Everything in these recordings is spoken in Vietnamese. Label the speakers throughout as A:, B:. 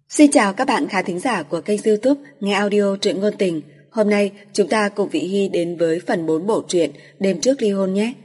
A: Xin chào các bạn khán thính giả của kênh YouTube Nghe Audio Truyện Ngôn Tình. Hôm nay chúng ta cùng Vị Hy đến với phần 4 bộ truyện Đêm Trước Ly Hôn nhé.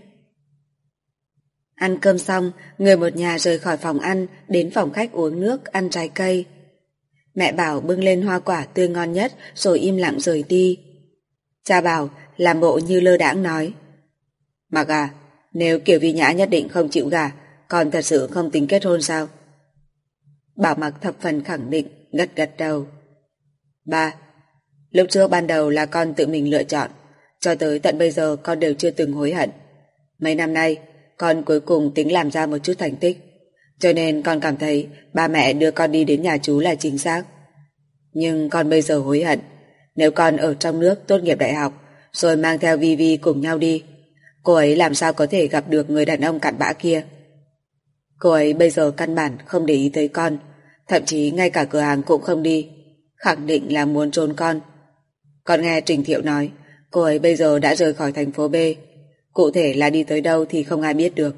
A: Ăn cơm xong, người một nhà rời khỏi phòng ăn đến phòng khách uống nước, ăn trái cây. Mẹ Bảo bưng lên hoa quả tươi ngon nhất rồi im lặng rời đi. Cha Bảo làm bộ như lơ đãng nói: "Mặc à, nếu Kiều Vi Nhã nhất định không chịu gả, con thật sự không tính kết hôn sao?" Bảo Mặc thập phần khẳng định, gật gật đầu. "Ba, lúc trước ban đầu là con tự mình lựa chọn, cho tới tận bây giờ con đều chưa từng hối hận. Mấy năm nay, con cuối cùng tính làm ra một chút thành tích, cho nên con cảm thấy ba mẹ đưa con đi đến nhà chú là chính xác. Nhưng con bây giờ hối hận, nếu con ở trong nước tốt nghiệp đại học, rồi mang theo Vi Vi cùng nhau đi, cô ấy làm sao có thể gặp được người đàn ông cặn bã kia. Cô ấy bây giờ căn bản không để ý tới con, thậm chí ngay cả cửa hàng cũng không đi, khẳng định là muốn trốn con. Con nghe Trình Thiệu nói, cô ấy bây giờ đã rời khỏi thành phố B, cụ thể là đi tới đâu thì không ai biết được.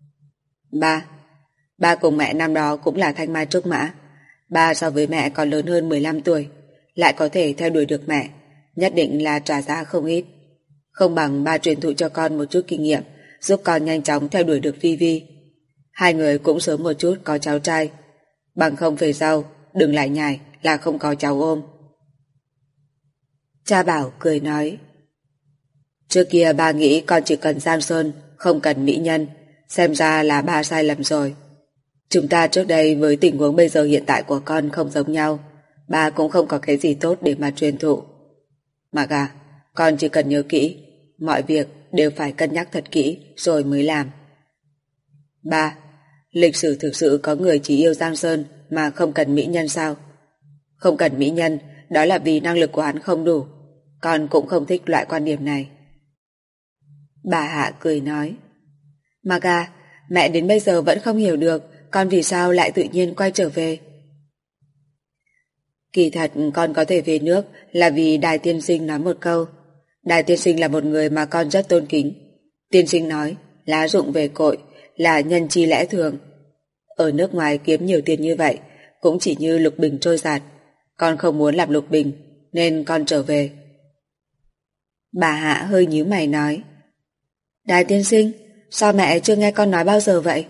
A: Ba cùng mẹ năm đó cũng là thanh mai trúc mã. Ba so với mẹ còn lớn hơn 15 tuổi, lại có thể theo đuổi được mẹ, nhất định là trả giá không ít. Không bằng ba truyền thụ cho con một chút kinh nghiệm, giúp con nhanh chóng theo đuổi được Vi Vi. Hai người cũng sớm một chút có cháu trai, bằng không về sau đừng lại nhải là không có cháu ôm." Cha Bảo cười nói: "Trước kia ba nghĩ con chỉ cần Giang Sơn, không cần mỹ nhân, xem ra là ba sai lầm rồi. Chúng ta trước đây với tình huống bây giờ hiện tại của con không giống nhau, ba cũng không có cái gì tốt để mà truyền thụ. Mà à, con chỉ cần nhớ kỹ, mọi việc đều phải cân nhắc thật kỹ rồi mới làm. Ba, lịch sử thực sự có người chỉ yêu Giang Sơn mà không cần mỹ nhân sao? Không cần mỹ nhân, đó là vì năng lực của hắn không đủ. Con cũng không thích loại quan điểm này." Bà Hạ cười nói: "Mà à, mẹ đến bây giờ vẫn không hiểu được con vì sao lại tự nhiên quay trở về." "Kỳ thật con có thể về nước là vì Đài tiên sinh nói một câu. Đài tiên sinh là một người mà con rất tôn kính. Tiên sinh nói, lá rụng về cội là nhân chi lẽ thường. Ở nước ngoài kiếm nhiều tiền như vậy cũng chỉ như lục bình trôi giạt. Con không muốn làm lục bình nên con trở về." Bà Hạ hơi nhíu mày nói: "Đài tiên sinh, sao mẹ chưa nghe con nói bao giờ vậy?"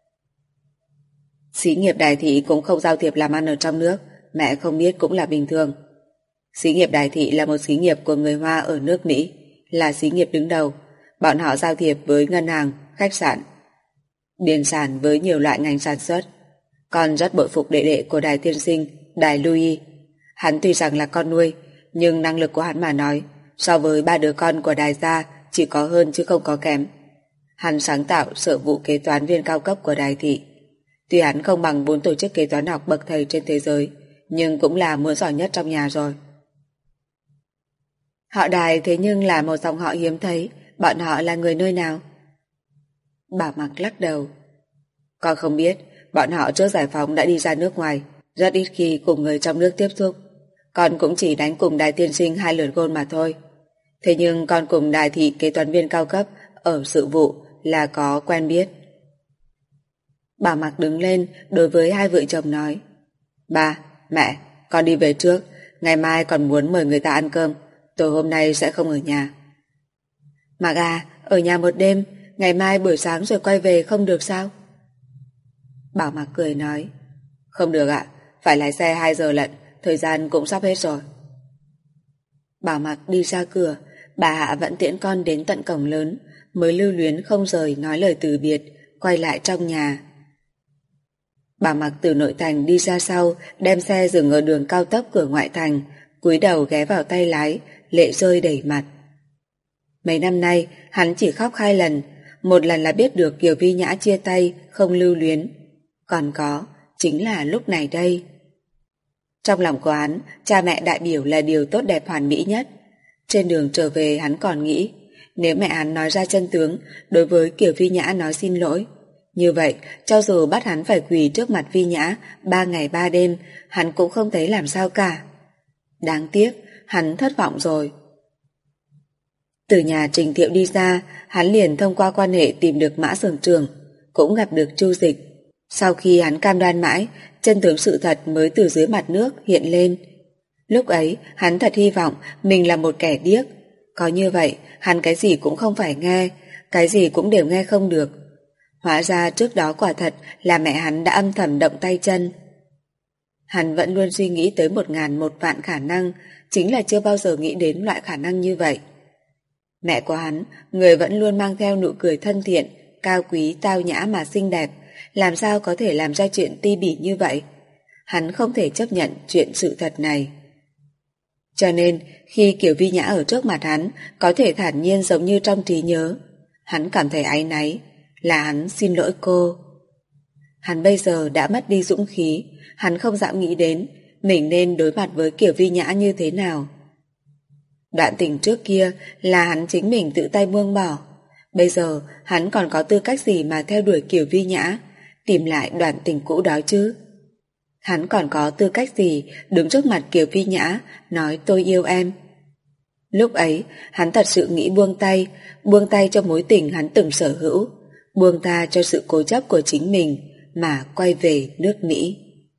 A: "Xí nghiệp Đài thị cũng không giao thiệp làm ăn ở trong nước, mẹ không biết cũng là bình thường. Xí nghiệp Đài thị là một xí nghiệp của người Hoa ở nước Mỹ, là xí nghiệp đứng đầu. Bọn họ giao thiệp với ngân hàng, khách sạn, điền sản với nhiều loại ngành sản xuất. Con rất bội phục đệ đệ của Đài tiên sinh, Đài Louis. Hắn tuy rằng là con nuôi, nhưng năng lực của hắn mà nói, so với ba đứa con của Đài gia chỉ có hơn chứ không có kém. Hắn sáng tạo sở vụ kế toán viên cao cấp của Đài thị. Tuy hắn không bằng 4 tổ chức kế toán học bậc thầy trên thế giới, nhưng cũng là muốn giỏi nhất trong nhà rồi." "Họ Đài thế nhưng là một dòng họ hiếm thấy, bọn họ là người nơi nào?" Bảo Mặc lắc đầu: "Con không biết, bọn họ trước giải phóng đã đi ra nước ngoài, rất ít khi cùng người trong nước tiếp xúc. Con cũng chỉ đánh cùng Đài tiên sinh 2 lượt gôn mà thôi. Thế nhưng con cùng Đài thị kế toán viên cao cấp ở sự vụ là có quen biết." Bảo Mặc đứng lên đối với hai vợ chồng nói: "Ba, mẹ, con đi về trước, ngày mai còn muốn mời người ta ăn cơm, tối hôm nay sẽ không ở nhà." "Mặc à, ở nhà một đêm, ngày mai buổi sáng rồi quay về không được sao?" Bảo Mặc cười nói: "Không được ạ, phải lái xe 2 giờ lận, thời gian cũng sắp hết rồi." Bảo Mặc đi ra cửa, bà Hạ vẫn tiễn con đến tận cổng lớn, mới lưu luyến không rời nói lời từ biệt, quay lại trong nhà. Bảo Mặc từ nội thành đi ra sau, đem xe dừng ở đường cao tốc cửa ngoại thành, cúi đầu ghé vào tay lái, lệ rơi đầy mặt. Mấy năm nay, hắn chỉ khóc 2 lần, một lần là biết được Kiều Vi Nhã chia tay, không lưu luyến. Còn có, chính là lúc này đây. Trong lòng của hắn, cha mẹ đại biểu là điều tốt đẹp hoàn mỹ nhất. Trên đường trở về hắn còn nghĩ, nếu mẹ hắn nói ra chân tướng, đối với Kiều Vi Nhã nói xin lỗi, như vậy, cho dù bắt hắn phải quỳ trước mặt Vi Nhã 3 ngày 3 đêm, hắn cũng không thấy làm sao cả. Đáng tiếc, hắn thất vọng rồi. Từ nhà Trình Thiệu đi ra, hắn liền thông qua quan hệ tìm được Mã Xưởng Trường, cũng gặp được Chu Dịch. Sau khi hắn cam đoan mãi, chân tướng sự thật mới từ dưới mặt nước hiện lên. Lúc ấy, hắn thật hy vọng mình là một kẻ điếc. Có như vậy, hắn cái gì cũng không phải nghe, cái gì cũng đều nghe không được. Hóa ra trước đó quả thật là mẹ hắn đã âm thầm động tay chân. Hắn vẫn luôn suy nghĩ tới 1000 khả năng, chính là chưa bao giờ nghĩ đến loại khả năng như vậy. Mẹ của hắn, người vẫn luôn mang theo nụ cười thân thiện, cao quý, tao nhã mà xinh đẹp, làm sao có thể làm ra chuyện ti bỉ như vậy? Hắn không thể chấp nhận chuyện sự thật này. Cho nên, khi Kiều Vi Nhã ở trước mặt hắn, có thể thản nhiên giống như trong trí nhớ, hắn cảm thấy áy náy, là hắn xin lỗi cô. Hắn bây giờ đã mất đi dũng khí, hắn không dám nghĩ đến mình nên đối mặt với Kiều Vi Nhã như thế nào. Đoạn tình trước kia là hắn chính mình tự tay buông bỏ. Bây giờ hắn còn có tư cách gì mà theo đuổi Kiều Vi Nhã, tìm lại đoạn tình cũ đó chứ? Hắn còn có tư cách gì đứng trước mặt Kiều Vi Nhã nói tôi yêu em? Lúc ấy hắn thật sự nghĩ buông tay cho mối tình hắn từng sở hữu, buông tha cho sự cố chấp của chính mình mà quay về nước Mỹ.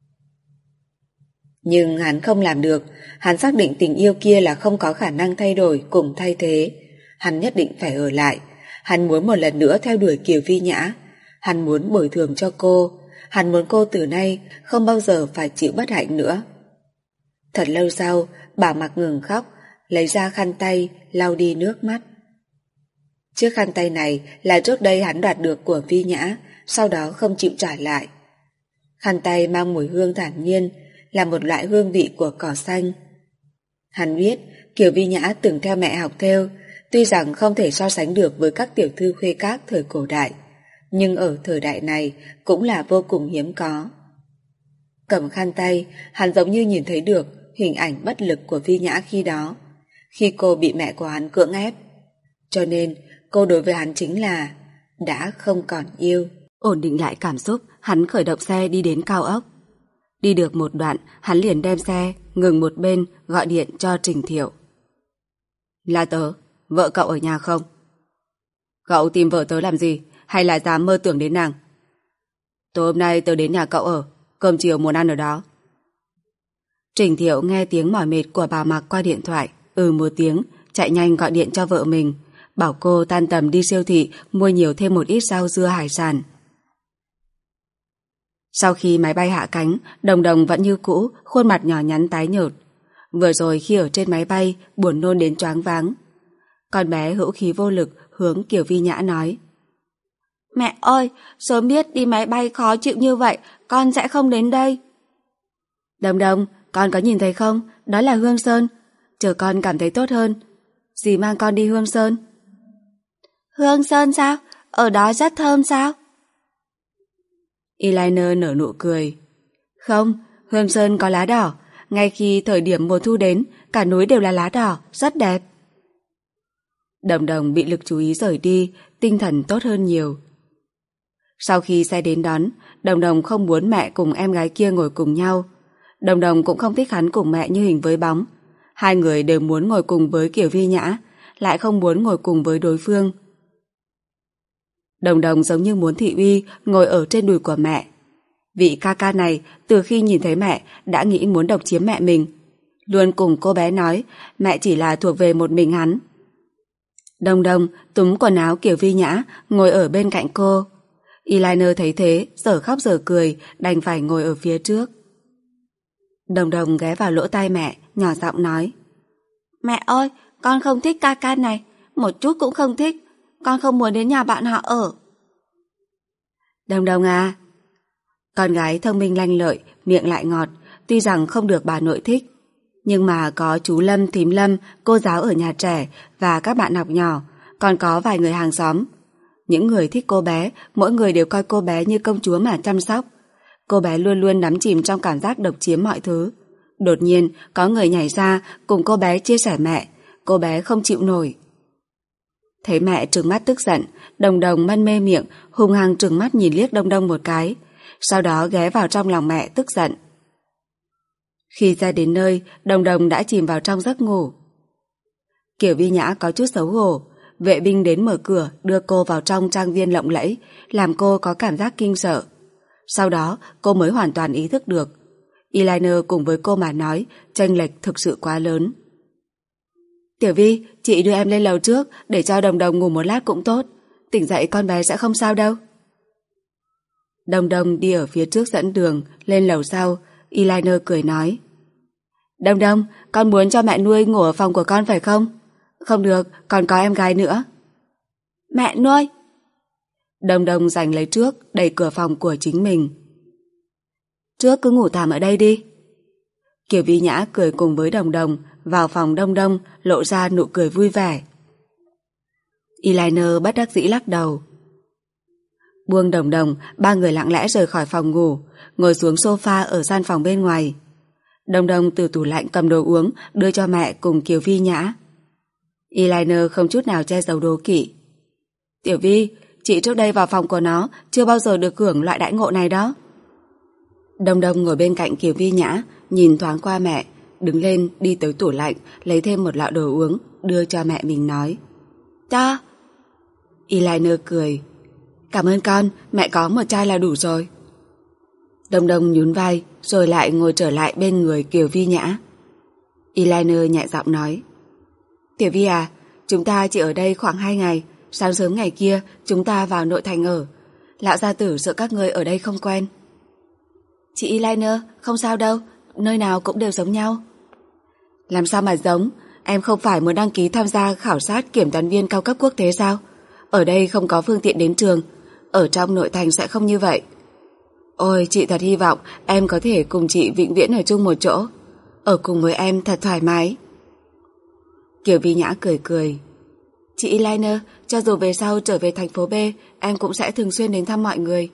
A: Nhưng hắn không làm được, hắn xác định tình yêu kia là không có khả năng thay đổi cùng thay thế. Hắn nhất định phải ở lại, hắn muốn một lần nữa theo đuổi Kiều Vi Nhã, hắn muốn bồi thường cho cô, hắn muốn cô từ nay không bao giờ phải chịu bất hạnh nữa. Thật lâu sau, Bảo Mặc ngừng khóc, lấy ra khăn tay, lau đi nước mắt. Chiếc khăn tay này là trước đây hắn đoạt được của Vi Nhã, sau đó không chịu trả lại. Khăn tay mang mùi hương thản nhiên, là một loại hương vị của cỏ xanh. Hắn biết Kiều Vi Nhã từng theo mẹ học thêu, tuy rằng không thể so sánh được với các tiểu thư khuê các thời cổ đại, nhưng ở thời đại này cũng là vô cùng hiếm có. Cầm khăn tay, hắn giống như nhìn thấy được hình ảnh bất lực của Vi Nhã khi đó, khi cô bị mẹ của hắn cưỡng ép. Cho nên cô đối với hắn chính là đã không còn yêu. Ổn định lại cảm xúc, hắn khởi động xe đi đến cao ốc. Đi được một đoạn, hắn liền đem xe ngừng một bên, gọi điện cho Trình Thiệu. Là tớ, vợ cậu ở nhà không? Cậu tìm vợ tớ làm gì, hay là dám mơ tưởng đến nàng? Tối hôm nay tớ đến nhà cậu ở, cơm chiều muốn ăn ở đó. Trình Thiệu nghe tiếng mỏi mệt của bà Mặc qua điện thoại, một tiếng, chạy nhanh gọi điện cho vợ mình, bảo cô tan tầm đi siêu thị mua nhiều thêm một ít rau dưa hải sản. Sau khi máy bay hạ cánh, Đồng Đồng vẫn như cũ, khuôn mặt nhỏ nhắn tái nhợt. Vừa rồi khi ở trên máy bay, buồn nôn đến choáng váng. Con bé hữu khí vô lực hướng Kiều Vi Nhã nói: Mẹ ơi, sớm biết đi máy bay khó chịu như vậy, con sẽ không đến đây. Đồng Đồng, con có nhìn thấy không? Đó là Hương Sơn. Chờ con cảm thấy tốt hơn, dì mang con đi Hương Sơn. Hương Sơn sao? Ở đó rất thơm sao? Eyeliner nở nụ cười. Không, Hương Sơn có lá đỏ. Ngay khi thời điểm mùa thu đến, cả núi đều là lá đỏ, rất đẹp. Đồng Đồng bị lực chú ý rời đi, tinh thần tốt hơn nhiều. Sau khi xe đến đón, Đồng Đồng không muốn mẹ cùng em gái kia ngồi cùng nhau. Đồng Đồng cũng không thích hắn cùng mẹ như hình với bóng. Hai người đều muốn ngồi cùng với Kiều Vi Nhã, lại không muốn ngồi cùng với đối phương. Đồng Đồng giống như muốn Thị Uy ngồi ở trên đùi của mẹ. Vị ca ca này từ khi nhìn thấy mẹ đã nghĩ muốn độc chiếm mẹ mình. Luôn cùng cô bé nói mẹ chỉ là thuộc về một mình hắn. Đồng Đồng túm quần áo Kiều Vi Nhã ngồi ở bên cạnh cô. Eyeliner thấy thế, dở khóc dở cười, đành phải ngồi ở phía trước. Đồng Đồng ghé vào lỗ tai mẹ, nhỏ giọng nói: Mẹ ơi, con không thích ca ca này, một chút cũng không thích. Con không muốn đến nhà bạn họ ở. Đồng Đồng à. Con gái thông minh lanh lợi, miệng lại ngọt, tuy rằng không được bà nội thích, nhưng mà có chú Lâm, thím Lâm, cô giáo ở nhà trẻ và các bạn học nhỏ, còn có vài người hàng xóm. Những người thích cô bé, mỗi người đều coi cô bé như công chúa mà chăm sóc. Cô bé luôn luôn đắm chìm trong cảm giác độc chiếm mọi thứ. Đột nhiên, có người nhảy ra cùng cô bé chia sẻ mẹ, cô bé không chịu nổi. Thấy mẹ trừng mắt tức giận, Đồng Đồng mân mê miệng, hung hăng trừng mắt nhìn liếc Đông Đông một cái, sau đó ghé vào trong lòng mẹ tức giận. Khi ra đến nơi, Đồng Đồng đã chìm vào trong giấc ngủ. Kiều Vi Nhã có chút xấu hổ, vệ binh đến mở cửa đưa cô vào trong trang viên lộng lẫy, làm cô có cảm giác kinh sợ. Sau đó cô mới hoàn toàn ý thức được eyeliner cùng với cô mà nói chênh lệch thực sự quá lớn. Tiểu Vi, chị đưa em lên lầu trước để cho Đồng Đồng ngủ một lát cũng tốt. Tỉnh dậy con bé sẽ không sao đâu. Đồng Đồng đi ở phía trước dẫn đường lên lầu sau. Eyeliner cười nói: Đồng Đồng, con muốn cho mẹ nuôi ngủ ở phòng của con phải không? Không được, còn có em gái nữa. Mẹ nuôi? Đồng Đồng giành lấy trước, đẩy cửa phòng của chính mình. Trước cứ ngủ tạm ở đây đi. Kiều Vi Nhã cười cùng với Đồng Đồng vào phòng Đông Đông, lộ ra nụ cười vui vẻ. Eyeliner bất đắc dĩ lắc đầu. Buông Đồng Đồng, ba người lặng lẽ rời khỏi phòng ngủ, ngồi xuống sofa ở gian phòng bên ngoài. Đồng Đồng từ tủ lạnh cầm đồ uống đưa cho mẹ cùng Kiều Vi Nhã. Eyeliner không chút nào che giấu đố kỵ. Tiểu Vi, chị trước đây vào phòng của nó chưa bao giờ được hưởng loại đãi ngộ này đó. Đồng Đồng ngồi bên cạnh Kiều Vi Nhã, nhìn thoáng qua mẹ, đứng lên đi tới tủ lạnh lấy thêm một lọ đồ uống đưa cho mẹ mình nói: Cho. Eyeliner cười: Cảm ơn con, mẹ có một chai là đủ rồi. Đồng Đồng nhún vai rồi lại ngồi trở lại bên người Kiều Vi Nhã. Eyeliner nhẹ giọng nói: Tiểu Vi à, chúng ta chỉ ở đây khoảng 2 ngày, sáng sớm ngày kia chúng ta vào nội thành ở. Lão gia tử sợ các ngươi ở đây không quen. Chị Eyeliner, không sao đâu, nơi nào cũng đều giống nhau. Làm sao mà giống, em không phải muốn đăng ký tham gia khảo sát kiểm toán viên cao cấp quốc tế sao? Ở đây không có phương tiện đến trường, ở trong nội thành sẽ không như vậy. Ôi, chị thật hy vọng em có thể cùng chị vĩnh viễn ở chung một chỗ, ở cùng với em thật thoải mái. Kiều Vi Nhã cười cười: Chị Eyeliner, cho dù về sau trở về thành phố B, em cũng sẽ thường xuyên đến thăm mọi người.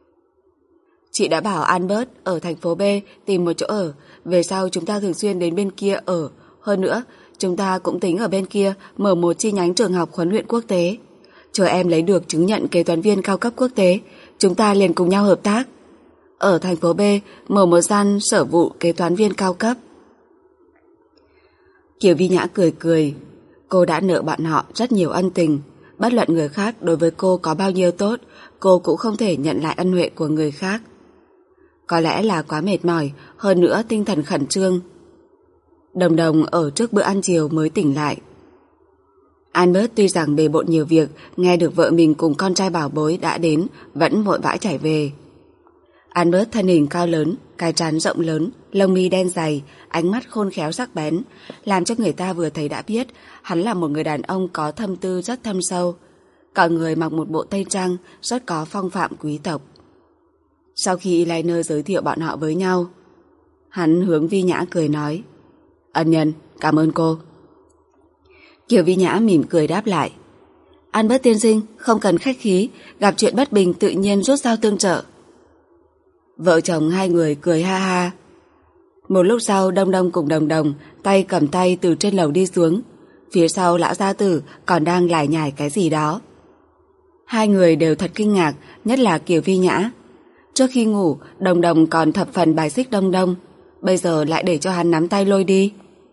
A: Chị đã bảo Albert ở thành phố B tìm một chỗ ở, về sau chúng ta thường xuyên đến bên kia ở. Hơn nữa, chúng ta cũng tính ở bên kia mở một chi nhánh trường học huấn luyện quốc tế. Chờ em lấy được chứng nhận kế toán viên cao cấp quốc tế, chúng ta liền cùng nhau hợp tác. Ở thành phố B mở một gian sở vụ kế toán viên cao cấp. Kiều Vi Nhã cười cười. Cô đã nợ bọn họ rất nhiều ân tình. Bất luận người khác đối với cô có bao nhiêu tốt, cô cũng không thể nhận lại ân huệ của người khác. Có lẽ là quá mệt mỏi, hơn nữa tinh thần khẩn trương. Đồng Đồng ở trước bữa ăn chiều mới tỉnh lại. Albert tuy rằng bề bộn nhiều việc, nghe được vợ mình cùng con trai bảo bối đã đến, vẫn vội vã chạy về. Albert thân hình cao lớn, cái trán rộng lớn, lông mi đen dày, ánh mắt khôn khéo sắc bén, làm cho người ta vừa thấy đã biết hắn là một người đàn ông có thâm tư rất thâm sâu. Cả người mặc một bộ tây trang, rất có phong phạm quý tộc. Sau khi Eyeliner giới thiệu bọn họ với nhau, hắn hướng Vi Nhã cười nói: Ân nhân, cảm ơn cô. Kiều Vi Nhã mỉm cười đáp lại: Albert tiên sinh, không cần khách khí, gặp chuyện bất bình tự nhiên rút dao tương trợ. Vợ chồng hai người cười ha ha. Một lúc sau, Đông Đông cùng Đồng Đồng tay cầm tay từ trên lầu đi xuống. Phía sau lão gia tử còn đang lải nhải cái gì đó. Hai người đều thật kinh ngạc, nhất là Kiều Vi Nhã. Trước khi ngủ, Đồng Đồng còn thập phần bài xích Đông Đông, bây giờ lại để cho hắn nắm tay lôi đi.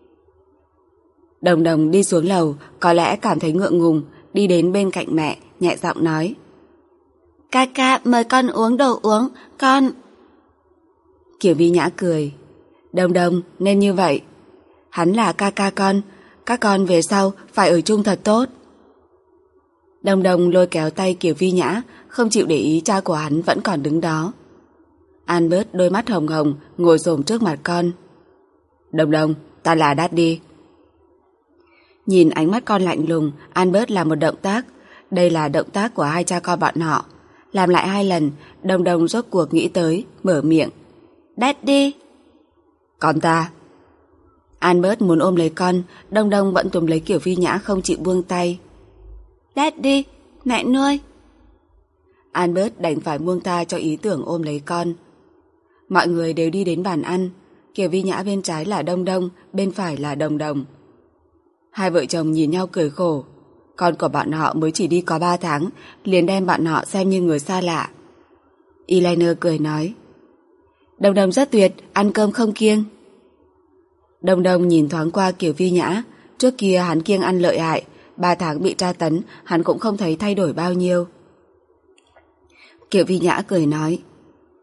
A: Đồng Đồng đi xuống lầu, có lẽ cảm thấy ngượng ngùng, đi đến bên cạnh mẹ, nhẹ giọng nói: Ca ca mời con uống đồ uống, con... Kiều Vi Nhã cười: Đồng Đồng, nên như vậy. Hắn là ca ca con, các con về sau phải ở chung thật tốt. Đồng Đồng lôi kéo tay Kiều Vi Nhã, không chịu để ý cha của hắn vẫn còn đứng đó. Albert đôi mắt hồng hồng ngồi xổm trước mặt con. Đồng Đồng, ta là Daddy. Nhìn ánh mắt con lạnh lùng, Albert làm một động tác. Đây là động tác của hai cha con bọn họ. Làm lại 2 lần, Đồng Đồng rốt cuộc nghĩ tới, mở miệng: Daddy. Con ta. Albert muốn ôm lấy con, Đồng Đồng vẫn túm lấy Kiều Vi Nhã không chịu buông tay. Daddy, mẹ nuôi. Albert đành phải buông tha cho ý tưởng ôm lấy con. Mọi người đều đi đến bàn ăn. Kiều Vi Nhã bên trái là Đông Đông, bên phải là Đồng Đồng. Hai vợ chồng nhìn nhau cười khổ. Con của bọn họ mới chỉ đi có 3 tháng, liền đem bọn họ xem như người xa lạ. Eyeliner cười nói: Đồng Đồng rất tuyệt, ăn cơm không kiêng. Đồng Đồng nhìn thoáng qua Kiều Vi Nhã. Trước kia hắn kiêng ăn lợi hại, 3 tháng bị tra tấn, hắn cũng không thấy thay đổi bao nhiêu. Kiều Vi Nhã cười nói: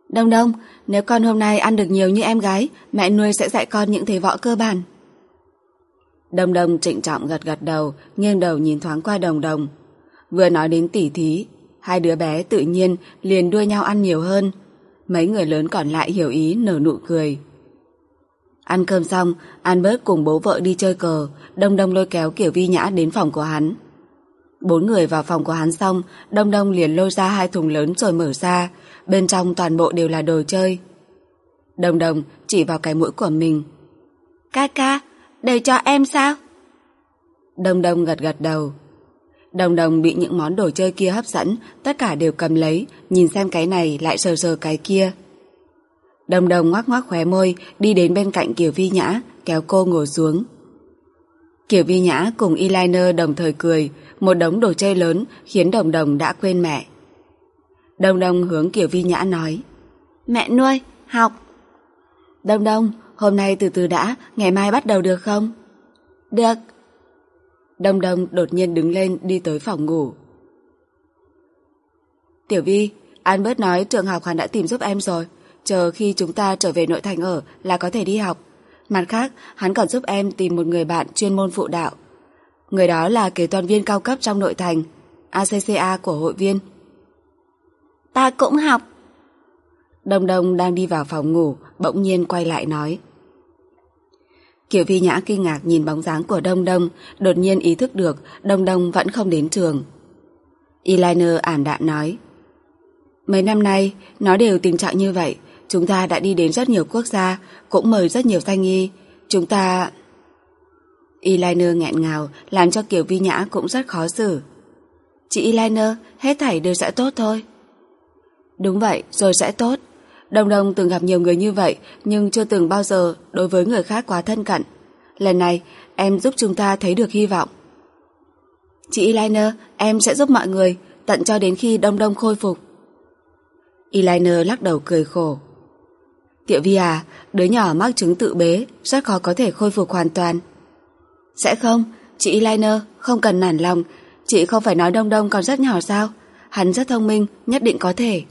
B: Đông Đông, nếu con hôm nay ăn được nhiều như em gái, mẹ nuôi sẽ dạy con những thế võ cơ bản.
A: Đông Đông trịnh trọng gật gật đầu, nghiêng đầu nhìn thoáng qua Đồng Đồng. Vừa nói đến tỉ thí, hai đứa bé tự nhiên liền đua nhau ăn nhiều hơn. Mấy người lớn còn lại hiểu ý nở nụ cười. Ăn cơm xong, Albert cùng bố vợ đi chơi cờ, Đông Đông lôi kéo Kiều Vi Nhã đến phòng của hắn. 4 người vào phòng của hắn xong, Đông Đông liền lôi ra 2 thùng lớn rồi mở ra, bên trong toàn bộ đều là đồ chơi. Đông Đông chỉ vào cái mũi của mình.
B: Ca, để cho em sao?
A: Đông Đông gật gật đầu. Đông Đông bị những món đồ chơi kia hấp dẫn, tất cả đều cầm lấy, nhìn xem cái này lại sờ sờ cái kia. Đông Đông ngoác ngoác khóe môi, đi đến bên cạnh Kiều Vi Nhã, kéo cô ngồi xuống. Kiều Vi Nhã cùng eyeliner đồng thời cười, một đống đồ chơi lớn khiến Đồng Đồng đã quên mẹ. Đông Đông hướng Kiều Vi Nhã nói,
B: mẹ nuôi, học.
A: Đông Đông, hôm nay từ từ đã, ngày mai bắt đầu được không?
B: Được.
A: Đông Đông đột nhiên đứng lên đi tới phòng ngủ. Tiểu Vi, Albert nói trường học hắn đã tìm giúp em rồi, chờ khi chúng ta trở về nội thành ở là có thể đi học. Mặt khác, hắn còn giúp em tìm một người bạn chuyên môn phụ đạo. Người đó là kế toán viên cao cấp trong nội thành, ACCA của hội viên.
B: Ta cũng học.
A: Đông Đông đang đi vào phòng ngủ, bỗng nhiên quay lại nói. Kiều Vi Nhã kinh ngạc nhìn bóng dáng của Đông Đông, đột nhiên ý thức được Đông Đông vẫn không đến trường. Eyeliner ảm đạm nói, mấy năm nay, nó đều tình trạng như vậy. Chúng ta đã đi đến rất nhiều quốc gia, cũng mời rất nhiều danh y. Chúng ta... Eyeliner nghẹn ngào, làm cho Kiều Vi Nhã cũng rất khó xử.
B: Chị Eyeliner, hết thảy đều sẽ tốt thôi.
A: Đúng vậy, rồi sẽ tốt. Đông Đông từng gặp nhiều người như vậy, nhưng chưa từng bao giờ đối với người khác quá thân cận. Lần này, em giúp chúng ta thấy được hy vọng.
B: Chị Eyeliner, em sẽ giúp mọi người, tận cho đến khi Đông Đông khôi phục.
A: Eyeliner lắc đầu cười khổ. Tiểu Vi à, đứa nhỏ mắc chứng tự bế, rất khó có thể khôi phục hoàn toàn.
B: Sẽ không, chị Eyeliner, không cần nản lòng. Chị không phải nói Đông Đông còn rất nhỏ sao? Hắn rất thông minh, nhất định có thể.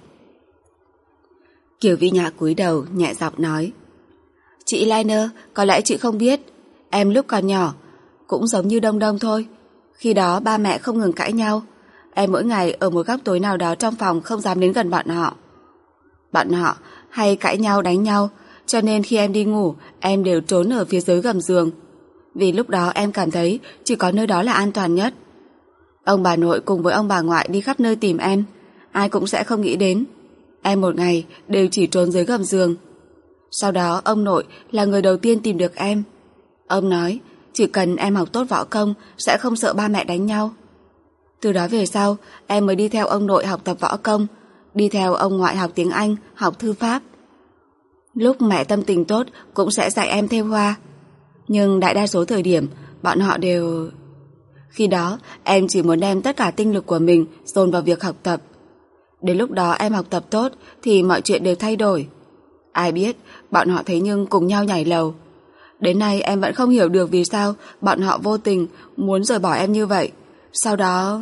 A: Kiều Vi Nhã cúi đầu, nhẹ giọng nói.
B: Chị Eyeliner, có lẽ chị không biết, em lúc còn nhỏ, cũng giống như Đông Đông thôi. Khi đó ba mẹ không ngừng cãi nhau. Em mỗi ngày ở một góc tối nào đó trong phòng không dám đến gần bọn họ. Bọn họ hay cãi nhau đánh nhau, cho nên khi em đi ngủ, em đều trốn ở phía dưới gầm giường. Vì lúc đó em cảm thấy chỉ có nơi đó là an toàn nhất. Ông bà nội cùng với ông bà ngoại đi khắp nơi tìm em, ai cũng sẽ không nghĩ đến. Em một ngày đều chỉ trốn dưới gầm giường. Sau đó ông nội là người đầu tiên tìm được em. Ông nói chỉ cần em học tốt võ công sẽ không sợ ba mẹ đánh nhau. Từ đó về sau em mới đi theo ông nội học tập võ công, đi theo ông ngoại học tiếng Anh, học thư pháp. Lúc mẹ tâm tình tốt cũng sẽ dạy em thêu hoa. Nhưng đại đa số thời điểm bọn họ đều... Khi đó em chỉ muốn đem tất cả tinh lực của mình dồn vào việc học tập. Đến lúc đó em học tập tốt thì mọi chuyện đều thay đổi. Ai biết bọn họ thế nhưng cùng nhau nhảy lầu. Đến nay em vẫn không hiểu được vì sao bọn họ vô tình muốn rời bỏ em như vậy. Sau đó...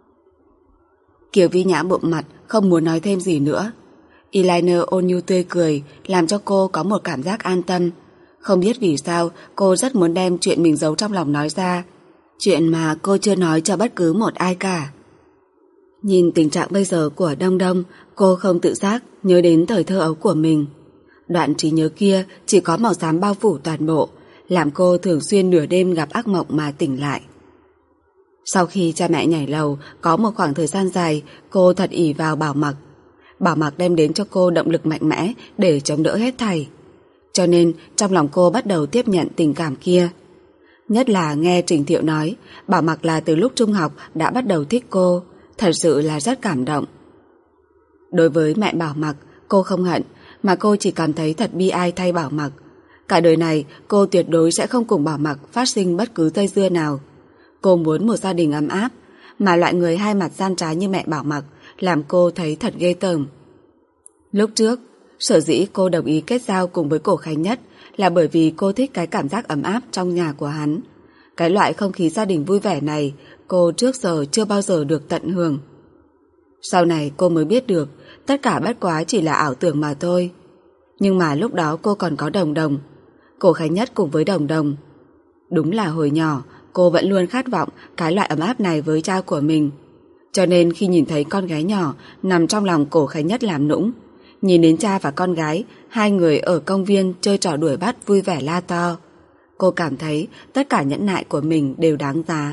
A: Kiều Vi Nhã bụm mặt, không muốn nói thêm gì nữa. Eyeliner ôn nhu tươi cười, làm cho cô có một cảm giác an tâm. Không biết vì sao cô rất muốn đem chuyện mình giấu trong lòng nói ra. Chuyện mà cô chưa nói cho bất cứ một ai cả. Nhìn tình trạng bây giờ của Đông Đông, cô không tự giác nhớ đến thời thơ ấu của mình. Đoạn trí nhớ kia chỉ có màu xám bao phủ toàn bộ, làm cô thường xuyên nửa đêm gặp ác mộng mà tỉnh lại. Sau khi cha mẹ nhảy lầu, có một khoảng thời gian dài, cô thật ỷ vào Bảo Mặc. Bảo Mặc đem đến cho cô động lực mạnh mẽ để chống đỡ hết thảy. Cho nên trong lòng cô bắt đầu tiếp nhận tình cảm kia. Nhất là nghe Trình Thiệu nói, Bảo Mặc là từ lúc trung học đã bắt đầu thích cô, thật sự là rất cảm động. Đối với mẹ Bảo Mặc, cô không hận, mà cô chỉ cảm thấy thật bi ai thay Bảo Mặc. Cả đời này cô tuyệt đối sẽ không cùng Bảo Mặc phát sinh bất cứ dây dưa nào. Cô muốn một gia đình ấm áp, mà loại người hai mặt gian trá như mẹ Bảo Mặc làm cô thấy thật ghê tởm. Lúc trước, sở dĩ cô đồng ý kết giao cùng với Cổ Khánh Nhất là bởi vì cô thích cái cảm giác ấm áp trong nhà của hắn. Cái loại không khí gia đình vui vẻ này cô trước giờ chưa bao giờ được tận hưởng.
B: Sau này cô mới biết được tất cả bất quá chỉ là ảo tưởng mà thôi. Nhưng mà lúc đó cô còn có Đồng Đồng, Cổ Khánh Nhất cùng với Đồng Đồng. Đúng là hồi nhỏ cô vẫn luôn khát vọng cái loại ấm áp này với cha của mình. Cho nên khi nhìn thấy con gái nhỏ nằm trong lòng Cổ Khánh Nhất làm nũng, nhìn đến cha và con gái, hai người ở công viên chơi trò đuổi bắt vui vẻ la to, cô cảm thấy tất cả nhẫn nại của mình đều đáng giá.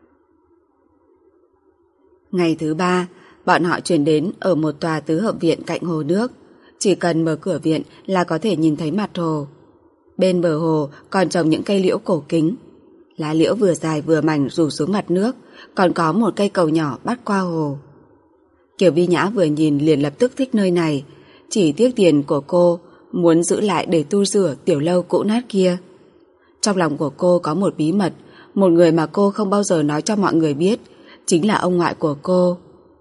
B: Ngày thứ 3, bọn họ chuyển đến ở một tòa tứ hợp viện cạnh hồ nước. Chỉ cần mở cửa viện là có thể nhìn thấy mặt hồ. Bên bờ hồ còn trồng những cây liễu cổ kính. Lá liễu vừa dài vừa mảnh rủ xuống mặt nước, còn có một cây cầu nhỏ bắt qua hồ. Kiều Vi Nhã vừa nhìn liền lập tức thích nơi này. Chỉ tiếc tiền của cô muốn giữ lại để tu sửa tiểu lâu cũ nát kia. Trong lòng của cô có một bí mật, một người mà cô không bao giờ nói cho mọi người biết, chính là ông ngoại của cô.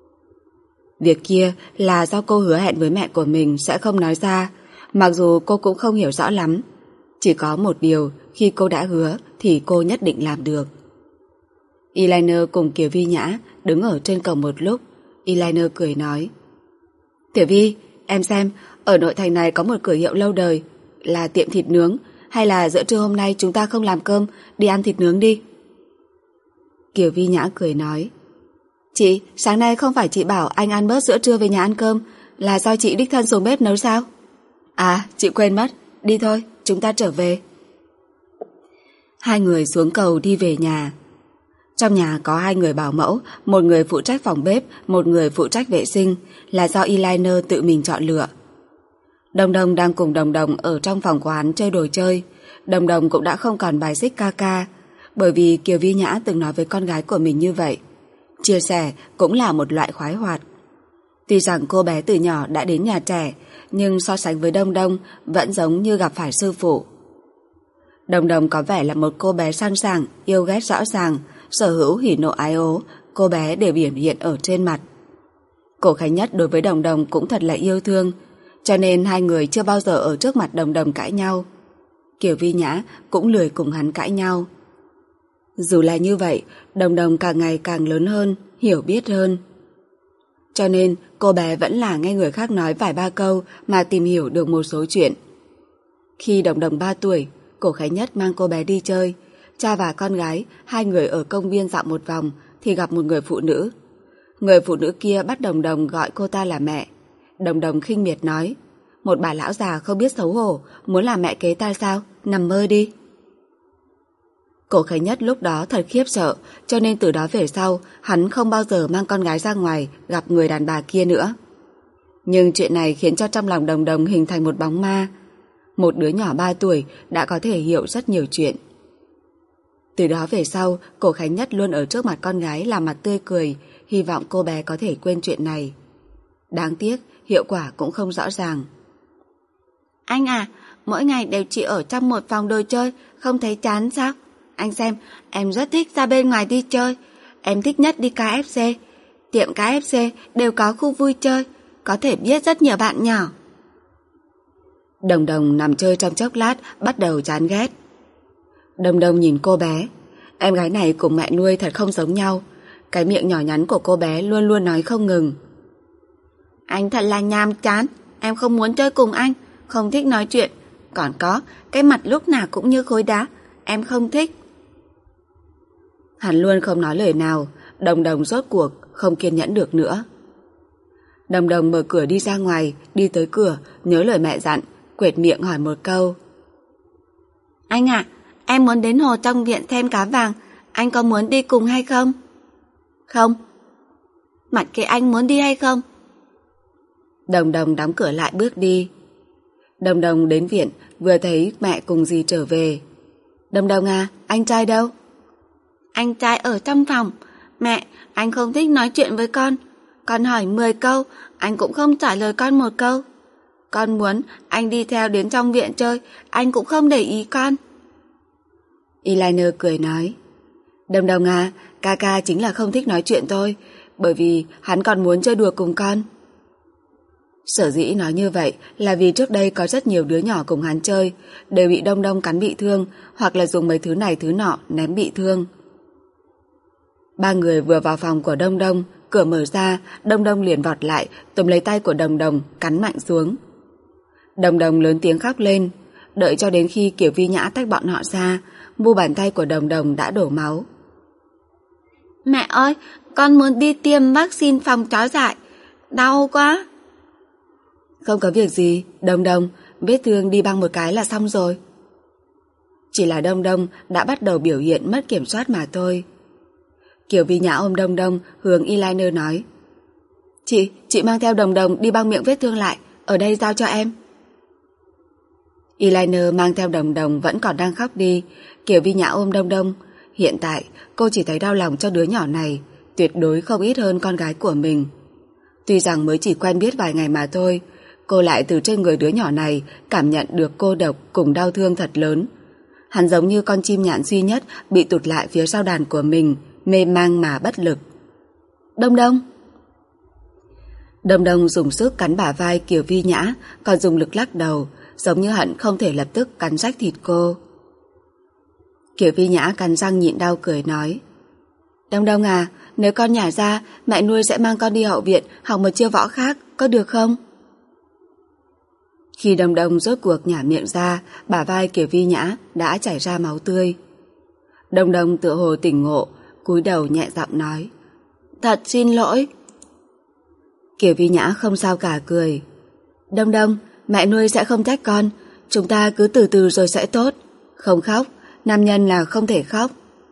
B: Việc kia là do cô hứa hẹn với mẹ của mình sẽ không nói ra, mặc dù cô cũng không hiểu rõ lắm. Chỉ có một điều, khi cô đã hứa thì cô nhất định làm được. Eyeliner cùng Kiều Vi Nhã đứng ở trên cổng một lúc. Eyeliner cười nói: Tiểu Vi, em xem, ở nội thành này có một cửa hiệu lâu đời, là tiệm thịt nướng, hay là giữa trưa hôm nay chúng ta không làm cơm, đi ăn thịt nướng đi. Kiều Vi Nhã cười nói: Chị, sáng nay không phải chị bảo anh ăn bớt giữa trưa về nhà ăn cơm, là do chị đích thân xuống bếp nấu sao? À, chị quên mất, đi thôi, chúng ta trở về. Hai người xuống cầu đi về nhà. Trong nhà có hai người bảo mẫu, một người phụ trách phòng bếp, một người phụ trách vệ sinh, là do Eyeliner tự mình chọn lựa. Đồng Đồng đang cùng Đồng Đồng ở trong phòng của hắn chơi đồ chơi. Đồng Đồng cũng đã không còn bài xích ca ca, bởi vì Kiều Vi Nhã từng nói với con gái của mình như vậy. Chia sẻ cũng là một loại khoái hoạt. Tuy rằng cô bé từ nhỏ đã đến nhà trẻ, nhưng so sánh với Đông Đông vẫn giống như gặp phải sư phụ. Đồng Đồng có vẻ là một cô bé sang sảng, yêu ghét rõ ràng, sở hữu hỉ nộ ái ố, cô bé đều biểu hiện ở trên mặt. Cổ Khánh Nhất đối với Đồng Đồng cũng thật là yêu thương, cho nên hai người chưa bao giờ ở trước mặt Đồng Đồng cãi nhau. Kiều Vi Nhã cũng lười cùng hắn cãi nhau. Dù là như vậy, Đồng Đồng càng ngày càng lớn hơn, hiểu biết hơn. Cho nên cô bé vẫn là nghe người khác nói vài ba câu mà tìm hiểu được một số chuyện. Khi Đồng Đồng 3 tuổi, Cổ Khánh Nhất mang cô bé đi chơi. Cha và con gái, hai người ở công viên dạo một vòng thì gặp một người phụ nữ. Người phụ nữ kia bắt Đồng Đồng gọi cô ta là mẹ. Đồng Đồng khinh miệt nói: Một bà lão già không biết xấu hổ, muốn làm mẹ kế ta sao? Nằm mơ đi. Cổ Khánh Nhất lúc đó thật khiếp sợ, cho nên từ đó về sau hắn không bao giờ mang con gái ra ngoài gặp người đàn bà kia nữa. Nhưng chuyện này khiến cho trong lòng Đồng Đồng hình thành một bóng ma. Một đứa nhỏ 3 tuổi đã có thể hiểu rất nhiều chuyện. Từ đó về sau, Cổ Khánh Nhất luôn ở trước mặt con gái làm mặt tươi cười, hy vọng cô bé có thể quên chuyện này. Đáng tiếc, hiệu quả cũng không rõ ràng. Anh à, mỗi ngày đều chỉ ở trong một phòng đồ chơi, không thấy chán sao? Anh xem, em rất thích ra bên ngoài đi chơi. Em thích nhất đi KFC. Tiệm KFC đều có khu vui chơi, có thể biết rất nhiều bạn nhỏ. Đồng Đồng nằm chơi trong chốc lát, bắt đầu chán ghét. Đồng Đồng nhìn cô bé. Em gái này cùng mẹ nuôi thật không giống nhau. Cái miệng nhỏ nhắn của cô bé luôn luôn nói không ngừng. Anh thật là nhàm chán, em không muốn chơi cùng anh, không thích nói chuyện. Còn có, cái mặt lúc nào cũng như khối đá, em không thích. Hắn luôn không nói lời nào. Đồng Đồng rốt cuộc không kiên nhẫn được nữa. Đồng Đồng mở cửa đi ra ngoài, đi tới cửa, nhớ lời mẹ dặn, quệt miệng hỏi một câu. Anh ạ, em muốn đến hồ trong viện xem cá vàng, anh có muốn đi cùng hay không? Không. Mặt kia anh muốn đi hay không? Đồng Đồng đóng cửa lại bước đi. Đồng Đồng đến viện, vừa thấy mẹ cùng dì trở về. Đồng Đồng à, anh trai đâu? Anh trai ở trong phòng. Mẹ, anh không thích nói chuyện với con hỏi 10 câu, anh cũng không trả lời con một câu. Con muốn anh đi theo đến trong viện chơi, anh cũng không để ý con. Eyeliner cười nói: Đồng Đồng à, ca ca chính là không thích nói chuyện thôi, bởi vì hắn còn muốn chơi đùa cùng con. Sở dĩ nói như vậy là vì trước đây có rất nhiều đứa nhỏ cùng hắn chơi, đều bị Đông Đông cắn bị thương, hoặc là dùng mấy thứ này thứ nọ ném bị thương. Ba người vừa vào phòng của Đông Đông, Cửa mở ra, Đông Đông liền vọt lại, túm lấy tay của Đồng Đồng, cắn mạnh xuống. Đồng Đồng lớn tiếng khóc lên. Đợi cho đến khi Kiều Vi Nhã tách bọn họ ra, mu bàn tay của Đồng Đồng đã đổ máu.
C: Mẹ ơi, con muốn đi tiêm vaccine phòng chó dại. Đau quá.
B: Không có việc gì, Đồng Đồng, vết thương đi băng một cái là xong rồi. Chỉ là Đông Đông đã bắt đầu biểu hiện mất kiểm soát mà thôi. Kiều Vi Nhã ôm Đông Đông hướng eyeliner nói: Chị mang theo Đồng Đồng đi băng miệng vết thương lại, ở đây giao cho em. Eyeliner mang theo Đồng Đồng vẫn còn đang khóc đi. Kiều Vi Nhã ôm Đông Đông. Hiện tại cô chỉ thấy đau lòng cho đứa nhỏ này, tuyệt đối không ít hơn con gái của mình. Tuy rằng mới chỉ quen biết vài ngày mà thôi, cô lại từ trên người đứa nhỏ này cảm nhận được cô độc cùng đau thương thật lớn. Hắn giống như con chim nhạn duy nhất bị tụt lại phía sau đàn của mình, mê mang mà bất lực. Đông Đông. Đông Đông dùng sức cắn bả vai Kiều Vi Nhã, còn dùng lực lắc đầu, giống như hận không thể lập tức cắn rách thịt cô. Kiều Vi Nhã cắn răng nhịn đau cười nói: Đông Đông à, nếu con nhả ra, mẹ nuôi sẽ mang con đi hậu viện học một chiêu võ khác, có được không? Khi Đông Đông rốt cuộc nhả miệng ra, bả vai Kiều Vi Nhã đã chảy ra máu tươi. Đông Đông tựa hồ tỉnh ngộ, cúi đầu nhẹ giọng nói: Thật xin lỗi. Kiều Vi Nhã không sao cả cười: Đông Đông, mẹ nuôi sẽ không trách con, chúng ta cứ từ từ rồi sẽ tốt. Không khóc, nam nhân là không thể khóc.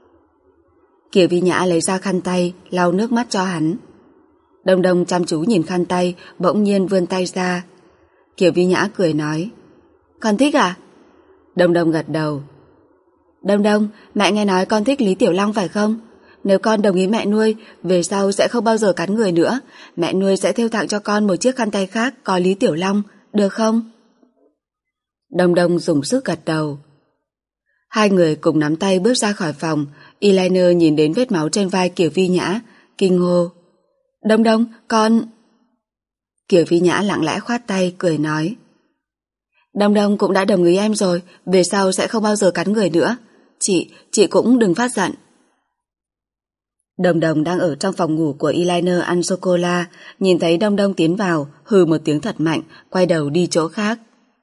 B: Kiều Vi Nhã lấy ra khăn tay, lau nước mắt cho hắn. Đông Đông chăm chú nhìn khăn tay, bỗng nhiên vươn tay ra. Kiều Vi Nhã cười nói: Con thích à? Đông Đông gật đầu. Đông Đông, mẹ nghe nói con thích Lý Tiểu Long phải không? Nếu con đồng ý mẹ nuôi, về sau sẽ không bao giờ cắn người nữa. Mẹ nuôi sẽ thêu tặng cho con một chiếc khăn tay khác có Lý Tiểu Long, được không? Đông Đông dùng sức gật đầu. Hai người cùng nắm tay bước ra khỏi phòng. Eyeliner nhìn đến vết máu trên vai Kiều Vi Nhã, kinh hô: Đông Đông, con... Kiều Vi Nhã lặng lẽ khoát tay, cười nói: Đông Đông cũng đã đồng ý em rồi, về sau sẽ không bao giờ cắn người nữa. Chị cũng đừng phát giận. Đồng Đồng đang ở trong phòng ngủ của Eyeliner ăn sô-cô-la, nhìn thấy Đông Đông tiến vào, hừ một tiếng thật mạnh, quay đầu đi chỗ khác.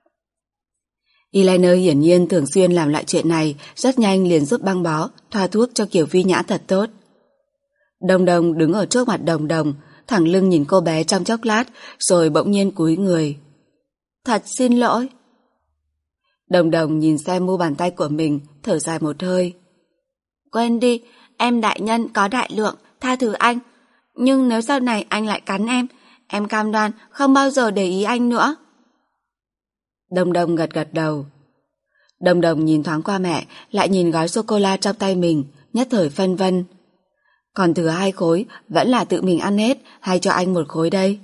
B: Eyeliner hiển nhiên thường xuyên làm lại chuyện này, rất nhanh liền giúp băng bó, thoa thuốc cho Kiều Vi Nhã thật tốt. Đông Đông đứng ở trước mặt Đồng Đồng, thẳng lưng nhìn cô bé trong chốc lát, rồi bỗng nhiên cúi người: Thật xin lỗi. Đồng Đồng nhìn xem mu bàn tay của mình, thở dài một hơi:
C: Quên đi, em đại nhân có đại lượng, tha thứ anh. Nhưng nếu sau này anh lại cắn em cam đoan không bao giờ để ý anh nữa.
B: Đông Đông gật gật đầu. Đông Đông nhìn thoáng qua mẹ, lại nhìn gói sô-cô-la trong tay mình, nhất thời phân vân. Còn thừa 2 khối, vẫn là tự mình ăn hết hay cho anh 1 khối đây?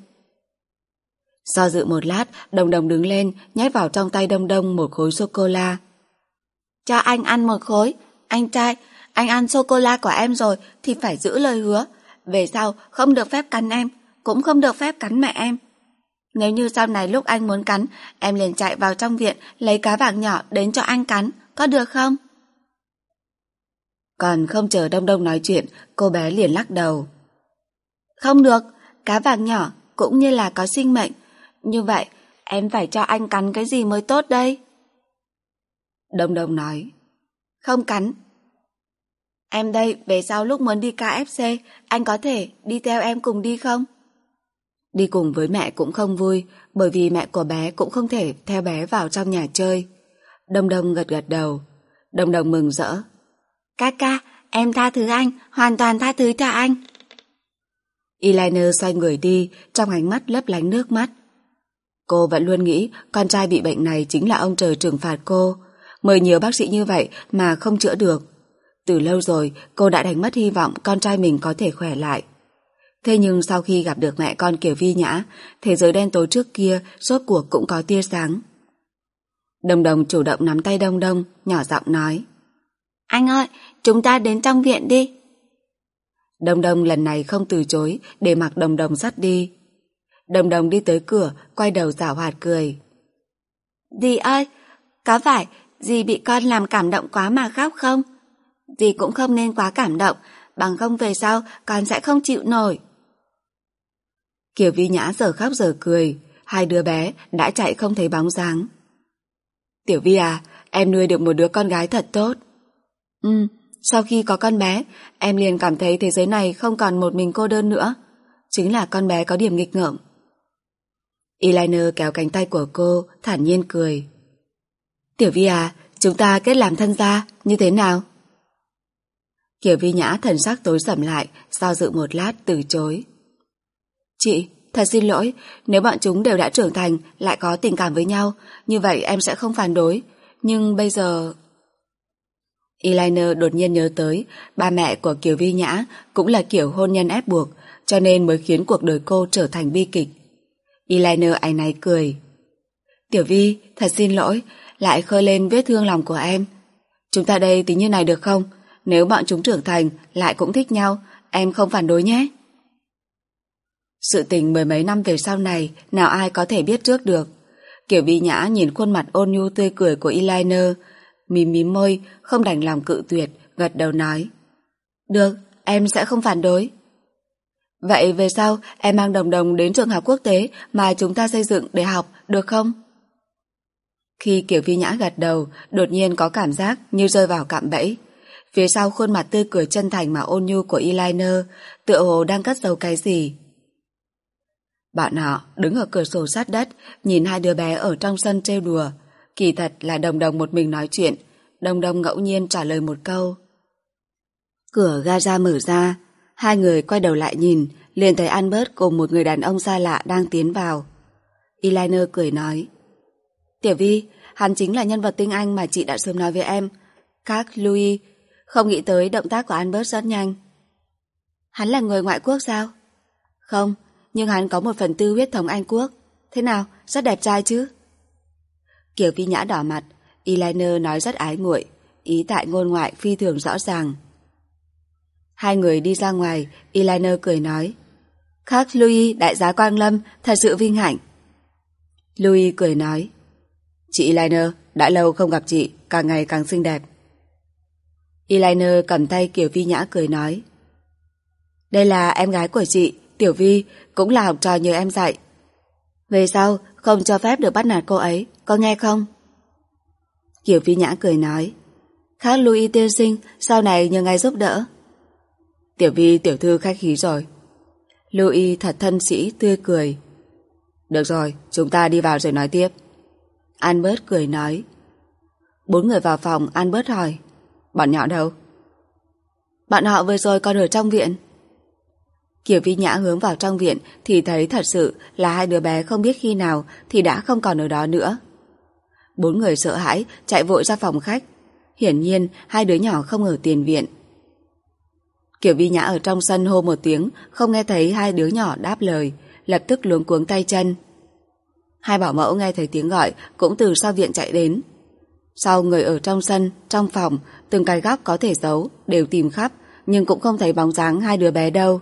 B: Do dự một lát, Đông Đông đứng lên, nhét vào trong tay Đông Đông 1 khối sô-cô-la.
C: Cho anh ăn 1 khối. Anh trai, anh ăn sô-cô-la của em rồi thì phải giữ lời hứa. Về sau không được phép cắn em, cũng không được phép cắn mẹ em. Nếu như sau này lúc anh muốn cắn, em liền chạy vào trong viện lấy cá vàng nhỏ đến cho anh cắn, có được không?
B: Còn không chờ Đông Đông nói chuyện, cô bé liền lắc đầu.
C: Không được, cá vàng nhỏ cũng như là có sinh mệnh. Như vậy, em phải cho anh cắn cái gì mới tốt đây?
B: Đông Đông nói:
C: Không cắn. Em đây, về sau lúc muốn đi KFC, anh có thể đi theo em cùng đi không?
B: Đi cùng với mẹ cũng không vui, bởi vì mẹ của bé cũng không thể theo bé vào trong nhà chơi. Đông Đông gật gật đầu. Đông Đông mừng rỡ:
C: Ca, em tha thứ anh, hoàn toàn tha thứ cho anh.
B: Eyeliner xoay người đi, trong ánh mắt lấp lánh nước mắt. Cô vẫn luôn nghĩ con trai bị bệnh này chính là ông trời trừng phạt cô. Mời nhiều bác sĩ như vậy mà không chữa được. Từ lâu rồi cô đã đánh mất hy vọng con trai mình có thể khỏe lại. Thế nhưng sau khi gặp được mẹ con Kiều Vi Nhã, thế giới đen tối trước kia rốt cuộc cũng có tia sáng. Đông Đông chủ động nắm tay Đông Đông, nhỏ giọng nói:
C: Anh ơi, chúng ta đến trong viện đi.
B: Đông Đông lần này không từ chối, để mặc Đông Đông dắt đi. Đông Đông đi tới cửa, quay đầu giảo hoạt cười:
C: Dì ơi, có phải dì bị con làm cảm động quá mà khóc không? Dì cũng không nên quá cảm động, bằng không về sau con sẽ không chịu nổi.
B: Kiều Vi Nhã giờ khóc giờ cười, hai đứa bé đã chạy không thấy bóng dáng. Tiểu Vi à, em nuôi được một đứa con gái thật tốt. Sau khi có con bé, em liền cảm thấy thế giới này không còn một mình cô đơn nữa. Chính là con bé có điểm nghịch ngợm. Eyeliner kéo cánh tay của cô, thản nhiên cười. Tiểu Vi à, chúng ta kết làm thân gia, như thế nào? Kiều Vi Nhã thần sắc tối sầm lại, do dự một lát từ chối. Chị, thật xin lỗi, nếu bọn chúng đều đã trưởng thành, lại có tình cảm với nhau, như vậy em sẽ không phản đối. Nhưng bây giờ... Eyeliner đột nhiên nhớ tới, ba mẹ của Kiều Vi Nhã cũng là kiểu hôn nhân ép buộc, cho nên mới khiến cuộc đời cô trở thành bi kịch. Eyeliner áy náy cười. Tiểu Vi, thật xin lỗi, lại khơi lên vết thương lòng của em. Chúng ta đây tính như này được không? Nếu bọn chúng trưởng thành, lại cũng thích nhau, em không phản đối nhé. Sự tình mười mấy năm về sau này, nào ai có thể biết trước được. Kiều Vi Nhã nhìn khuôn mặt ôn nhu tươi cười của Eyeliner, mím mím môi, không đành lòng cự tuyệt, gật đầu nói. Được, em sẽ không phản đối. Vậy về sau em mang Đồng Đồng đến trường học quốc tế mà chúng ta xây dựng để học, được không? Khi Kiều Vi Nhã gật đầu, đột nhiên có cảm giác như rơi vào cạm bẫy. Phía sau khuôn mặt tươi cười chân thành mà ôn nhu của Eyeliner, tựa hồ đang cất giấu cái gì. Bọn họ đứng ở cửa sổ sát đất, nhìn hai đứa bé ở trong sân trêu đùa. Kỳ thật là Đồng Đồng một mình nói chuyện, Đồng Đồng ngẫu nhiên trả lời một câu. Cửa gara mở ra, hai người quay đầu lại nhìn, liền thấy Albert cùng một người đàn ông xa lạ đang tiến vào. Eyeliner cười nói. Tiểu Vi, hắn chính là nhân vật tinh anh mà chị đã sớm nói với em. Các Louis, không nghĩ tới động tác của Albert rất nhanh. Hắn là người ngoại quốc sao? Không, nhưng hắn có 1/4 huyết thống Anh quốc. Thế nào, rất đẹp trai chứ? Kiều Vi Nhã đỏ mặt, Eyeliner nói rất ái muội, ý tại ngôn ngoại phi thường rõ ràng. Hai người đi ra ngoài, Eyeliner cười nói. Khác Louis, đại giá Quang Lâm, thật sự vinh hạnh. Louis cười nói. Chị Eyeliner, đã lâu không gặp chị, càng ngày càng xinh đẹp. Eyeliner cầm tay Kiều Vi Nhã cười nói. Đây là em gái của chị, Tiểu Vi, cũng là học trò nhờ em dạy. Về sau, không cho phép được bắt nạt cô ấy, có nghe không? Kiều Vi Nhã cười nói. Khác Louis tiên sinh, sau này nhờ ngài giúp đỡ. Tiểu Vi tiểu thư khách khí rồi. Louis thật thân sĩ tươi cười. Được rồi, chúng ta đi vào rồi nói tiếp. Albert cười nói. Bốn người vào phòng, Albert hỏi. Bọn nhỏ đâu? Bọn họ vừa rồi còn ở trong viện. Kiều Vi Nhã hướng vào trong viện thì thấy thật sự là hai đứa bé không biết khi nào thì đã không còn ở đó nữa. Bốn người sợ hãi chạy vội ra phòng khách. Hiển nhiên hai đứa nhỏ không ở tiền viện. Kiều Vi Nhã ở trong sân hô một tiếng, không nghe thấy hai đứa nhỏ đáp lời, lập tức luống cuống tay chân. Hai bảo mẫu nghe thấy tiếng gọi cũng từ sau viện chạy đến. Sau người ở trong sân, trong phòng, từng cái góc có thể giấu đều tìm khắp, nhưng cũng không thấy bóng dáng hai đứa bé đâu.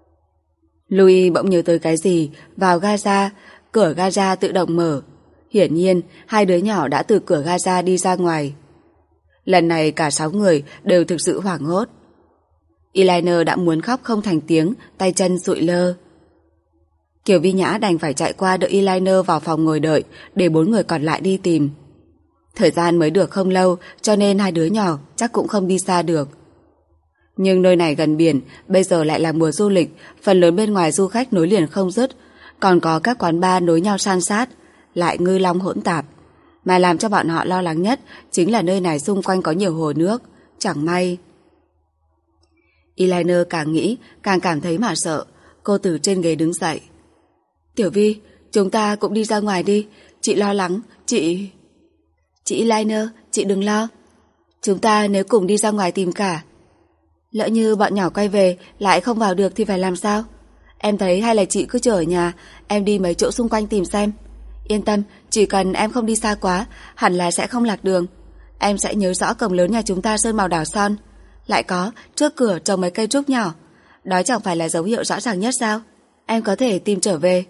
B: Louis bỗng nhớ tới cái gì, vào gara, cửa gara tự động mở. Hiển nhiên hai đứa nhỏ đã từ cửa gara đi ra ngoài. Lần này cả 6 người đều thực sự hoảng hốt. Eyeliner đã muốn khóc không thành tiếng, tay chân sụi lơ. Kiều Vi Nhã đành phải chạy qua đợi Eyeliner vào phòng ngồi đợi để 4 người còn lại đi tìm. Thời gian mới được không lâu cho nên hai đứa nhỏ chắc cũng không đi xa được. Nhưng nơi này gần biển, bây giờ lại là mùa du lịch, phần lớn bên ngoài du khách nối liền không dứt, còn có các quán bar nối nhau san sát, lại ngư long hỗn tạp. Mà làm cho bọn họ lo lắng nhất chính là nơi này xung quanh có nhiều hồ nước, chẳng may. Eyeliner càng nghĩ càng cảm thấy mà sợ, cô từ trên ghế đứng dậy. Tiểu Vi, chúng ta cũng đi ra ngoài đi, chị lo lắng, chị Eyeliner, chị đừng lo. Chúng ta nếu cùng đi ra ngoài tìm cả. Lỡ như bọn nhỏ quay về lại không vào được thì phải làm sao? Em thấy hay là chị cứ chờ ở nhà, em đi mấy chỗ xung quanh tìm xem. Yên tâm, chỉ cần em không đi xa quá, hẳn là sẽ không lạc đường. Em sẽ nhớ rõ cổng lớn nhà chúng ta sơn màu đỏ son. Lại có, trước cửa trồng mấy cây trúc nhỏ. Đó chẳng phải là dấu hiệu rõ ràng nhất sao? Em có thể tìm trở về.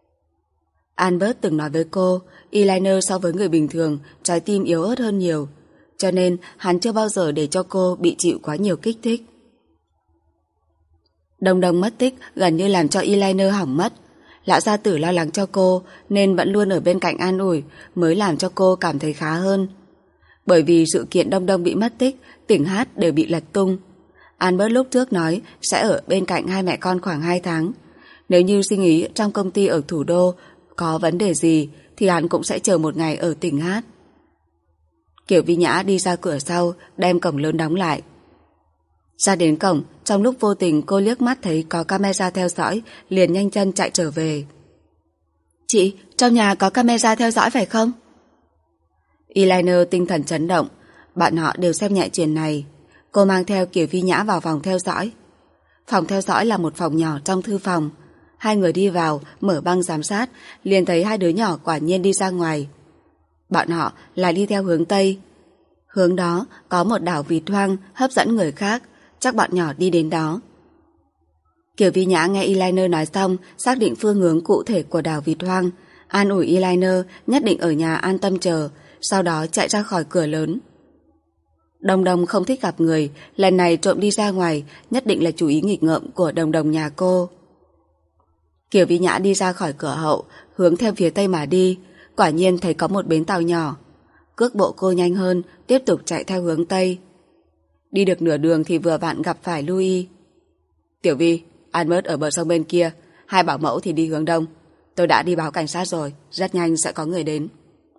B: Albert từng nói với cô, Eyeliner so với người bình thường, trái tim yếu ớt hơn nhiều. Cho nên hắn chưa bao giờ để cho cô bị chịu quá nhiều kích thích. Đồng Đồng mất tích gần như làm cho Eyeliner hỏng mất. Lão gia tử lo lắng cho cô nên vẫn luôn ở bên cạnh an ủi, mới làm cho cô cảm thấy khá hơn. Bởi vì sự kiện Đông Đông bị mất tích, Tỉnh Hát đều bị lật tung. Albert lúc trước nói sẽ ở bên cạnh hai mẹ con khoảng 2 tháng. Nếu như sinh ý trong công ty ở thủ đô có vấn đề gì thì hắn cũng sẽ chờ một ngày ở Tỉnh Hát. Kiều Vi Nhã đi ra cửa sau, đem cổng lớn đóng lại. Ra đến cổng, trong lúc vô tình cô liếc mắt thấy có camera theo dõi, liền nhanh chân chạy trở về. Chị, trong nhà có camera theo dõi phải không? Eyeliner tinh thần chấn động, bọn họ đều xem nhẹ chuyện này. Cô mang theo Kiều Vi Nhã vào phòng theo dõi. Phòng theo dõi là một phòng nhỏ trong thư phòng. Hai người đi vào, mở băng giám sát, liền thấy hai đứa nhỏ quả nhiên đi ra ngoài. Bọn họ lại đi theo hướng Tây. Hướng đó có một đảo vịt hoang hấp dẫn người khác, chắc bọn nhỏ đi đến đó. Kiều Vi Nhã nghe Eyeliner nói xong, xác định phương hướng cụ thể của đảo vịt hoang, an ủi Eyeliner nhất định ở nhà an tâm chờ, sau đó chạy ra khỏi cửa lớn. Đồng Đồng không thích gặp người, lần này trộm đi ra ngoài, nhất định là chủ ý nghịch ngợm của Đồng Đồng nhà cô. Kiều Vi Nhã đi ra khỏi cửa hậu, hướng theo phía tây mà đi, quả nhiên thấy có một bến tàu nhỏ. Cước bộ cô nhanh hơn, tiếp tục chạy theo hướng tây. Đi được nửa đường thì vừa vặn gặp phải Louis. Tiểu Vi, Albert ở bờ sông bên kia, hai bảo mẫu thì đi hướng đông. Tôi đã đi báo cảnh sát rồi, rất nhanh sẽ có người đến.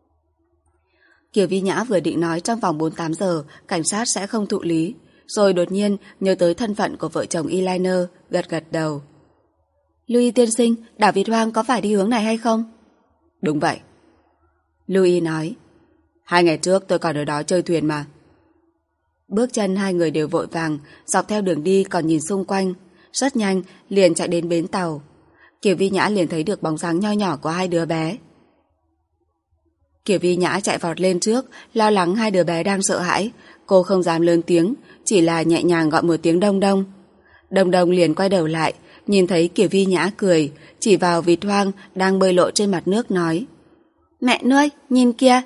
B: Kiều Vi Nhã vừa định nói trong vòng 48 giờ cảnh sát sẽ không thụ lý, rồi đột nhiên nhớ tới thân phận của vợ chồng Eyeliner, gật gật đầu. Louis tiên sinh, đảo vịt hoang có phải đi hướng này hay không? Đúng vậy. Louis nói. 2 ngày trước tôi còn ở đó chơi thuyền mà. Bước chân hai người đều vội vàng, dọc theo đường đi còn nhìn xung quanh. Rất nhanh liền chạy đến bến tàu. Kiều Vi Nhã liền thấy được bóng dáng nho nhỏ của hai đứa bé. Kiều Vi Nhã chạy vọt lên trước, lo lắng hai đứa bé đang sợ hãi. Cô không dám lớn tiếng, chỉ là nhẹ nhàng gọi một tiếng Đông Đông. Đông Đông liền quay đầu lại, nhìn thấy Kiều Vi Nhã cười, chỉ vào vịt hoang đang bơi lội trên mặt nước nói. Mẹ nuôi, nhìn kia.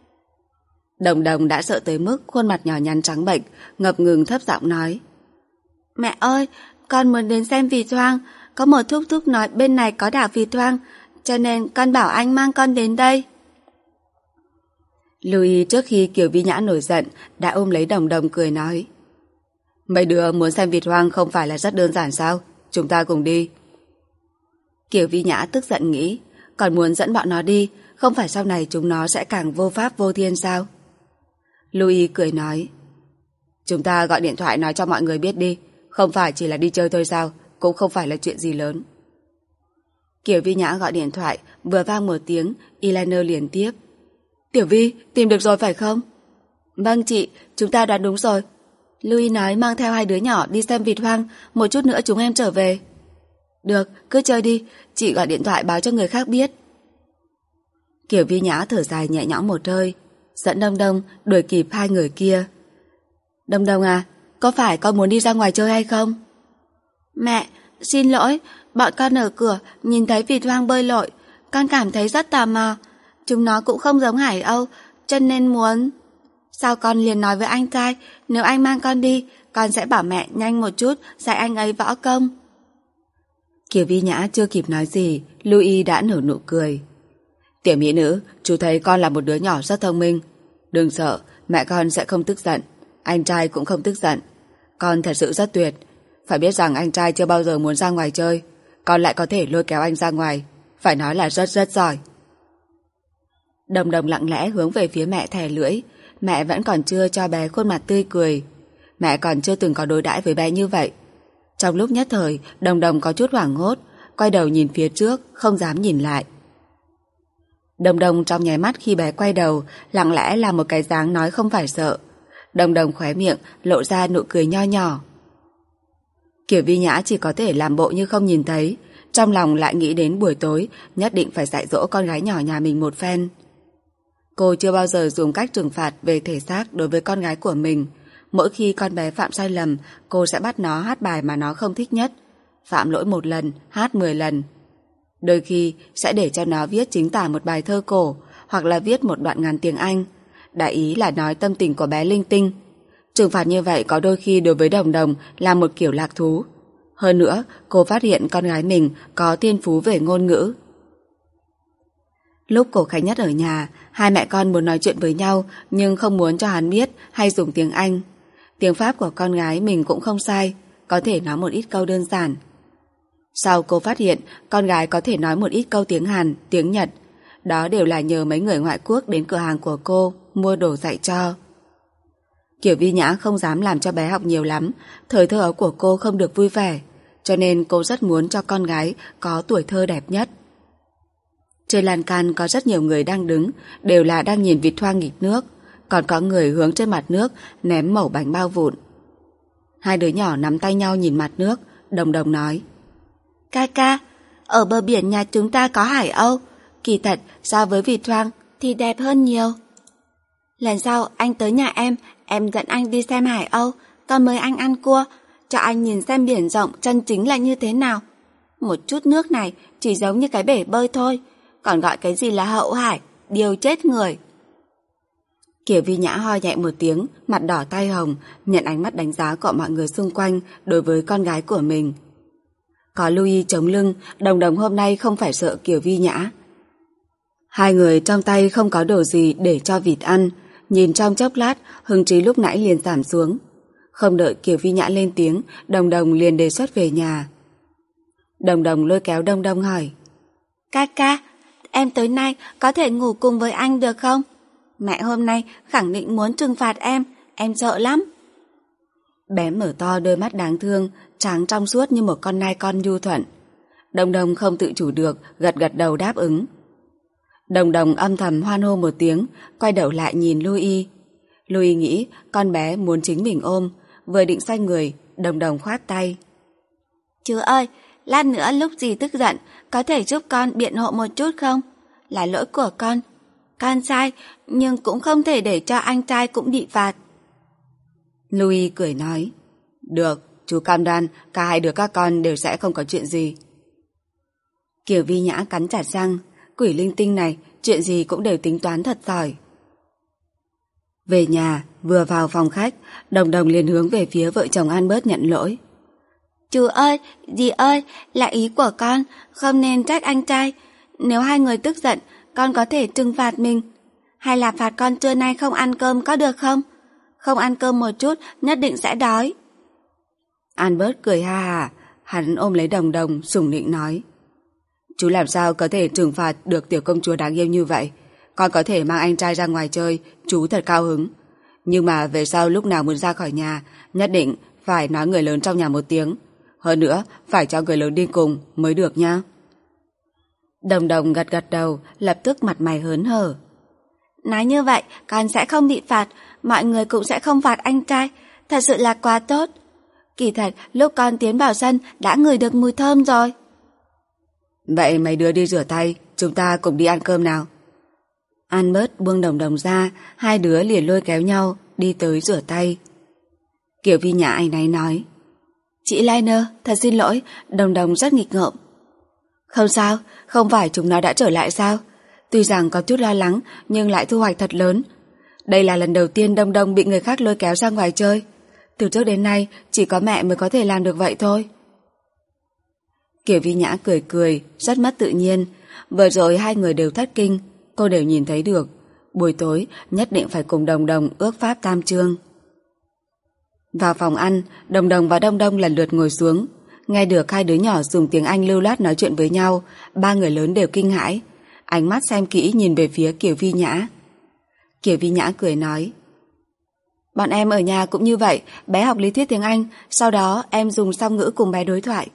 B: Đồng Đồng đã sợ tới mức khuôn mặt nhỏ nhắn trắng bệch, ngập ngừng thấp giọng nói. Mẹ ơi, con muốn đến xem vịt hoang, có một thúc thúc nói bên này có đảo vịt hoang, cho nên con bảo anh mang con đến đây. Louis trước khi Kiều Vi Nhã nổi giận đã ôm lấy Đồng Đồng cười nói. Mấy đứa muốn xem vịt hoang không phải là rất đơn giản sao? Chúng ta cùng đi. Kiều Vi Nhã tức giận nghĩ, còn muốn dẫn bọn nó đi, không phải sau này chúng nó sẽ càng vô pháp vô thiên sao? Louis cười nói. Chúng ta gọi điện thoại nói cho mọi người biết đi, không phải chỉ là đi chơi thôi sao, cũng không phải là chuyện gì lớn. Kiều Vi Nhã gọi điện thoại, vừa vang một tiếng, Eyeliner liền tiếp. Tiểu Vi, tìm được rồi phải không? Vâng chị, chúng ta đoán đúng rồi. Louis nói mang theo hai đứa nhỏ đi xem vịt hoang, một chút nữa chúng em trở về. Được, cứ chơi đi, chị gọi điện thoại báo cho người khác biết. Kiều Vi Nhã thở dài nhẹ nhõm một hơi, dẫn Đông Đông đuổi kịp hai người kia. Đông Đông à, có phải con muốn đi ra ngoài chơi hay không? Mẹ, xin lỗi, bọn con ở cửa nhìn thấy vịt hoang bơi lội, con cảm thấy rất tò mò. Chúng nó cũng không giống Hải Âu, cho nên muốn... Sao con liền nói với anh trai, nếu anh mang con đi, con sẽ bảo mẹ nhanh một chút dạy anh ấy võ công. Kiều Vi Nhã chưa kịp nói gì, Louis đã nở nụ cười. Tiểu mỹ nữ, chú thấy con là một đứa nhỏ rất thông minh. Đừng sợ, mẹ con sẽ không tức giận, anh trai cũng không tức giận. Con thật sự rất tuyệt. Phải biết rằng anh trai chưa bao giờ muốn ra ngoài chơi, con lại có thể lôi kéo anh ra ngoài, phải nói là rất rất giỏi. Đồng Đồng lặng lẽ hướng về phía mẹ thè lưỡi. Mẹ vẫn còn chưa cho bé khuôn mặt tươi cười. Mẹ còn chưa từng có đối đãi với bé như vậy. Trong lúc nhất thời, Đồng Đồng có chút hoảng hốt, quay đầu nhìn phía trước, không dám nhìn lại. Đồng Đồng trong nháy mắt khi bé quay đầu, lặng lẽ làm một cái dáng nói không phải sợ. Đồng Đồng khóe miệng lộ ra nụ cười nho nhỏ. Kiều Vi Nhã chỉ có thể làm bộ như không nhìn thấy, trong lòng lại nghĩ đến buổi tối nhất định phải dạy dỗ con gái nhỏ nhà mình một phen. Cô chưa bao giờ dùng cách trừng phạt về thể xác đối với con gái của mình. Mỗi khi con bé phạm sai lầm, cô sẽ bắt nó hát bài mà nó không thích nhất. Phạm lỗi 1 lần, hát 10 lần. Đôi khi sẽ để cho nó viết chính tả một bài thơ cổ, hoặc là viết một đoạn ngắn tiếng Anh. Đại ý là nói tâm tình của bé linh tinh. Trừng phạt như vậy có đôi khi đối với Đồng Đồng là một kiểu lạc thú. Hơn nữa, cô phát hiện con gái mình có thiên phú về ngôn ngữ. Lúc Cổ Khánh Nhất ở nhà, hai mẹ con muốn nói chuyện với nhau nhưng không muốn cho hắn biết hay dùng tiếng Anh. Tiếng Pháp của con gái mình cũng không sai, có thể nói một ít câu đơn giản. Sau cô phát hiện con gái có thể nói một ít câu tiếng Hàn, tiếng Nhật. Đó đều là nhờ mấy người ngoại quốc đến cửa hàng của cô mua đồ dạy cho. Kiều Vi Nhã không dám làm cho bé học nhiều lắm, thời thơ ấu của cô không được vui vẻ, cho nên cô rất muốn cho con gái có tuổi thơ đẹp nhất. Trên lan can có rất nhiều người đang đứng, đều là đang nhìn vịt thoa nghịch nước, còn có người hướng trên mặt nước ném mẩu bánh bao vụn. Hai đứa nhỏ nắm tay nhau nhìn mặt nước, Đồng Đồng nói:
C: Ca ca, ở bờ biển nhà chúng ta có hải âu, kỳ thật so với vịt thoang thì đẹp hơn nhiều. Lần sau anh tới nhà em dẫn anh đi xem hải âu, con mời anh ăn cua, cho anh nhìn xem biển rộng chân chính là như thế nào. Một chút nước này chỉ giống như cái bể bơi thôi, còn gọi cái gì là hậu hải, điều chết người.
B: Kiều Vi Nhã ho nhẹ một tiếng, mặt đỏ tai hồng, nhận ánh mắt đánh giá của mọi người xung quanh đối với con gái của mình. Có Louis chống lưng, Đồng Đồng hôm nay không phải sợ Kiều Vi Nhã. Hai người trong tay không có đồ gì để cho vịt ăn, nhìn trong chốc lát, hứng chí lúc nãy liền giảm xuống. Không đợi Kiều Vi Nhã lên tiếng, Đồng Đồng liền đề xuất về nhà. Đồng Đồng lôi kéo Đông Đông hỏi:
C: Ca ca, em tối nay có thể ngủ cùng với anh được không? Mẹ hôm nay khẳng định muốn trừng phạt em sợ lắm.
B: Bé mở to đôi mắt đáng thương, trắng trong suốt như một con nai con nhu thuận. Đồng Đồng không tự chủ được, gật gật đầu đáp ứng. Đồng Đồng âm thầm hoan hô một tiếng, quay đầu lại nhìn Louis. Louis nghĩ con bé muốn chính mình ôm, vừa định xoay người, Đồng Đồng khoát tay.
C: Chú ơi, lát nữa lúc dì tức giận, có thể giúp con biện hộ một chút không? Là lỗi của con sai, nhưng cũng không thể để cho anh trai cũng bị phạt.
B: Louis cười nói: Được, chú cam đoan cả hai đứa các con đều sẽ không có chuyện gì. Kiều Vi Nhã cắn chặt răng, quỷ linh tinh này chuyện gì cũng đều tính toán thật giỏi. Về nhà, vừa vào phòng khách, Đồng Đồng liền hướng về phía vợ chồng Albert nhận lỗi.
C: Chú ơi, dì ơi, là ý của con, không nên trách anh trai. Nếu hai người tức giận, con có thể trừng phạt mình. Hay là phạt con trưa nay không ăn cơm có được không? Không ăn cơm một chút, nhất định sẽ đói.
B: Albert cười ha hả, hắn ôm lấy Đồng Đồng, sủng nịnh nói: Chú làm sao có thể trừng phạt được tiểu công chúa đáng yêu như vậy? Con có thể mang anh trai ra ngoài chơi, chú thật cao hứng. Nhưng mà về sau lúc nào muốn ra khỏi nhà, nhất định phải nói người lớn trong nhà một tiếng. Hơn nữa, phải cho người lớn đi cùng mới được nha. Đồng Đồng gật gật đầu, lập tức mặt mày hớn hở.
C: Nói như vậy, con sẽ không bị phạt, mọi người cũng sẽ không phạt anh trai. Thật sự là quá tốt. Kỳ thật, lúc con tiến vào sân đã ngửi được mùi thơm rồi.
B: Vậy mấy đứa đi rửa tay, chúng ta cùng đi ăn cơm nào. Albert buông Đồng Đồng ra, hai đứa liền lôi kéo nhau đi tới rửa tay. Kiều Vi Nhã áy náy nói: Chị Liner, thật xin lỗi, Đồng Đồng rất nghịch ngợm. Không sao, không phải chúng nó đã trở lại sao? Tuy rằng có chút lo lắng, nhưng lại thu hoạch thật lớn. Đây là lần đầu tiên Đông Đông bị người khác lôi kéo ra ngoài chơi. Từ trước đến nay, chỉ có mẹ mới có thể làm được vậy thôi. Kiều Vi Nhã cười cười, rất mất tự nhiên. Vừa rồi hai người đều thất kinh, cô đều nhìn thấy được. Buổi tối nhất định phải cùng Đồng Đồng ước pháp tam chương. Vào phòng ăn, Đồng Đồng và Đông Đông lần lượt ngồi xuống. Nghe được hai đứa nhỏ dùng tiếng Anh lưu loát nói chuyện với nhau, ba người lớn đều kinh hãi, ánh mắt xem kỹ nhìn về phía Kiều Vi Nhã. Kiều Vi Nhã cười nói: Bọn em ở nhà cũng như vậy, bé học lý thuyết tiếng Anh, sau đó em dùng song ngữ cùng bé đối thoại.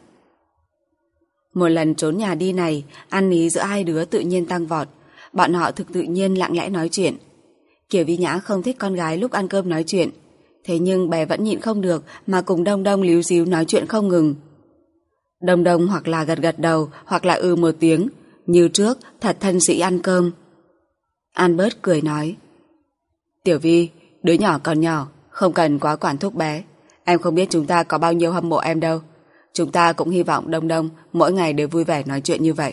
B: Một lần trốn nhà đi này, ăn ý giữa hai đứa tự nhiên tăng vọt. Bọn họ thực tự nhiên lặng lẽ nói chuyện. Kiều Vi Nhã không thích con gái lúc ăn cơm nói chuyện, thế nhưng bé vẫn nhịn không được mà cùng Đông Đông líu díu nói chuyện không ngừng. Đông Đông hoặc là gật gật đầu, hoặc là một tiếng, như trước thật thân sĩ ăn cơm. Albert cười nói: Tiểu Vi, đứa nhỏ còn nhỏ, không cần quá quản thúc bé. Em không biết chúng ta có bao nhiêu hâm mộ em đâu. Chúng ta cũng hy vọng Đông Đông mỗi ngày đều vui vẻ nói chuyện như vậy.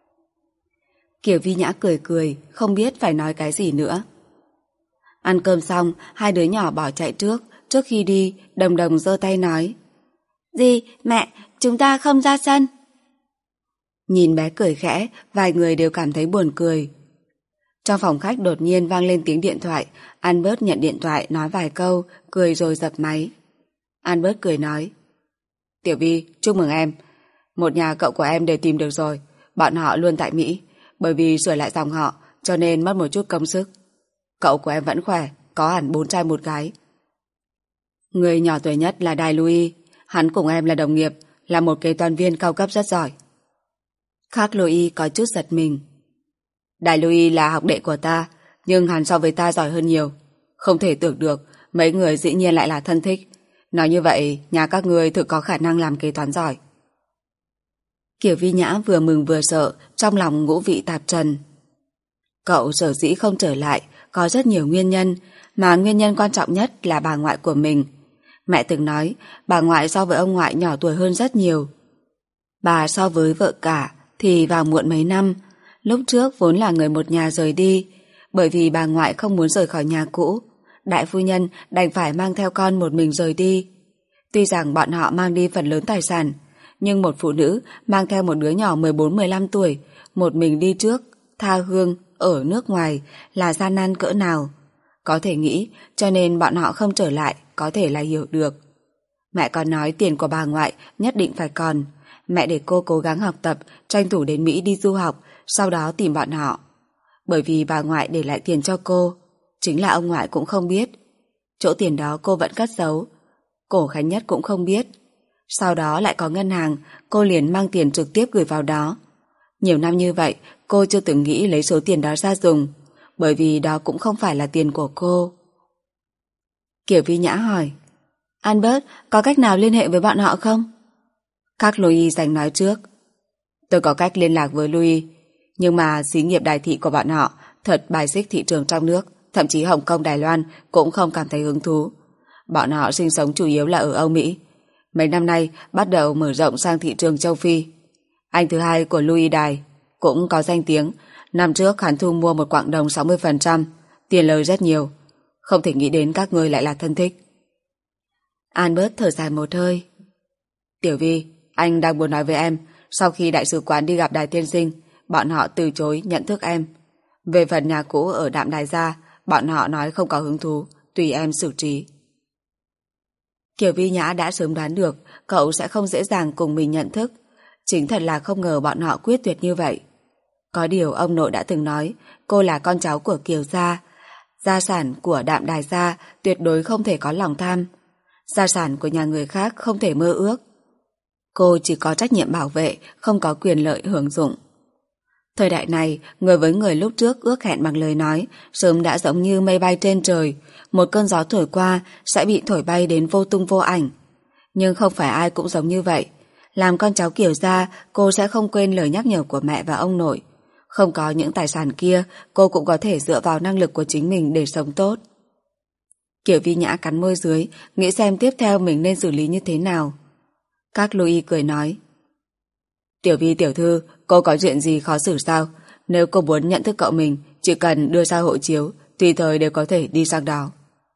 B: Kiều Vi Nhã cười cười, không biết phải nói cái gì nữa. Ăn cơm xong, hai đứa nhỏ bỏ chạy trước. Trước khi đi, Đồng Đồng giơ tay nói:
C: Dì, mẹ, chúng ta không ra sân.
B: Nhìn bé cười khẽ, vài người đều cảm thấy buồn cười. Trong phòng khách đột nhiên vang lên tiếng điện thoại. Albert nhận điện thoại nói vài câu, cười rồi dập máy. Albert cười nói: Tiểu Vi, chúc mừng em. Một nhà cậu của em đều tìm được rồi. Bọn họ luôn tại Mỹ. Bởi vì sửa lại dòng họ cho nên mất một chút công sức. Cậu của em vẫn khỏe, có hẳn 4 trai 1 gái. Người nhỏ tuổi nhất là Đài Louis. Hắn cùng em là đồng nghiệp, là một kế toán viên cao cấp rất giỏi. Khác Louis có chút giật mình. Đài Louis là học đệ của ta, nhưng hắn so với ta giỏi hơn nhiều. Không thể tưởng được mấy người dĩ nhiên lại là thân thích. Nói như vậy, nhà các ngươi thực có khả năng làm kế toán giỏi. Kiều Vi Nhã vừa mừng vừa sợ, trong lòng ngũ vị tạp trần. Cậu sở dĩ không trở lại có rất nhiều nguyên nhân, mà nguyên nhân quan trọng nhất là bà ngoại của mình. Mẹ từng nói bà ngoại so với ông ngoại nhỏ tuổi hơn rất nhiều. Bà so với vợ cả thì vào muộn mấy năm. Lúc trước vốn là người một nhà rời đi, bởi vì bà ngoại không muốn rời khỏi nhà cũ. Đại phu nhân đành phải mang theo con một mình rời đi. Tuy rằng bọn họ mang đi phần lớn tài sản, nhưng một phụ nữ mang theo một đứa nhỏ 14-15 tuổi, một mình đi trước, tha hương, ở nước ngoài là gian nan cỡ nào. Có thể nghĩ, cho nên bọn họ không trở lại, có thể là hiểu được. Mẹ còn nói tiền của bà ngoại nhất định phải còn. Mẹ để cô cố gắng học tập, tranh thủ đến Mỹ đi du học, sau đó tìm bọn họ. Bởi vì bà ngoại để lại tiền cho cô, chính là ông ngoại cũng không biết. Chỗ tiền đó cô vẫn cất giấu, Cổ Khánh Nhất cũng không biết. Sau đó lại có ngân hàng, cô liền mang tiền trực tiếp gửi vào đó. Nhiều năm như vậy, cô chưa từng nghĩ lấy số tiền đó ra dùng, bởi vì đó cũng không phải là tiền của cô. Kiều Vi Nhã hỏi: Albert, có cách nào liên hệ với bọn họ không? Các Louis giành nói trước: Tôi có cách liên lạc với Louis, nhưng mà xí nghiệp đài thị của bọn họ thật bài xích thị trường trong nước, thậm chí Hồng Kông, Đài Loan cũng không cảm thấy hứng thú. Bọn họ sinh sống chủ yếu là ở Âu Mỹ. Mấy năm nay bắt đầu mở rộng sang thị trường châu Phi. Anh thứ hai của Louis Đài cũng có danh tiếng. Năm trước hắn thu mua một quặng đồng 60%, tiền lời rất nhiều. Không thể nghĩ đến các ngươi lại là thân thích. Albert thở dài một hơi: Tiểu Vi, anh đang muốn nói với em, sau khi đại sứ quán đi gặp Đài tiên sinh, bọn họ từ chối nhận thức em. Về phần nhà cũ ở Đạm Đài Gia, bọn họ nói không có hứng thú, tùy em xử trí. Kiều Vi Nhã đã sớm đoán được cậu sẽ không dễ dàng cùng mình nhận thức. Chính thật là không ngờ bọn họ quyết tuyệt như vậy. Có điều ông nội đã từng nói cô là con cháu của Kiều gia. Gia sản của Đạm Đài Gia tuyệt đối không thể có lòng tham. Gia sản của nhà người khác không thể mơ ước. Cô chỉ có trách nhiệm bảo vệ, không có quyền lợi hưởng dụng. Thời đại này, người với người lúc trước ước hẹn bằng lời nói sớm đã giống như mây bay trên trời, một cơn gió thổi qua sẽ bị thổi bay đến vô tung vô ảnh. Nhưng không phải ai cũng giống như vậy. Làm con cháu Kiều gia, cô sẽ không quên lời nhắc nhở của mẹ và ông nội. Không có những tài sản kia, cô cũng có thể dựa vào năng lực của chính mình để sống tốt. Kiều Vi Nhã cắn môi dưới, nghĩ xem tiếp theo mình nên xử lý như thế nào. Các Louis cười nói: Tiểu Vi tiểu thư, cô có chuyện gì khó xử sao? Nếu cô muốn nhận thức cậu mình, chỉ cần đưa ra hộ chiếu, tùy thời đều có thể đi sang đó.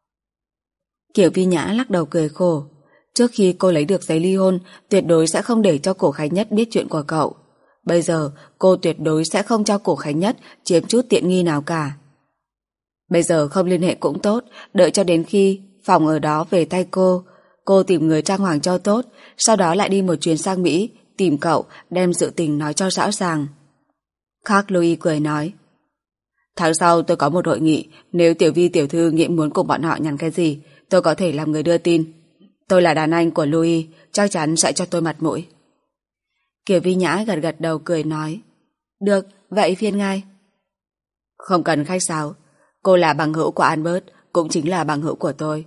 B: Kiều Vi Nhã lắc đầu cười khổ. Trước khi cô lấy được giấy ly hôn, tuyệt đối sẽ không để cho Cổ Khánh Nhất biết chuyện của cậu. Bây giờ, cô tuyệt đối sẽ không cho Cổ Khánh Nhất chiếm chút tiện nghi nào cả. Bây giờ không liên hệ cũng tốt, đợi cho đến khi phòng ở đó về tay cô tìm người trang hoàng cho tốt, sau đó lại đi một chuyến sang Mỹ, tìm cậu, đem sự tình nói cho rõ ràng. Khác Louis cười nói: Tháng sau tôi có một hội nghị, nếu Tiểu Vi tiểu thư nghĩ muốn cùng bọn họ nhắn cái gì, tôi có thể làm người đưa tin. Tôi là đàn anh của Louis, chắc chắn sẽ cho tôi mặt mũi. Kiều Vi Nhã gật gật đầu cười nói: Được, vậy phiền ngài. Không cần khách sáo, cô là bằng hữu của Albert, cũng chính là bằng hữu của tôi.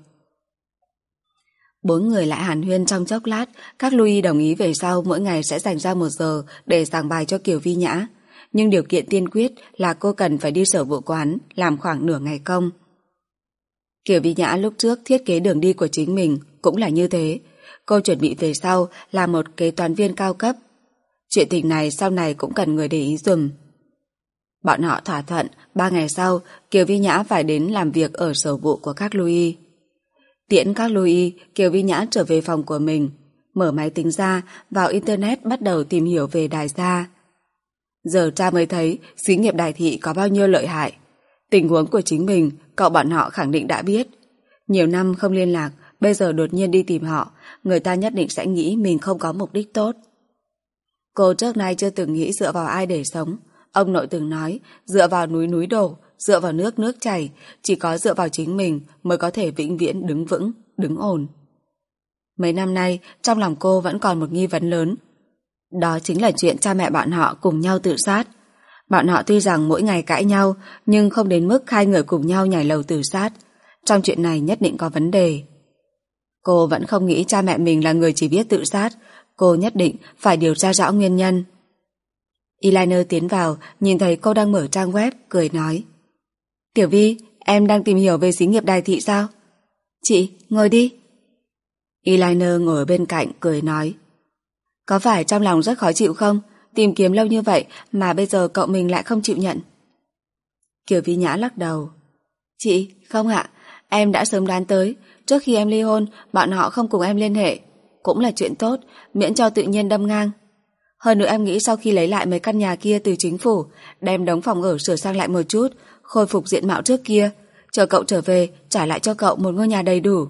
B: 4 người lại hàn huyên trong chốc lát. Các Louis đồng ý về sau mỗi ngày sẽ dành ra 1 giờ để giảng bài cho Kiều Vi Nhã, nhưng điều kiện tiên quyết là cô cần phải đi sở vụ quán làm khoảng nửa ngày công. Kiều Vi Nhã lúc trước thiết kế đường đi của chính mình cũng là như thế. Cô chuẩn bị về sau là một kế toán viên cao cấp. Chuyện tình này sau này cũng cần người để ý dùm. Bọn họ thỏa thuận 3 ngày sau Kiều Vi Nhã phải đến làm việc ở sở vụ của các Louis. Tiễn các Louis, Kiều Vi Nhã trở về phòng của mình. Mở máy tính ra, vào internet bắt đầu tìm hiểu về Đài Gia. Giờ cha mới thấy xí nghiệp Đài Thị có bao nhiêu lợi hại. Tình huống của chính mình, cậu bọn họ khẳng định đã biết. Nhiều năm không liên lạc, bây giờ đột nhiên đi tìm họ, người ta nhất định sẽ nghĩ mình không có mục đích tốt. Cô trước nay chưa từng nghĩ dựa vào ai để sống. Ông nội từng nói, dựa vào núi núi đổ, dựa vào nước nước chảy, chỉ có dựa vào chính mình mới có thể vĩnh viễn đứng vững, đứng ổn. Mấy năm nay, trong lòng cô vẫn còn một nghi vấn lớn. Đó chính là chuyện cha mẹ bọn họ cùng nhau tự sát. Bọn họ tuy rằng mỗi ngày cãi nhau, nhưng không đến mức hai người cùng nhau nhảy lầu tự sát. Trong chuyện này nhất định có vấn đề. Cô vẫn không nghĩ cha mẹ mình là người chỉ biết tự sát. Cô nhất định phải điều tra rõ nguyên nhân. Eliner tiến vào, nhìn thấy cô đang mở trang web, cười nói. Tiểu Vi, em đang tìm hiểu về xí nghiệp Đài Thị sao? Chị, ngồi đi. Eliner ngồi ở bên cạnh, cười nói. Có phải trong lòng rất khó chịu không? Tìm kiếm lâu như vậy mà bây giờ cậu mình lại không chịu nhận. Kiều Vi Nhã lắc đầu. Chị, không ạ, em đã sớm đoán tới. Trước khi em ly hôn, bọn họ không cùng em liên hệ. Cũng là chuyện tốt, miễn cho tự nhiên đâm ngang. Hơn nữa em nghĩ sau khi lấy lại mấy căn nhà kia từ chính phủ, đem đống phòng ở sửa sang lại một chút, khôi phục diện mạo trước kia, chờ cậu trở về, trả lại cho cậu một ngôi nhà đầy đủ.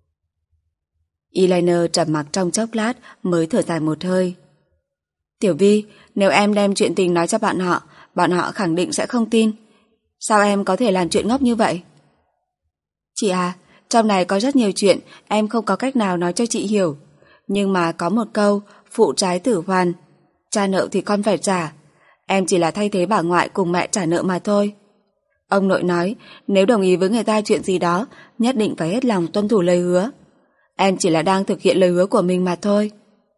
B: Eliner trầm mặc trong chốc lát mới thở dài một hơi. Tiểu Vi, nếu em đem chuyện tình nói cho bọn họ khẳng định sẽ không tin. Sao em có thể làm chuyện ngốc như vậy? Chị à, trong này có rất nhiều chuyện em không có cách nào nói cho chị hiểu. Nhưng mà có một câu, phụ trái tử hoàn. Cha nợ thì con phải trả. Em chỉ là thay thế bà ngoại cùng mẹ trả nợ mà thôi. Ông nội nói, nếu đồng ý với người ta chuyện gì đó, nhất định phải hết lòng tuân thủ lời hứa. Em chỉ là đang thực hiện lời hứa của mình mà thôi.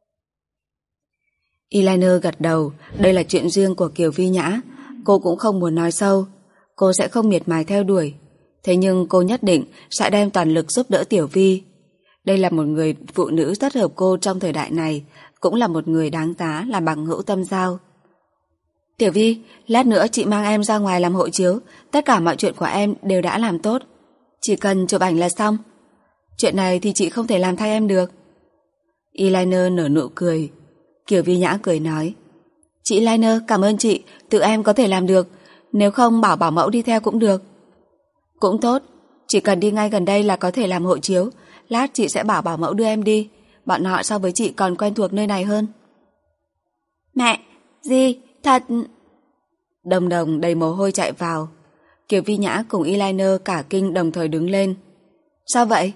B: Eliner gật đầu, đây là chuyện riêng của Kiều Vi Nhã. Cô cũng không muốn nói sâu. Cô sẽ không miệt mài theo đuổi. Thế nhưng cô nhất định sẽ đem toàn lực giúp đỡ Tiểu Vi. Đây là một người phụ nữ rất hợp cô trong thời đại này, cũng là một người đáng giá làm bằng hữu tâm giao. Tiểu Vi, lát nữa chị mang em ra ngoài làm hộ chiếu, tất cả mọi chuyện của em đều đã làm tốt. Chỉ cần chụp ảnh là xong. Chuyện này thì chị không thể làm thay em được. Eliner nở nụ cười. Kiều Vi Nhã cười nói. Chị Liner, cảm ơn chị, tự em có thể làm được. Nếu không bảo bảo mẫu đi theo cũng được. Cũng tốt, chỉ cần đi ngay gần đây là có thể làm hộ chiếu. Lát chị sẽ bảo bảo mẫu đưa em đi. Bọn họ so với chị còn quen thuộc nơi này hơn.
C: Mẹ, gì, thật...
B: Đồng Đồng đầy mồ hôi chạy vào. Kiều Vi Nhã cùng Eliner cả kinh đồng thời đứng lên. Sao vậy?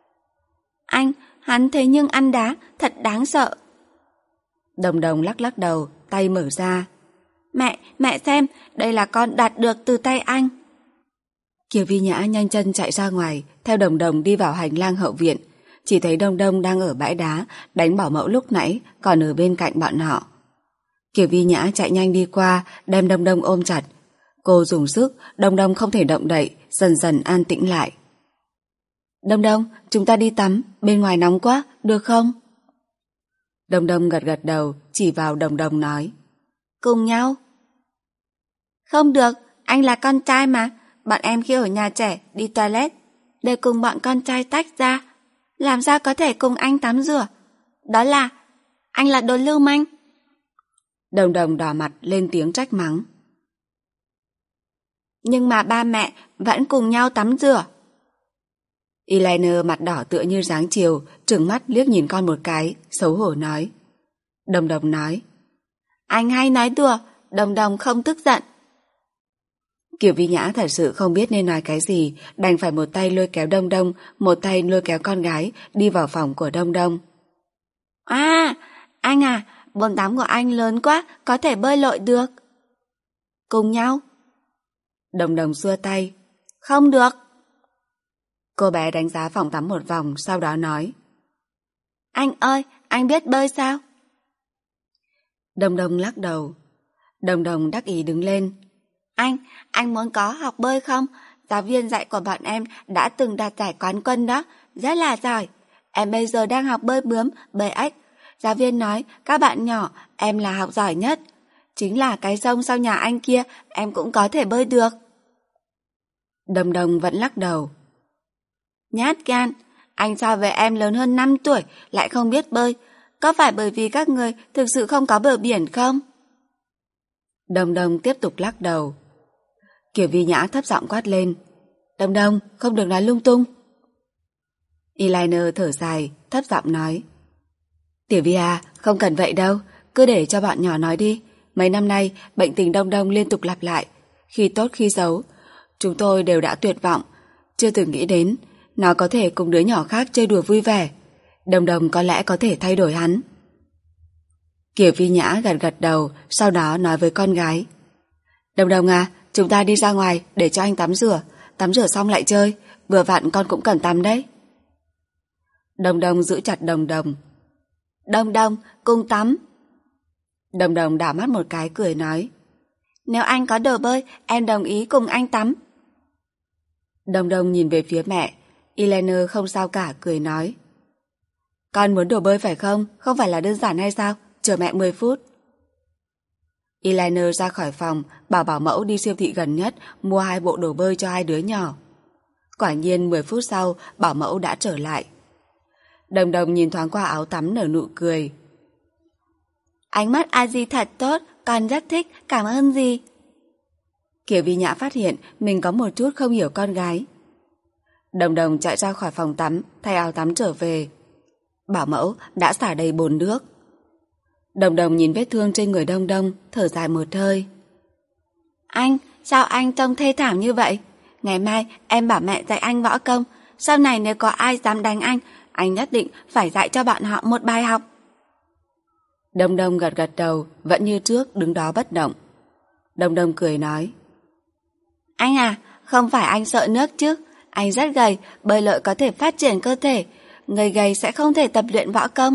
C: Hắn thế nhưng ăn đá, thật đáng sợ.
B: Đồng Đồng lắc lắc đầu, tay mở ra.
C: Mẹ xem, đây là con đạt được từ tay anh.
B: Kiều Vi Nhã nhanh chân chạy ra ngoài, theo Đồng Đồng đi vào hành lang hậu viện. Chỉ thấy Đông Đông đang ở bãi đá, đánh bảo mẫu lúc nãy, còn ở bên cạnh bọn họ. Kiều Vi Nhã chạy nhanh đi qua, đem Đông Đông ôm chặt. Cô dùng sức, Đông Đông không thể động đậy, dần dần an tĩnh lại. Đông Đông, chúng ta đi tắm, bên ngoài nóng quá, được không? Đông Đông gật gật đầu, chỉ vào Đồng Đồng nói.
C: Cùng nhau. Không được, anh là con trai mà. Bọn em khi ở nhà trẻ, đi toilet, để cùng bọn con trai tách ra. Làm sao có thể cùng anh tắm rửa? Đó là, anh là đồ lưu manh.
B: Đồng Đồng đỏ mặt lên tiếng trách mắng.
C: Nhưng mà ba mẹ vẫn cùng nhau tắm rửa.
B: Eliner mặt đỏ tựa như dáng chiều, trừng mắt liếc nhìn con một cái, xấu hổ nói. Đồng Đồng nói.
C: Anh hay nói đùa, Đồng Đồng không tức giận.
B: Kiều Vi Nhã thật sự không biết nên nói cái gì, đành phải một tay lôi kéo Đông Đông, một tay lôi kéo con gái, đi vào phòng của Đông Đông.
C: Anh à, bồn tắm của anh lớn quá, có thể bơi lội được. Cùng nhau.
B: Đồng Đồng xua tay.
C: Không được.
B: Cô bé đánh giá phòng tắm một vòng, sau đó nói.
C: Anh ơi, anh biết bơi sao?
B: Đồng Đồng lắc đầu. Đồng Đồng đắc ý đứng lên.
C: Anh muốn có học bơi không? Giáo viên dạy của bọn em đã từng đạt giải quán quân đó, rất là giỏi. Em bây giờ đang học bơi bướm, bơi ếch. Giáo viên nói các bạn nhỏ em là học giỏi nhất. Chính là cái sông sau nhà anh kia em cũng có thể bơi được.
B: Đồng Đồng vẫn lắc đầu.
C: Nhát gan, anh so với em lớn hơn 5 tuổi lại không biết bơi. có phải bởi vì các người thực sự không có bờ biển không?
B: Đông Đông tiếp tục lắc đầu. Kiều Vi Nhã thấp giọng quát lên. Đông Đông, không được nói lung tung. Eyeliner thở dài, thấp giọng nói. Tiểu Vi à, không cần vậy đâu, cứ để cho bọn nhỏ nói đi. Mấy năm nay, bệnh tình Đông Đông liên tục lặp lại, khi tốt khi xấu. Chúng tôi đều đã tuyệt vọng, chưa từng nghĩ đến nó có thể cùng đứa nhỏ khác chơi đùa vui vẻ. Đông Đông có lẽ có thể thay đổi hắn. Kiều Vi Nhã gật gật đầu, sau đó nói với con gái. Đông Đông à, chúng ta đi ra ngoài để cho anh tắm rửa xong lại chơi, vừa vặn con cũng cần tắm đấy. Đông Đông giữ chặt Đồng Đồng.
C: Đông Đông, cùng tắm.
B: Đồng Đồng đảo mắt một cái cười nói.
C: Nếu anh có đồ bơi, em đồng ý cùng anh tắm.
B: Đông Đông nhìn về phía mẹ. Eyeliner không sao cả, cười nói. Con muốn đồ bơi phải không? Không phải là đơn giản hay sao? Chờ mẹ 10 phút. Eyeliner ra khỏi phòng, bảo bảo mẫu đi siêu thị gần nhất mua 2 bộ đồ bơi cho 2 đứa nhỏ. Quả nhiên 10 phút sau, bảo mẫu đã trở lại. Đồng Đồng nhìn thoáng qua áo tắm nở nụ cười.
C: Ánh mắt a dì thật tốt, con rất thích, cảm ơn dì.
B: Kiều Vi Nhã phát hiện mình có một chút không hiểu con gái. Đồng Đồng chạy ra khỏi phòng tắm, thay áo tắm trở về. Bảo mẫu đã xả đầy bồn nước. Đồng Đồng nhìn vết thương trên người Đông Đông, thở dài một hơi.
C: Anh, sao anh trông thê thảm như vậy? Ngày mai em bảo mẹ dạy anh võ công. Sau này nếu có ai dám đánh anh nhất định phải dạy cho bọn họ một bài học.
B: Đông Đông gật gật đầu, vẫn như trước đứng đó bất động. Đông Đông cười nói.
C: Anh à, không phải anh sợ nước chứ. Anh rất gầy, bơi lội có thể phát triển cơ thể. Người gầy sẽ không thể tập luyện võ công.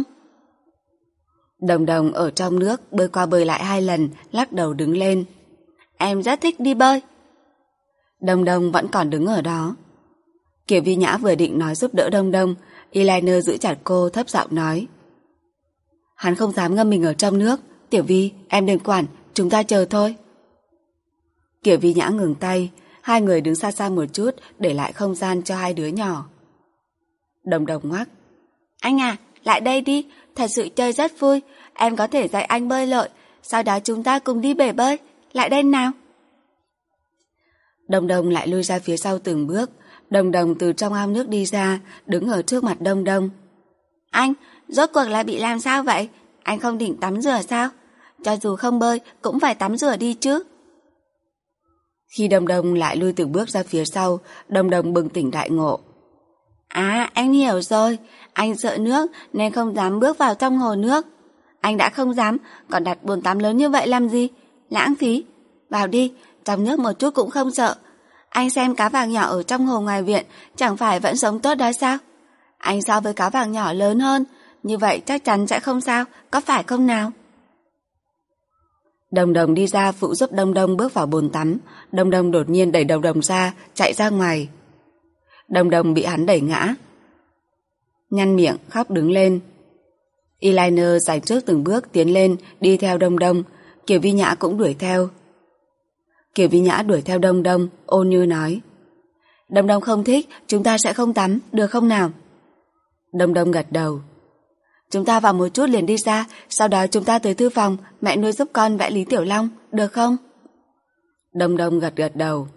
B: Đồng Đồng ở trong nước bơi qua bơi lại 2 lần, lắc đầu đứng lên.
C: Em rất thích đi bơi.
B: Đông Đông vẫn còn đứng ở đó. Kiều Vi Nhã vừa định nói giúp đỡ Đông Đông, Eyeliner giữ chặt cô thấp giọng nói. Hắn không dám ngâm mình ở trong nước. Tiểu Vi, em đừng quản, chúng ta chờ thôi. Kiều Vi Nhã ngừng tay, 2 người đứng xa xa một chút để lại không gian cho 2 đứa nhỏ. Đồng Đồng ngoắc.
C: Anh à, lại đây đi, thật sự chơi rất vui. Em có thể dạy anh bơi lội, sau đó chúng ta cùng đi bể bơi. Lại đây nào.
B: Đồng Đồng lại lui ra phía sau từng bước. Đồng Đồng từ trong ao nước đi ra, đứng ở trước mặt Đông Đông.
C: Anh, rốt cuộc là bị làm sao vậy? Anh không định tắm rửa sao? Cho dù không bơi, cũng phải tắm rửa đi chứ.
B: Khi Đông Đông lại lui từng bước ra phía sau, Đông Đông bừng tỉnh đại ngộ.
C: À, em hiểu rồi. Anh sợ nước nên không dám bước vào trong hồ nước. Anh đã không dám, còn đặt bồn tắm lớn như vậy làm gì? Lãng phí. Vào đi, trong nước một chút cũng không sợ. Anh xem cá vàng nhỏ ở trong hồ ngoài viện chẳng phải vẫn sống tốt đó sao? Anh so với cá vàng nhỏ lớn hơn, như vậy chắc chắn sẽ không sao, có phải không nào?
B: Đồng Đồng đi ra phụ giúp Đông Đông bước vào bồn tắm. Đông Đông đột nhiên đẩy Đồng Đồng ra, chạy ra ngoài. Đồng Đồng bị hắn đẩy ngã, nhăn miệng khóc đứng lên. Eyeliner giành trước từng bước tiến lên, đi theo Đông Đông. Kiều Vi Nhã cũng đuổi theo. Kiều Vi Nhã đuổi theo Đông Đông, ôn như nói. Đông Đông không thích, chúng ta sẽ không tắm, được không nào? Đông Đông gật đầu. Chúng ta vào một chút liền đi ra, sau đó chúng ta tới thư phòng, mẹ nuôi giúp con vẽ Lý Tiểu Long, được không? Đông Đông gật gật đầu.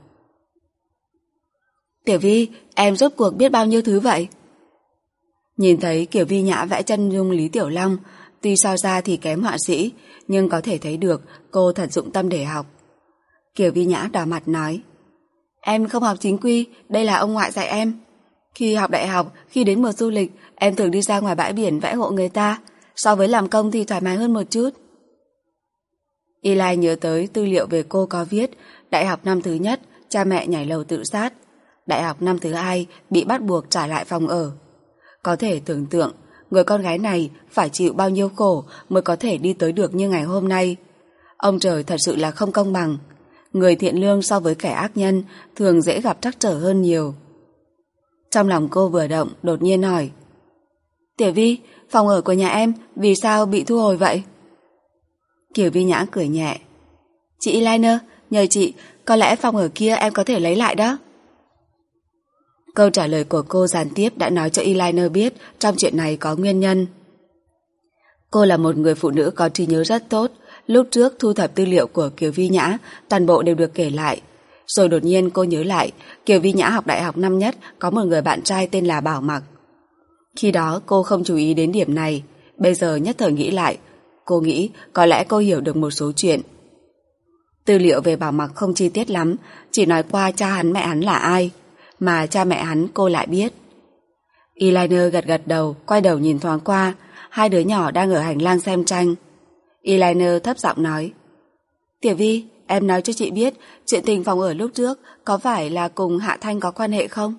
B: Tiểu Vi, em rốt cuộc biết bao nhiêu thứ vậy? Nhìn thấy Kiều Vi Nhã vẽ chân dung Lý Tiểu Long, tuy so ra thì kém họa sĩ, nhưng có thể thấy được cô thật dụng tâm để học. Kiều Vi Nhã đỏ mặt nói. Em không học chính quy, đây là ông ngoại dạy em. Khi học đại học, khi đến mùa du lịch, em thường đi ra ngoài bãi biển vẽ hộ người ta, so với làm công thì thoải mái hơn một chút. Eli nhớ tới tư liệu về cô có viết, đại học năm thứ nhất, cha mẹ nhảy lầu tự sát. Đại học năm thứ 2, bị bắt buộc trả lại phòng ở. Có thể tưởng tượng, người con gái này phải chịu bao nhiêu khổ mới có thể đi tới được như ngày hôm nay. Ông trời thật sự là không công bằng. Người thiện lương so với kẻ ác nhân thường dễ gặp trắc trở hơn nhiều. Trong lòng cô vừa động, đột nhiên hỏi. Tiểu Vi, phòng ở của nhà em vì sao bị thu hồi vậy? Kiều Vi Nhã cười nhẹ. Chị Eyeliner, nhờ chị, có lẽ phòng ở kia em có thể lấy lại đó. Câu trả lời của cô gián tiếp đã nói cho Eyeliner biết trong chuyện này có nguyên nhân. Cô là một người phụ nữ có trí nhớ rất tốt. Lúc trước thu thập tư liệu của Kiều Vi Nhã, toàn bộ đều được kể lại. Rồi đột nhiên cô nhớ lại, Kiều Vi Nhã học đại học năm nhất có một người bạn trai tên là Bảo Mặc. Khi đó cô không chú ý đến điểm này, bây giờ nhất thời nghĩ lại, cô nghĩ có lẽ cô hiểu được một số chuyện. Tư liệu về Bảo Mặc không chi tiết lắm, chỉ nói qua cha hắn mẹ hắn là ai, mà cha mẹ hắn cô lại biết. Eliner gật gật đầu, quay đầu nhìn thoáng qua, hai đứa nhỏ đang ở hành lang xem tranh. Eliner thấp giọng nói, Tiểu Vi, em nói cho chị biết chuyện tình phòng ở lúc trước có phải là cùng Hạ Thanh có quan hệ không?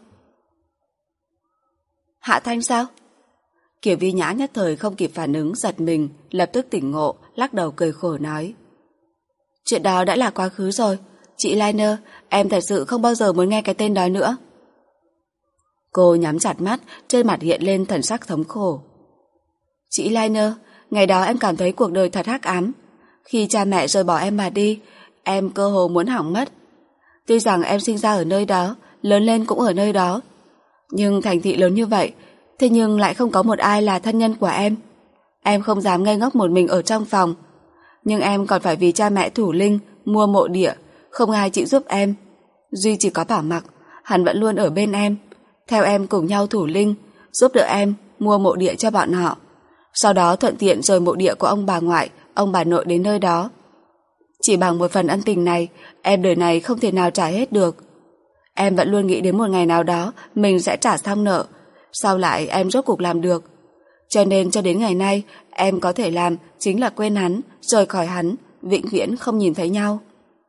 B: Hạ Thanh sao? Kiều Vi Nhã nhất thời không kịp phản ứng, giật mình, lập tức tỉnh ngộ, lắc đầu cười khổ nói, chuyện đó đã là quá khứ rồi. Chị Liner, em thật sự không bao giờ muốn nghe cái tên đó nữa. Cô nhắm chặt mắt, trên mặt hiện lên thần sắc thống khổ. Chị Liner, ngày đó em cảm thấy cuộc đời thật hắc ám. Khi cha mẹ rời bỏ em mà đi, em cơ hồ muốn hỏng mất. Tuy rằng em sinh ra ở nơi đó, lớn lên cũng ở nơi đó, nhưng thành thị lớn như vậy, thế nhưng lại không có một ai là thân nhân của em. Em không dám ngây ngốc một mình ở trong phòng, nhưng em còn phải vì cha mẹ thủ linh mua mộ địa, không ai chịu giúp em. Duy chỉ có Bảo Mặc, hắn vẫn luôn ở bên em, theo em cùng nhau thủ linh, giúp đỡ em mua mộ địa cho bọn họ. Sau đó thuận tiện rời mộ địa của ông bà ngoại, ông bà nội đến nơi đó. Chỉ bằng một phần ân tình này, em đời này không thể nào trả hết được. Em vẫn luôn nghĩ đến một ngày nào đó mình sẽ trả xong nợ. Sau lại em rốt cuộc làm được. Cho nên cho đến ngày nay, em có thể làm chính là quên hắn, rời khỏi hắn, vĩnh viễn không nhìn thấy nhau.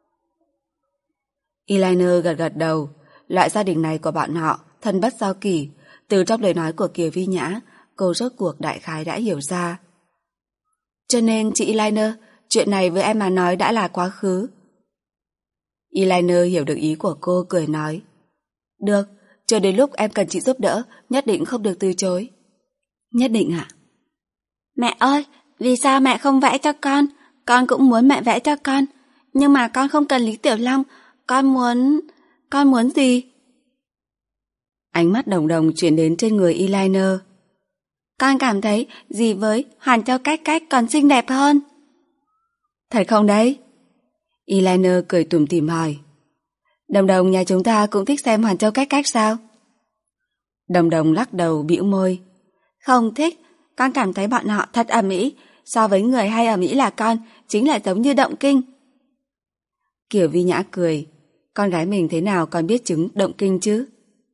B: Eliner gật gật đầu. Loại gia đình này của bọn họ thân bất giao kỷ. Từ trong lời nói của Kiều Vi Nhã, cô rốt cuộc đại khái đã hiểu ra. Cho nên chị Eliner, chuyện này với em mà nói đã là quá khứ. Eliner hiểu được ý của cô, cười nói, được, chờ đến lúc em cần chị giúp đỡ, nhất định không được từ chối. Nhất định ạ?
C: Mẹ ơi, vì sao mẹ không vẽ cho con? Con cũng muốn mẹ vẽ cho con, nhưng mà con không cần Lý Tiểu Long, con muốn gì?
B: Ánh mắt Đồng Đồng chuyển đến trên người Eliner.
C: Con cảm thấy gì với Hoàn Châu Cách Cách còn xinh đẹp hơn.
B: Thật không đấy? Eliner cười tủm tỉm hỏi. Đồng Đồng nhà chúng ta cũng thích xem Hoàn Châu Cách Cách sao? Đồng Đồng lắc đầu bĩu môi.
C: Không thích, con cảm thấy bọn họ thật ầm ĩ, so với người hay ầm ĩ là con, chính là giống như động kinh.
B: Kiều Vi Nhã cười, con gái mình thế nào còn biết chứng động kinh chứ?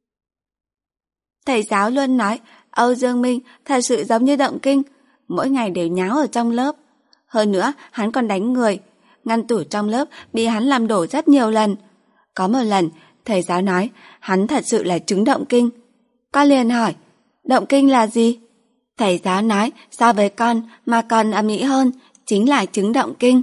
C: Thầy giáo luôn nói Âu Dương Minh thật sự giống như động kinh, mỗi ngày đều nháo ở trong lớp. Hơn nữa, hắn còn đánh người, ngăn tủ trong lớp bị hắn làm đổ rất nhiều lần. Có một lần, thầy giáo nói hắn thật sự là chứng động kinh. Con liền hỏi, động kinh là gì? Thầy giáo nói so với con mà còn ầm ĩ hơn, chính là chứng động kinh.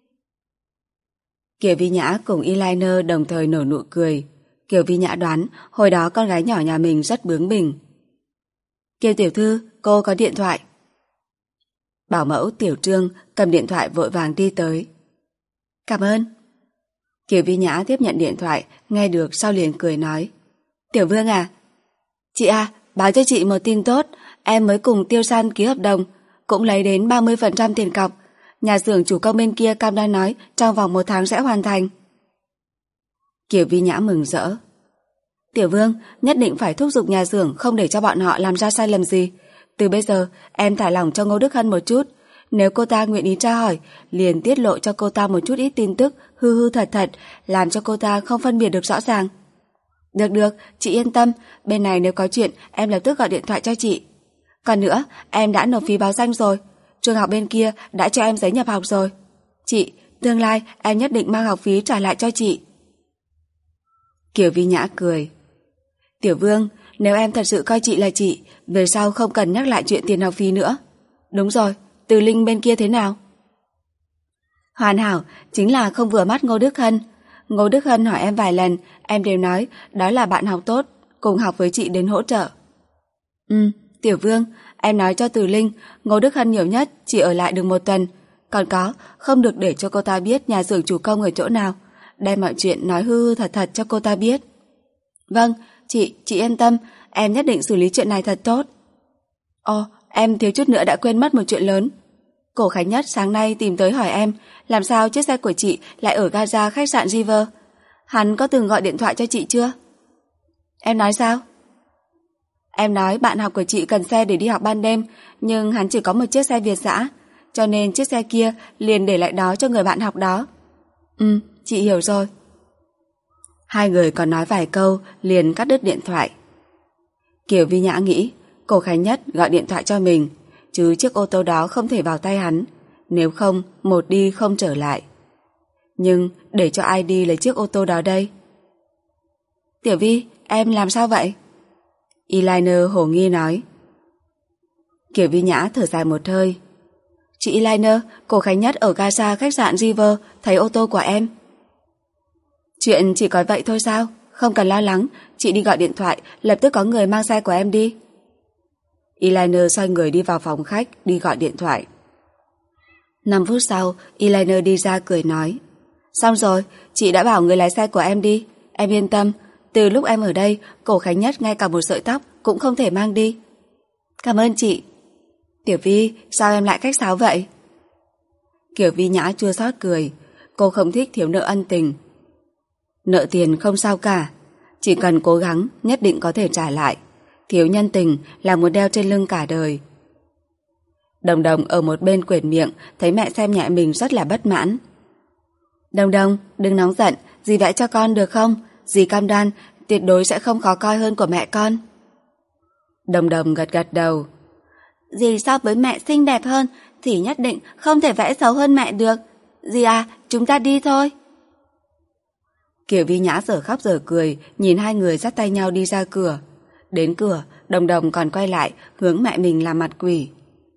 B: Kiều Vi Nhã cùng Eliner đồng thời nở nụ cười. Kiều Vi Nhã đoán hồi đó con gái nhỏ nhà mình rất bướng bỉnh. Kiều tiểu thư, cô có điện thoại. Bảo mẫu Tiểu Trương cầm điện thoại vội vàng đi tới. Cảm ơn. Kiều Vi Nhã tiếp nhận điện thoại, nghe được sau liền cười nói. Tiểu Vương à? Chị à, báo cho chị một tin tốt, em mới cùng Tiêu San ký hợp đồng, cũng lấy đến 30% tiền cọc. Nhà xưởng chủ công bên kia cam đoan nói trong vòng 1 tháng sẽ hoàn thành. Kiều Vi Nhã mừng rỡ. Tiểu Vương, nhất định phải thúc giục nhà xưởng không để cho bọn họ làm ra sai lầm gì. Từ bây giờ, em thả lỏng cho Ngô Đức Hân một chút. Nếu cô ta nguyện ý tra hỏi, liền tiết lộ cho cô ta một chút ít tin tức hư hư thật thật, làm cho cô ta không phân biệt được rõ ràng. Được, chị yên tâm, bên này nếu có chuyện em lập tức gọi điện thoại cho chị. Còn nữa, em đã nộp phí báo danh rồi, trường học bên kia đã cho em giấy nhập học rồi. Chị, tương lai em nhất định mang học phí trả lại cho chị. Kiều Vi Nhã cười. Tiểu Vương, nếu em thật sự coi chị là chị, về sau không cần nhắc lại chuyện tiền học phí nữa. Đúng rồi, Từ Linh bên kia thế nào? Hoàn hảo, chính là không vừa mắt Ngô Đức Hân. Ngô Đức Hân hỏi em vài lần, em đều nói đó là bạn học tốt, cùng học với chị đến hỗ trợ. Tiểu Vương, em nói cho Từ Linh, Ngô Đức Hân nhiều nhất chỉ ở lại được 1 tuần. Còn có, không được để cho cô ta biết nhà xưởng chủ công ở chỗ nào. Đem mọi chuyện nói hư hư thật thật cho cô ta biết. Vâng, chị yên tâm, em nhất định xử lý chuyện này thật tốt. Ồ, em thiếu chút nữa đã quên mất một chuyện lớn. Cổ Khánh Nhất sáng nay tìm tới hỏi em làm sao chiếc xe của chị lại ở gara khách sạn River. Hắn có từng gọi điện thoại cho chị chưa? Em nói sao? Em nói bạn học của chị cần xe để đi học ban đêm, nhưng hắn chỉ có một chiếc xe Việt dã, cho nên chiếc xe kia liền để lại đó cho người bạn học đó. Chị hiểu rồi. Hai người còn nói vài câu liền cắt đứt điện thoại. Kiều Vi Nhã nghĩ Cổ Khánh Nhất gọi điện thoại cho mình, chứ chiếc ô tô đó không thể vào tay hắn, nếu không một đi không trở lại. Nhưng để cho ai đi lấy chiếc ô tô đó đây? Tiểu Vi, em làm sao vậy? Eliner hồ nghi nói. Kiều Vi Nhã thở dài một hơi. Chị Eliner, Cổ Khánh Nhất ở gara khách sạn River thấy ô tô của em. Chuyện chỉ có vậy thôi sao? Không cần lo lắng, chị đi gọi điện thoại, lập tức có người mang xe của em đi. Eliner xoay người đi vào phòng khách, đi gọi điện thoại. 5 phút sau, Eliner đi ra cười nói. Xong rồi, chị đã bảo người lái xe của em đi. Em yên tâm, từ lúc em ở đây, Cổ Khánh Nhất ngay cả một sợi tóc cũng không thể mang đi. Cảm ơn chị. Tiểu Vi, sao em lại khách sáo vậy? Kiều Vi Nhã chua xót cười. Cô không thích thiếu nợ ân tình. Nợ tiền không sao cả, chỉ cần cố gắng nhất định có thể trả lại. Thiếu nhân tình là muốn đeo trên lưng cả đời. Đồng Đồng ở một bên quệt miệng, thấy mẹ xem nhẹ mình rất là bất mãn. Đồng Đồng, đừng nóng giận, dì vẽ cho con được không? Dì cam đoan tuyệt đối sẽ không khó coi hơn của mẹ con. Đồng Đồng gật gật đầu.
C: Dì so với mẹ xinh đẹp hơn thì nhất định không thể vẽ xấu hơn mẹ được. Dì à, chúng ta đi thôi.
B: Kiều Vi Nhã giờ khóc giờ cười, nhìn hai người dắt tay nhau đi ra cửa. Đến cửa, Đồng Đồng còn quay lại hướng mẹ mình làm mặt quỷ.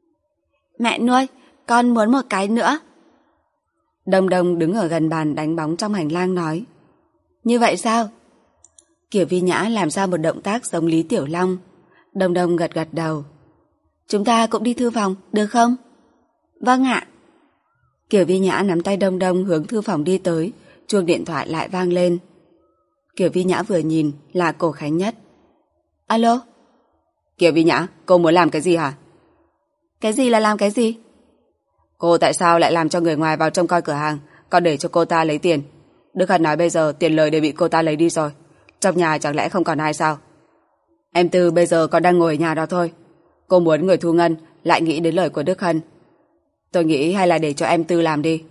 C: Mẹ nuôi, con muốn một cái nữa.
B: Đồng Đồng đứng ở gần bàn đánh bóng trong hành lang nói. Như vậy sao? Kiều Vi Nhã làm ra một động tác giống Lý Tiểu Long. Đồng Đồng gật gật đầu. Chúng ta cũng đi thư phòng, được không?
C: Vâng ạ.
B: Kiều Vi Nhã nắm tay Đồng Đồng hướng thư phòng đi tới, chuông điện thoại lại vang lên. Kiều Vi Nhã vừa nhìn là Cổ Khánh Nhất. Alo? Kiều Vi Nhã, cô muốn làm cái gì hả?
C: Cái gì là làm cái gì?
B: Cô tại sao lại làm cho người ngoài vào trông coi cửa hàng, còn để cho cô ta lấy tiền? Đức Hân nói bây giờ tiền lời đều bị cô ta lấy đi rồi. Trong nhà chẳng lẽ không còn ai sao? Em Tư bây giờ còn đang ngồi ở nhà đó thôi. Cô muốn người thu ngân lại nghĩ đến lời của Đức Hân. Tôi nghĩ hay là để cho em Tư làm đi.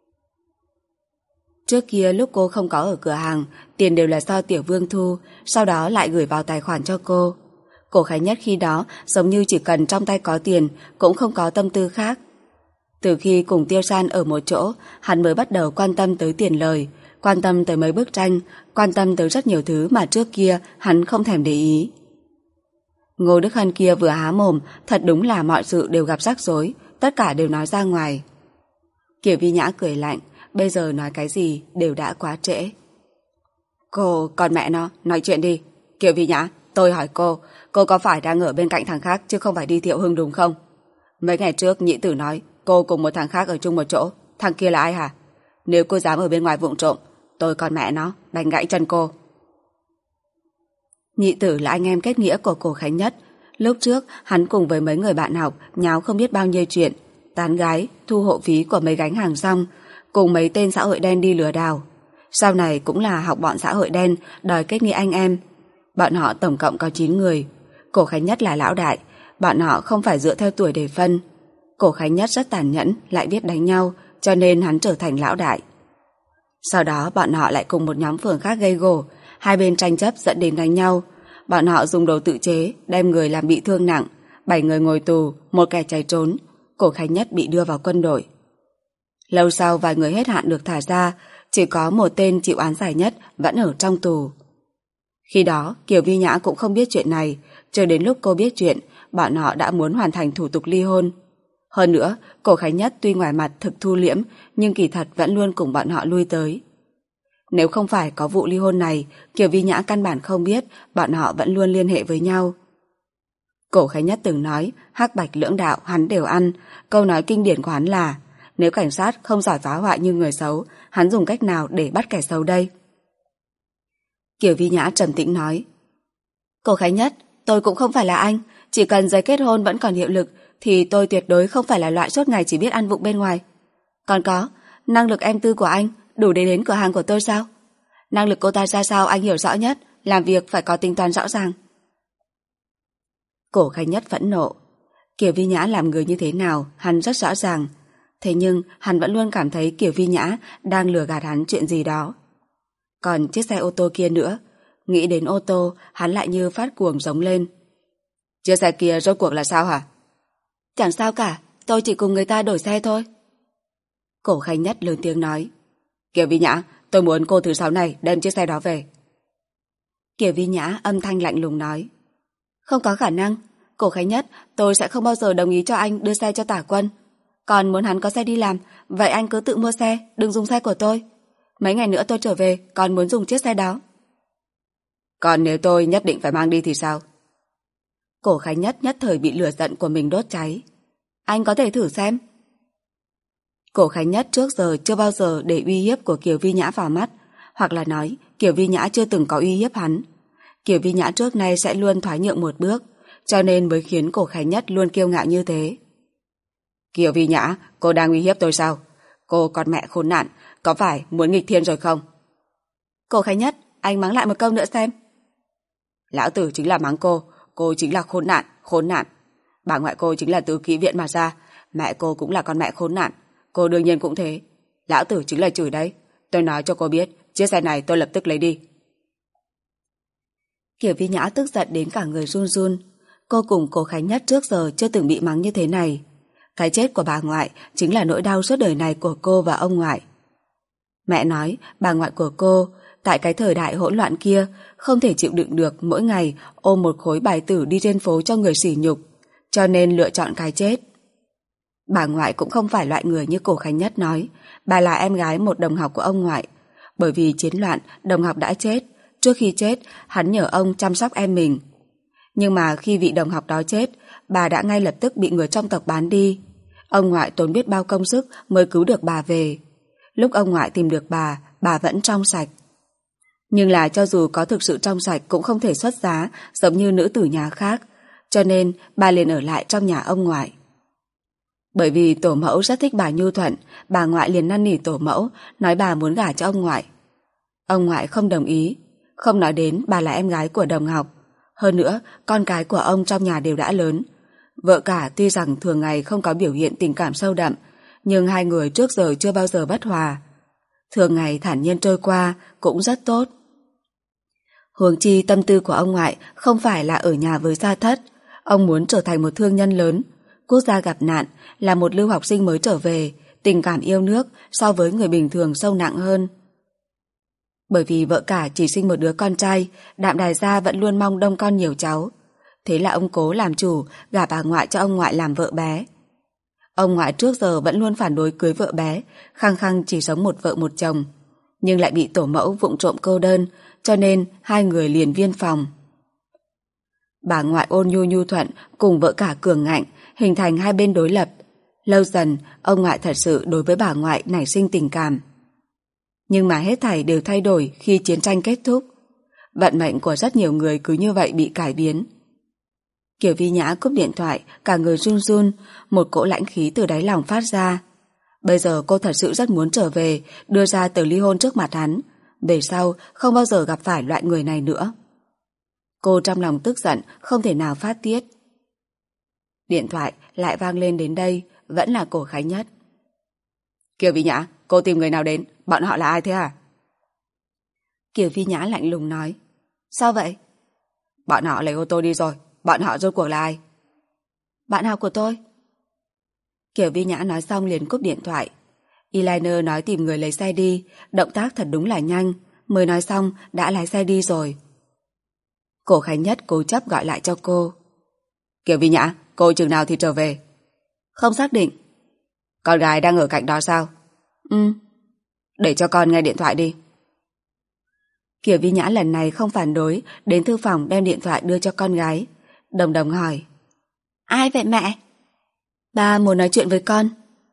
B: Trước kia lúc cô không có ở cửa hàng, tiền đều là do Tiểu Vương thu, sau đó lại gửi vào tài khoản cho cô. Cổ Khánh Nhất khi đó giống như chỉ cần trong tay có tiền, cũng không có tâm tư khác. Từ khi cùng Tiêu San ở một chỗ, hắn mới bắt đầu quan tâm tới tiền lời, quan tâm tới mấy bức tranh, quan tâm tới rất nhiều thứ mà trước kia hắn không thèm để ý. Ngô Đức Hân kia vừa há mồm, thật đúng là mọi sự đều gặp rắc rối, tất cả đều nói ra ngoài. Kiều Vi Nhã cười lạnh, bây giờ nói cái gì đều đã quá trễ. Cô, con mẹ nó, nói chuyện đi. Kiều Vi Nhã, tôi hỏi cô có phải đang ở bên cạnh thằng khác chứ không phải đi Thiệu Hưng đúng không? Mấy ngày trước Nhị Tử nói cô cùng một thằng khác ở chung một chỗ, thằng kia là ai hả? Nếu cô dám ở bên ngoài vụng trộm, tôi con mẹ nó, đánh gãy chân cô. Nhị Tử là anh em kết nghĩa của Cổ Khánh Nhất. Lúc trước hắn cùng với mấy người bạn học nháo không biết bao nhiêu chuyện, tán gái, thu hộ phí của mấy gánh hàng rong, cùng mấy tên xã hội đen đi lừa đảo. Sau này cũng là học bọn xã hội đen đòi kết nghĩa anh em. Bọn họ tổng cộng có 9 người. Cổ Khánh Nhất là lão đại, bọn họ không phải dựa theo tuổi để phân. Cổ Khánh Nhất rất tàn nhẫn, lại biết đánh nhau, cho nên hắn trở thành lão đại. Sau đó bọn họ lại cùng một nhóm phường khác gây gổ, hai bên tranh chấp dẫn đến đánh nhau. Bọn họ dùng đồ tự chế, đem người làm bị thương nặng, 7 người ngồi tù, 1 kẻ chạy trốn. Cổ Khánh Nhất bị đưa vào quân đội. Lâu sau vài người hết hạn được thả ra, chỉ có một tên chịu án giải nhất vẫn ở trong tù. Khi đó, Kiều Vi Nhã cũng không biết chuyện này, chờ đến lúc cô biết chuyện, bọn họ đã muốn hoàn thành thủ tục ly hôn. Hơn nữa, Cổ Khánh Nhất tuy ngoài mặt thực thu liễm, nhưng kỳ thật vẫn luôn cùng bọn họ lui tới. Nếu không phải có vụ ly hôn này, Kiều Vi Nhã căn bản không biết bọn họ vẫn luôn liên hệ với nhau. Cổ Khánh Nhất từng nói, hắc bạch lưỡng đạo hắn đều ăn, câu nói kinh điển của hắn là nếu cảnh sát không giỏi phá hoại như người xấu, hắn dùng cách nào để bắt kẻ xấu đây? Kiều Vi Nhã trầm tĩnh nói, Cổ Khánh Nhất, tôi cũng không phải là anh, chỉ cần giấy kết hôn vẫn còn hiệu lực thì tôi tuyệt đối không phải là loại suốt ngày chỉ biết ăn vụng bên ngoài. Còn có, năng lực em tư của anh đủ để đến cửa hàng của tôi sao? Năng lực cô ta ra sao anh hiểu rõ nhất, làm việc phải có tính toán rõ ràng. Cổ Khánh Nhất phẫn nộ. Kiều Vi Nhã làm người như thế nào hắn rất rõ ràng. Thế nhưng hắn vẫn luôn cảm thấy Kiều Vi Nhã đang lừa gạt hắn chuyện gì đó. Còn chiếc xe ô tô kia nữa, nghĩ đến ô tô hắn lại như phát cuồng giống lên. Chiếc xe kia rốt cuộc là sao hả? Chẳng sao cả, tôi chỉ cùng người ta đổi xe thôi. Cổ Khánh Nhất lớn tiếng nói. Kiều Vi Nhã, tôi muốn cô thứ sáu này đem chiếc xe đó về. Kiều Vi Nhã âm thanh lạnh lùng nói. Không có khả năng, Cổ Khánh Nhất, tôi sẽ không bao giờ đồng ý cho anh đưa xe cho Tả Quân. Còn muốn hắn có xe đi làm, vậy anh cứ tự mua xe, đừng dùng xe của tôi. Mấy ngày nữa tôi trở về, còn muốn dùng chiếc xe đó. Còn nếu tôi nhất định phải mang đi thì sao? Cổ Khánh Nhất nhất thời bị lửa giận của mình đốt cháy. Anh có thể thử xem. Cổ Khánh Nhất trước giờ chưa bao giờ để uy hiếp của Kiều Vi Nhã vào mắt, hoặc là nói Kiều Vi Nhã chưa từng có uy hiếp hắn. Kiều Vi Nhã trước nay sẽ luôn thoái nhượng một bước, cho nên mới khiến Cổ Khánh Nhất luôn kiêu ngạo như thế. Kiều Vi Nhã, cô đang uy hiếp tôi sao? Cô con mẹ khốn nạn, có phải muốn nghịch thiên rồi không? Cổ Khánh Nhất, anh mắng lại một câu nữa xem. Lão tử chính là mắng cô chính là khốn nạn. Bà ngoại cô chính là từ ký viện mà ra, mẹ cô cũng là con mẹ khốn nạn, cô đương nhiên cũng thế. Lão tử chính là chửi đấy, tôi nói cho cô biết, chiếc xe này tôi lập tức lấy đi. Kiều Vi Nhã tức giận đến cả người run run. Cô cùng Cổ Khánh Nhất trước giờ chưa từng bị mắng như thế này. Cái chết của bà ngoại chính là nỗi đau suốt đời này của cô và ông ngoại. Mẹ nói bà ngoại của cô tại cái thời đại hỗn loạn kia không thể chịu đựng được mỗi ngày ôm một khối bài tử đi trên phố cho người sỉ nhục, cho nên lựa chọn cái chết. Bà ngoại cũng không phải loại người như Cổ Khánh Nhất nói, bà là em gái một đồng học của ông ngoại. Bởi vì chiến loạn, đồng học đã chết. Trước khi chết, hắn nhờ ông chăm sóc em mình. Nhưng mà khi vị đồng học đó chết, bà đã ngay lập tức bị người trong tộc bán đi. Ông ngoại tốn biết bao công sức mới cứu được bà về. Lúc ông ngoại tìm được bà vẫn trong sạch. Nhưng là cho dù có thực sự trong sạch cũng không thể xuất giá giống như nữ tử nhà khác, cho nên bà liền ở lại trong nhà ông ngoại. Bởi vì tổ mẫu rất thích bà nhu thuận, bà ngoại liền năn nỉ tổ mẫu, nói bà muốn gả cho ông ngoại. Ông ngoại không đồng ý, không nói đến bà là em gái của đồng học. Hơn nữa, con cái của ông trong nhà đều đã lớn. Vợ cả tuy rằng thường ngày không có biểu hiện tình cảm sâu đậm, nhưng hai người trước giờ chưa bao giờ bất hòa. Thường ngày thản nhiên trôi qua cũng rất tốt. Huống chi tâm tư của ông ngoại không phải là ở nhà với gia thất. Ông muốn trở thành một thương nhân lớn, quốc gia gặp nạn, là một lưu học sinh mới trở về, tình cảm yêu nước so với người bình thường sâu nặng hơn. Bởi vì vợ cả chỉ sinh một đứa con trai, Đạm Đài gia vẫn luôn mong đông con nhiều cháu. Thế là ông cố làm chủ, gả bà ngoại cho ông ngoại làm vợ bé. Ông ngoại trước giờ vẫn luôn phản đối cưới vợ bé, khăng khăng chỉ sống một vợ một chồng, nhưng lại bị tổ mẫu vụng trộm cô đơn, cho nên hai người liền viên phòng. Bà ngoại ôn nhu nhu thuận cùng vợ cả cường ngạnh, hình thành hai bên đối lập. Lâu dần, ông ngoại thật sự đối với bà ngoại nảy sinh tình cảm. Nhưng mà hết thảy đều thay đổi khi chiến tranh kết thúc. Vận mệnh của rất nhiều người cứ như vậy bị cải biến. Kiều Vi Nhã cúp điện thoại, cả người run run, một cỗ lãnh khí từ đáy lòng phát ra. Bây giờ cô thật sự rất muốn trở về, đưa ra tờ ly hôn trước mặt hắn. Về sau không bao giờ gặp phải loại người này nữa. Cô trong lòng tức giận, không thể nào phát tiết. Điện thoại lại vang lên đến đây, vẫn là Cổ Khánh Nhất. Kiều Vi Nhã, cô tìm người nào đến? Bọn họ là ai thế hả? Kiều Vi Nhã lạnh lùng nói. Sao vậy? Bọn họ lấy ô tô đi rồi. Bọn họ rốt cuộc là ai? Bạn học của tôi. Kiều Vi Nhã nói xong liền cúp điện thoại. Eliner nói tìm người lấy xe đi, động tác thật đúng là nhanh, mới nói xong đã lái xe đi rồi. Cổ Khánh Nhất cố chấp gọi lại cho cô. Kiều Vi Nhã, cô chừng nào thì trở về? Không xác định. Con gái đang ở cạnh đó sao? Để cho con nghe điện thoại đi. Kiều Vi Nhã lần này không phản đối, đến thư phòng đem điện thoại đưa cho con gái. Đồng Đồng hỏi. Ai vậy mẹ? Ba muốn nói chuyện với con.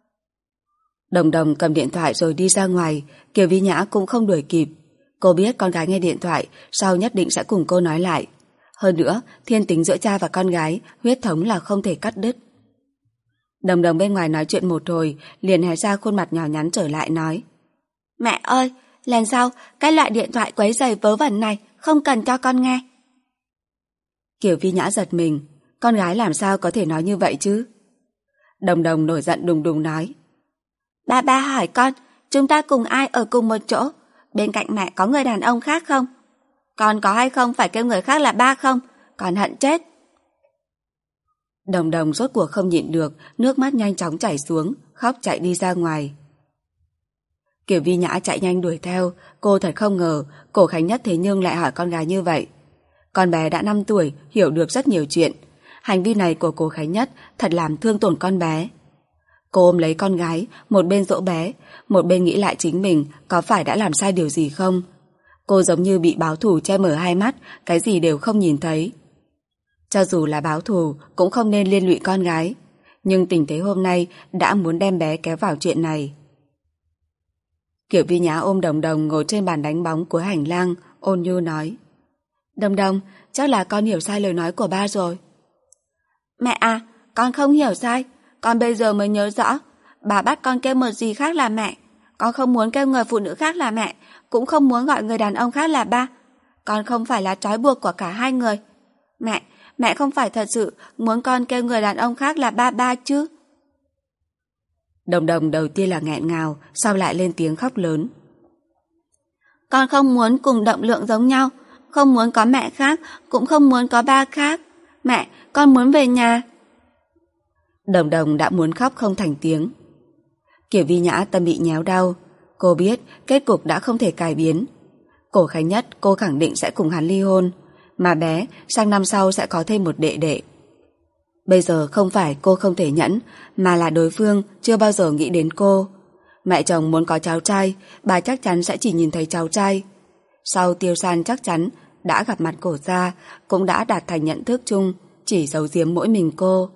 B: Đồng Đồng cầm điện thoại rồi đi ra ngoài. Kiều Vi Nhã cũng không đuổi kịp. Cô biết con gái nghe điện thoại sau nhất định sẽ cùng cô nói lại. Hơn nữa, thiên tính giữa cha và con gái, huyết thống là không thể cắt đứt. Đồng Đồng bên ngoài nói chuyện một hồi, liền hé ra khuôn mặt nhỏ nhắn trở lại nói:
C: Mẹ ơi, lần sau cái loại điện thoại quấy rầy vớ vẩn này không cần cho con nghe.
B: Kiều Vi Nhã giật mình, con gái làm sao có thể nói như vậy chứ? Đồng Đồng nổi giận đùng đùng nói:
C: Ba hỏi con, chúng ta cùng ai ở cùng một chỗ? Bên cạnh mẹ có người đàn ông khác không? Con có hay không phải kêu người khác là ba không? Con hận chết.
B: Đồng Đồng rốt cuộc không nhịn được, nước mắt nhanh chóng chảy xuống, khóc chạy đi ra ngoài. Kiều Vi Nhã chạy nhanh đuổi theo, cô thật không ngờ Cổ Khánh Nhất thế nhưng lại hỏi con gái như vậy. Con bé đã 5 tuổi, hiểu được rất nhiều chuyện. Hành vi này của Cổ Khánh Nhất thật làm thương tổn con bé. Cô ôm lấy con gái, một bên dỗ bé, một bên nghĩ lại chính mình có phải đã làm sai điều gì không. Cô giống như bị báo thù che mở hai mắt, cái gì đều không nhìn thấy. Cho dù là báo thù cũng không nên liên lụy con gái, nhưng tình thế hôm nay đã muốn đem bé kéo vào chuyện này. Kiều Vi Nhã ôm Đồng Đồng ngồi trên bàn đánh bóng cuối hành lang, ôn nhu nói: Đồng Đồng, chắc là con hiểu sai lời nói của ba rồi.
C: Mẹ à, con không hiểu sai, con bây giờ mới nhớ rõ. Bà bắt con kêu một gì khác là mẹ. Con không muốn kêu người phụ nữ khác là mẹ, cũng không muốn gọi người đàn ông khác là ba. Con không phải là trói buộc của cả hai người. Mẹ không phải thật sự muốn con kêu người đàn ông khác là ba chứ?
B: Đồng Đồng đầu tiên là nghẹn ngào, sau lại lên tiếng khóc lớn.
C: Con không muốn cùng động lượng giống nhau, không muốn có mẹ khác, cũng không muốn có ba khác. Mẹ, con muốn về nhà.
B: Đồng Đồng đã muốn khóc không thành tiếng. Kiều Vi Nhã tâm bị nhéo đau. Cô biết kết cục đã không thể cải biến. Cổ Khánh Nhất cô khẳng định sẽ cùng hắn ly hôn, mà bé sang năm sau sẽ có thêm một đệ đệ. Bây giờ không phải cô không thể nhẫn, mà là đối phương chưa bao giờ nghĩ đến cô. Mẹ chồng muốn có cháu trai, bà chắc chắn sẽ chỉ nhìn thấy cháu trai. Sau Tiêu San chắc chắn đã gặp mặt Cổ gia, cũng đã đạt thành nhận thức chung, chỉ giấu giếm mỗi mình cô.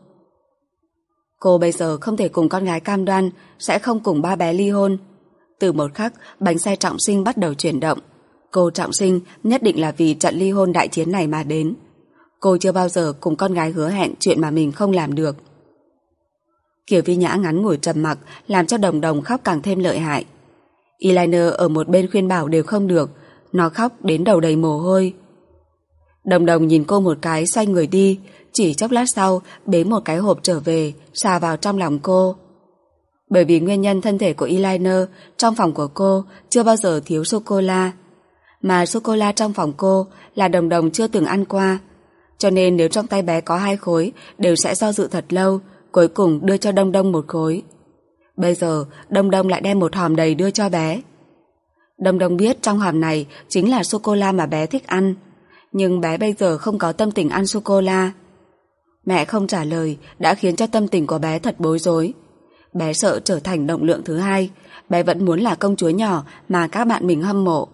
B: Cô bây giờ không thể cùng con gái cam đoan sẽ không cùng ba bé ly hôn. Từ một khắc bánh xe Trọng Sinh bắt đầu chuyển động, cô Trọng Sinh nhất định là vì trận ly hôn đại chiến này mà đến. Cô chưa bao giờ cùng con gái hứa hẹn chuyện mà mình không làm được. Kiều Vi Nhã ngắn ngủi trầm mặc làm cho Đồng Đồng khóc càng thêm lợi hại. Eyeliner ở một bên khuyên bảo đều không được, nó khóc đến đầu đầy mồ hôi. Đồng Đồng nhìn cô một cái xoay người đi, chỉ chốc lát sau bế một cái hộp trở về, xà vào trong lòng cô. Bởi vì nguyên nhân thân thể của Eyeliner, trong phòng của cô chưa bao giờ thiếu sô-cô-la. Mà sô-cô-la trong phòng cô là Đồng Đồng chưa từng ăn qua, cho nên nếu trong tay bé có 2 khối đều sẽ do dự thật lâu, cuối cùng đưa cho Đông Đông 1 khối. Bây giờ Đông Đông lại đem một hòm đầy đưa cho bé. Đông Đông biết trong hòm này chính là sô-cô-la mà bé thích ăn, nhưng bé bây giờ không có tâm tình ăn sô-cô-la. Mẹ không trả lời đã khiến cho tâm tình của bé thật bối rối. Bé sợ trở thành động lượng thứ hai, bé vẫn muốn là công chúa nhỏ mà các bạn mình hâm mộ.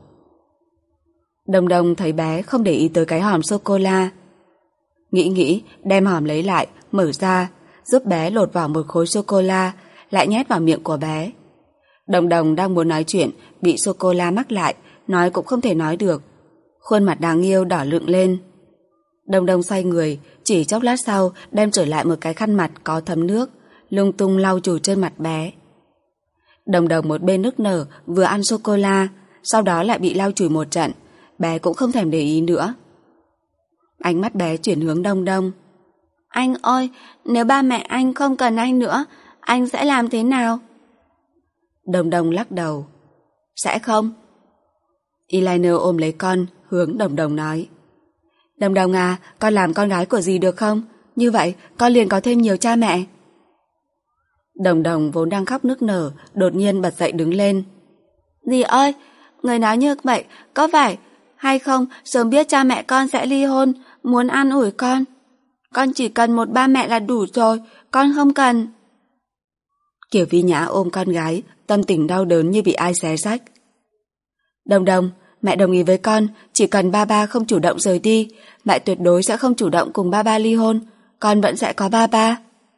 B: Đồng Đồng thấy bé không để ý tới cái hòm sô-cô-la. Nghĩ đem hòm lấy lại, mở ra, giúp bé lột vào một khối sô-cô-la, lại nhét vào miệng của bé. Đồng Đồng đang muốn nói chuyện, bị sô-cô-la mắc lại, nói cũng không thể nói được. Khuôn mặt đáng yêu đỏ lựng lên. Đồng Đồng xoay người, chỉ chốc lát sau đem trở lại một cái khăn mặt có thấm nước, lung tung lau chùi trên mặt bé. Đồng Đồng một bên nức nở vừa ăn sô-cô-la, sau đó lại bị lau chùi một trận, bé cũng không thèm để ý nữa. Ánh mắt bé chuyển hướng Đông Đông.
C: Anh ơi, nếu ba mẹ anh không cần anh nữa, anh sẽ làm thế nào?
B: Đồng Đồng lắc đầu. Sẽ không. Eyeliner ôm lấy con, hướng Đồng Đồng nói. Đồng Đồng à, con làm con gái của dì được không? Như vậy con liền có thêm nhiều cha mẹ. Đồng Đồng vốn đang khóc nức nở, đột nhiên bật dậy đứng lên.
C: Dì ơi, người nói như vậy có phải hay không sớm biết cha mẹ con sẽ ly hôn, muốn an ủi con? Con chỉ cần một ba mẹ là đủ rồi, con không cần.
B: Kiều Vi Nhã ôm con gái, tâm tình đau đớn như bị ai xé rách. Đồng Đồng, mẹ đồng ý với con, chỉ cần ba ba không chủ động rời đi, mẹ tuyệt đối sẽ không chủ động cùng ba ba ly hôn, con vẫn sẽ có ba ba.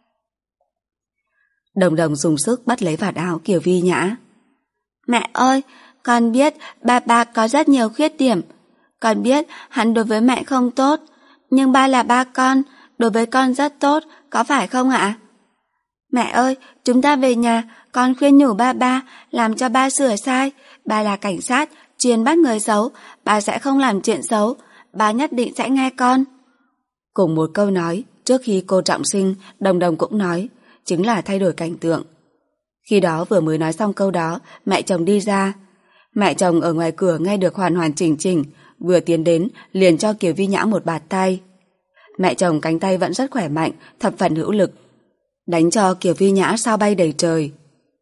B: Đồng Đồng dùng sức bắt lấy vạt áo Kiều Vi Nhã.
C: Mẹ ơi, con biết ba ba có rất nhiều khuyết điểm. Con biết hắn đối với mẹ không tốt, Nhưng ba là ba con, đối với con rất tốt, có phải không ạ? Mẹ ơi, chúng ta về nhà, con khuyên nhủ ba, làm cho ba sửa sai. Ba là cảnh sát, chuyên bắt người xấu, ba sẽ không làm chuyện xấu, ba nhất định sẽ nghe con.
B: Cùng một câu nói, trước khi cô trọng sinh, Đồng Đồng cũng nói, chính là thay đổi cảnh tượng. Khi đó vừa mới nói xong câu đó, mẹ chồng đi ra. Mẹ chồng ở ngoài cửa nghe được hoàn hoàn chỉnh chỉnh, vừa tiến đến liền cho Kiều Vi Nhã một bạt tay. Mẹ chồng cánh tay vẫn rất khỏe mạnh, thập phần hữu lực, đánh cho Kiều Vi Nhã sao bay đầy trời.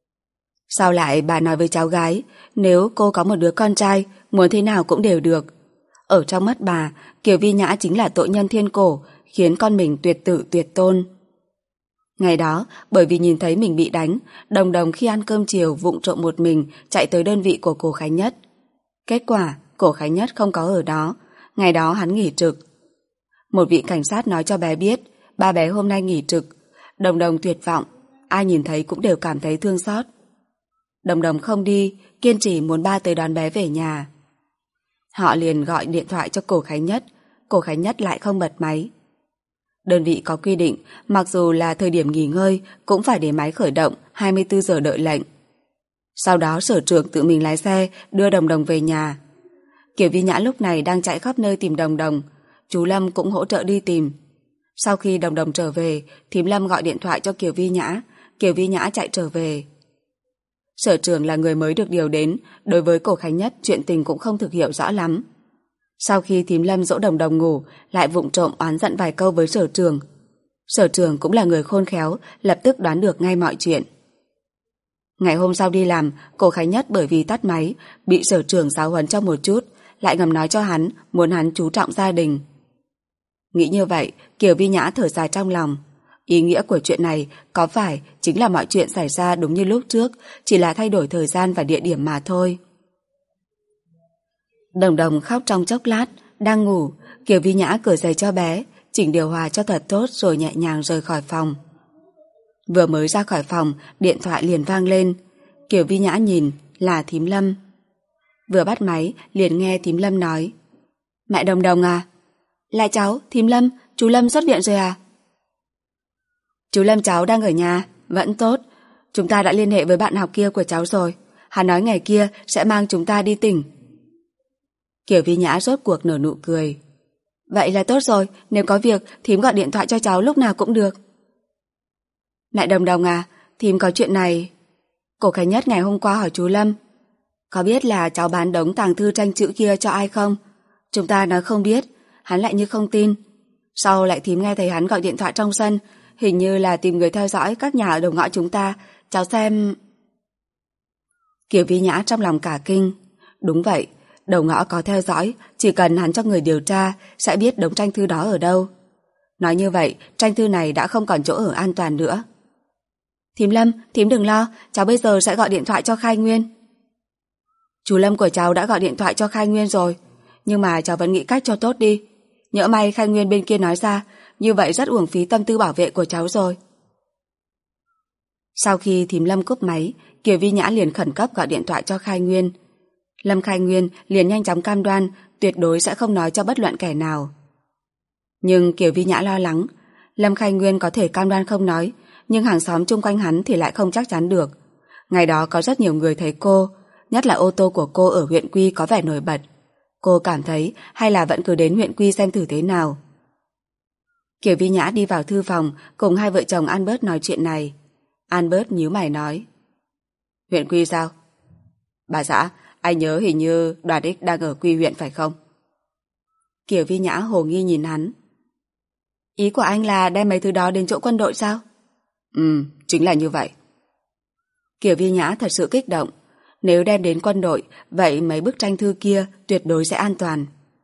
B: Sao lại bà nói với cháu gái, nếu cô có một đứa con trai, muốn thế nào cũng đều được. Ở trong mắt bà, Kiều Vi Nhã chính là tội nhân thiên cổ, khiến con mình tuyệt tử tuyệt tôn. Ngày đó, bởi vì nhìn thấy mình bị đánh, Đồng Đồng khi ăn cơm chiều vụng trộm một mình chạy tới đơn vị của Cổ Khánh Nhất. Kết quả, Cổ Khánh Nhất không có ở đó, ngày đó hắn nghỉ trực. Một vị cảnh sát nói cho bé biết, ba bé hôm nay nghỉ trực. Đồng Đồng tuyệt vọng, ai nhìn thấy cũng đều cảm thấy thương xót. Đồng Đồng không đi, kiên trì muốn ba tới đón bé về nhà. Họ liền gọi điện thoại cho Cổ Khánh Nhất, Cổ Khánh Nhất lại không bật máy. Đơn vị có quy định, mặc dù là thời điểm nghỉ ngơi, cũng phải để máy khởi động 24 giờ đợi lệnh. Sau đó sở trưởng tự mình lái xe đưa Đồng Đồng về nhà. Kiều Vi Nhã lúc này đang chạy khắp nơi tìm Đồng Đồng, chú Lâm cũng hỗ trợ đi tìm. Sau khi Đồng Đồng trở về, thím Lâm gọi điện thoại cho Kiều Vi Nhã chạy trở về. Sở trưởng là người mới được điều đến, đối với Cổ Khánh Nhất chuyện tình cũng không thực hiểu rõ lắm. Sau khi thím Lâm dỗ Đồng Đồng ngủ, lại vụng trộm oán giận vài câu với sở trưởng. Sở trưởng cũng là người khôn khéo, lập tức đoán được ngay mọi chuyện. Ngày hôm sau đi làm, Cổ Khánh Nhất bởi vì tắt máy, bị sở trưởng giáo huấn cho một chút, lại ngầm nói cho hắn, muốn hắn chú trọng gia đình. Nghĩ như vậy, Kiều Vi Nhã thở dài trong lòng. Ý nghĩa của chuyện này có phải chính là mọi chuyện xảy ra đúng như lúc trước, chỉ là thay đổi thời gian và địa điểm mà thôi. Đồng Đồng khóc trong chốc lát, đang ngủ, Kiều Vi Nhã cởi giày cho bé, chỉnh điều hòa cho thật tốt rồi nhẹ nhàng rời khỏi phòng. Vừa mới ra khỏi phòng, điện thoại liền vang lên. Kiều Vi Nhã nhìn, là thím Lâm. Vừa bắt máy, liền nghe thím Lâm nói, mẹ Đồng Đồng à? Là cháu, thím Lâm, chú Lâm xuất viện rồi à? Chú Lâm cháu đang ở nhà, vẫn tốt. Chúng ta đã liên hệ với bạn học kia của cháu rồi. Hắn nói ngày kia sẽ mang chúng ta đi tỉnh. Kiều Vi Nhã rốt cuộc nở nụ cười. Vậy là tốt rồi, nếu có việc thím gọi điện thoại cho cháu lúc nào cũng được. Mẹ Đồng Đồng à, thím có chuyện này. Cổ Khánh Nhất ngày hôm qua hỏi chú Lâm, có biết là cháu bán đống tàng thư tranh chữ kia cho ai không? Chúng ta nói không biết, hắn lại như không tin. Sau lại thím nghe thấy hắn gọi điện thoại trong sân, hình như là tìm người theo dõi các nhà ở đầu ngõ chúng ta. Cháu xem... Kiều Vi Nhã trong lòng cả kinh. Đúng vậy, đầu ngõ có theo dõi, chỉ cần hắn cho người điều tra sẽ biết đống tranh thư đó ở đâu. Nói như vậy, tranh thư này đã không còn chỗ ở an toàn nữa. Thím Lâm, thím đừng lo, cháu bây giờ sẽ gọi điện thoại cho Khai Nguyên. Chú Lâm của cháu đã gọi điện thoại cho Khai Nguyên rồi, nhưng mà cháu vẫn nghĩ cách cho tốt đi. Nhỡ may Khai Nguyên bên kia nói ra, như vậy rất uổng phí tâm tư bảo vệ của cháu rồi. Sau khi thím Lâm cúp máy, Kiều Vi Nhã liền khẩn cấp gọi điện thoại cho Khai Nguyên. Lâm Khai Nguyên liền nhanh chóng cam đoan tuyệt đối sẽ không nói cho bất luận kẻ nào. Nhưng Kiều Vi Nhã lo lắng, Lâm Khai Nguyên có thể cam đoan không nói, nhưng hàng xóm chung quanh hắn thì lại không chắc chắn được. Ngày đó có rất nhiều người thấy cô, nhất là ô tô của cô ở huyện Quy có vẻ nổi bật. Cô cảm thấy hay là vẫn cứ đến huyện Quy xem thử thế nào. Kiều Vi Nhã đi vào thư phòng cùng hai vợ chồng Albert nói chuyện này. Albert nhíu mày nói, huyện Quy sao? Bà xã, anh nhớ hình như Đoàn Ích đang ở Quy huyện phải không? Kiều Vi Nhã hồ nghi nhìn hắn. Ý của anh là đem mấy thứ đó đến chỗ quân đội sao? Chính là như vậy. Kiều Vi Nhã thật sự kích động. Nếu đem đến quân đội, vậy mấy bức tranh thư kia tuyệt đối sẽ an toàn.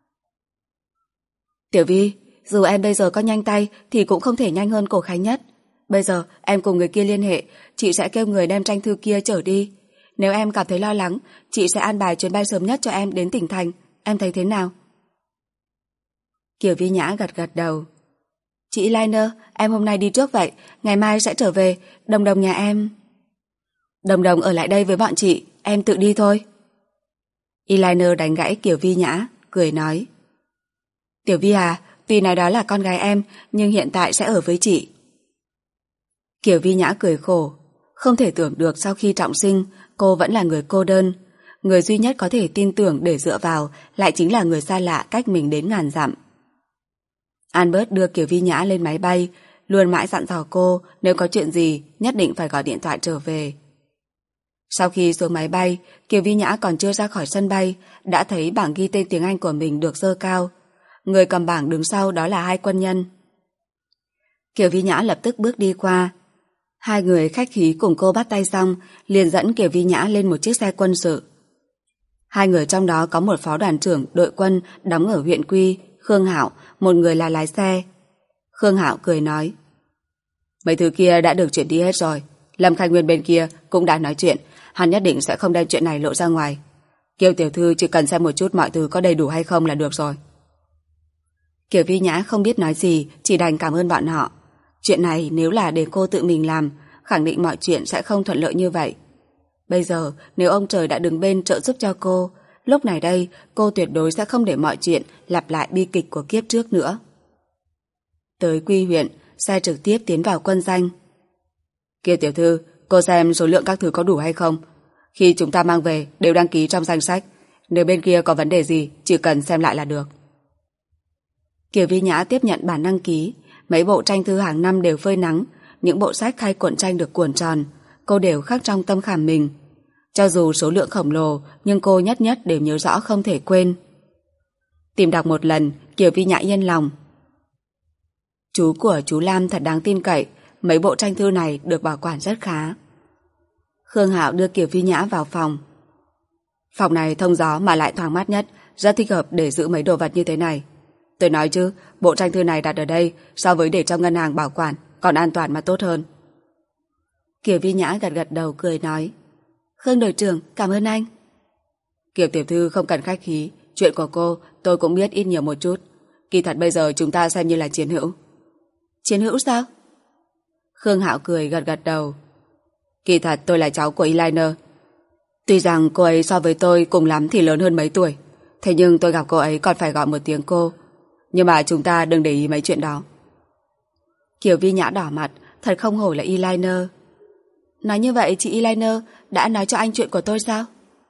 B: Tiểu Vi, dù em bây giờ có nhanh tay thì cũng không thể nhanh hơn Cổ Khánh Nhất. Bây giờ em cùng người kia liên hệ, chị sẽ kêu người đem tranh thư kia chở đi. Nếu em cảm thấy lo lắng, chị sẽ an bài chuyến bay sớm nhất cho em đến tỉnh thành. Em thấy thế nào? Kiều Vi Nhã gật gật đầu. Chị Liner, em hôm nay đi trước vậy, ngày mai sẽ trở về. Đồng Đồng nhà em... Đồng Đồng ở lại đây với bọn chị, em tự đi thôi. Eliner đánh gãy Kiều Vi Nhã, cười nói. Tiểu Vi à, Tuy nói đó là con gái em, nhưng hiện tại sẽ ở với chị. Kiều Vi Nhã cười khổ. Không thể tưởng được sau khi trọng sinh, cô vẫn là người cô đơn. Người duy nhất có thể tin tưởng để dựa vào lại chính là người xa lạ cách mình đến ngàn dặm. Albert đưa Kiều Vi Nhã lên máy bay, luôn mãi dặn dò cô nếu có chuyện gì nhất định phải gọi điện thoại trở về. Sau khi xuống máy bay, Kiều Vi Nhã còn chưa ra khỏi sân bay, đã thấy bảng ghi tên tiếng Anh của mình được giơ cao. Người cầm bảng đứng sau đó là hai quân nhân. Kiều Vi Nhã lập tức bước đi qua. Hai người khách khí cùng cô bắt tay xong, liền dẫn Kiều Vi Nhã lên một chiếc xe quân sự. Hai người trong đó có một phó đoàn trưởng đội quân đóng ở huyện Quy, Khương Hạo, một người là lái xe. Khương Hạo cười nói: mấy thứ kia đã được chuyển đi hết rồi. Lâm Khai Nguyên bên kia cũng đã nói chuyện, hắn nhất định sẽ không đem chuyện này lộ ra ngoài. Kiều tiểu thư chỉ cần xem một chút mọi thứ có đầy đủ hay không là được rồi. Kiều Vi Nhã không biết nói gì, chỉ đành cảm ơn bọn họ. Chuyện này nếu là để cô tự mình làm, khẳng định mọi chuyện sẽ không thuận lợi như vậy. Bây giờ, nếu ông trời đã đứng bên trợ giúp cho cô, lúc này đây, cô tuyệt đối sẽ không để mọi chuyện lặp lại bi kịch của kiếp trước nữa. Tới Quy huyện, xe trực tiếp tiến vào quân danh. Kiều tiểu thư, cô xem số lượng các thứ có đủ hay không? Khi chúng ta mang về, đều đăng ký trong danh sách. Nếu bên kia có vấn đề gì, chỉ cần xem lại là được. Kiều Vi Nhã tiếp nhận bản đăng ký. Mấy bộ tranh thư hàng năm đều phơi nắng, những bộ sách khai cuộn tranh được cuộn tròn, cô đều khắc trong tâm khảm mình. Cho dù số lượng khổng lồ, nhưng cô nhất nhất đều nhớ rõ không thể quên. Tìm đọc một lần, Kiều Vi Nhã yên lòng. Chú của chú Lam thật đáng tin cậy, mấy bộ tranh thư này được bảo quản rất khá. Khương Hạo đưa Kiều Vi Nhã vào phòng. Phòng này thông gió mà lại thoáng mát nhất, rất thích hợp để giữ mấy đồ vật như thế này. Tôi nói chứ, bộ tranh thư này đặt ở đây so với để trong ngân hàng bảo quản còn an toàn mà tốt hơn. Kiều Vi Nhã gật gật đầu cười nói: Khương đội trưởng, cảm ơn anh. Kiều tiểu thư không cần khách khí, chuyện của cô tôi cũng biết ít nhiều một chút. Kỳ thật bây giờ chúng ta xem như là chiến hữu. Chiến hữu sao? Khương Hạo cười gật gật đầu. Kỳ thật tôi là cháu của Eliner. Tuy rằng cô ấy so với tôi cùng lắm thì lớn hơn mấy tuổi, thế nhưng tôi gặp cô ấy còn phải gọi một tiếng cô. Nhưng mà chúng ta đừng để ý mấy chuyện đó. Kiều Vi Nhã đỏ mặt, thật không hổ là Eliner. Nói như vậy chị Eliner đã nói cho anh chuyện của tôi sao?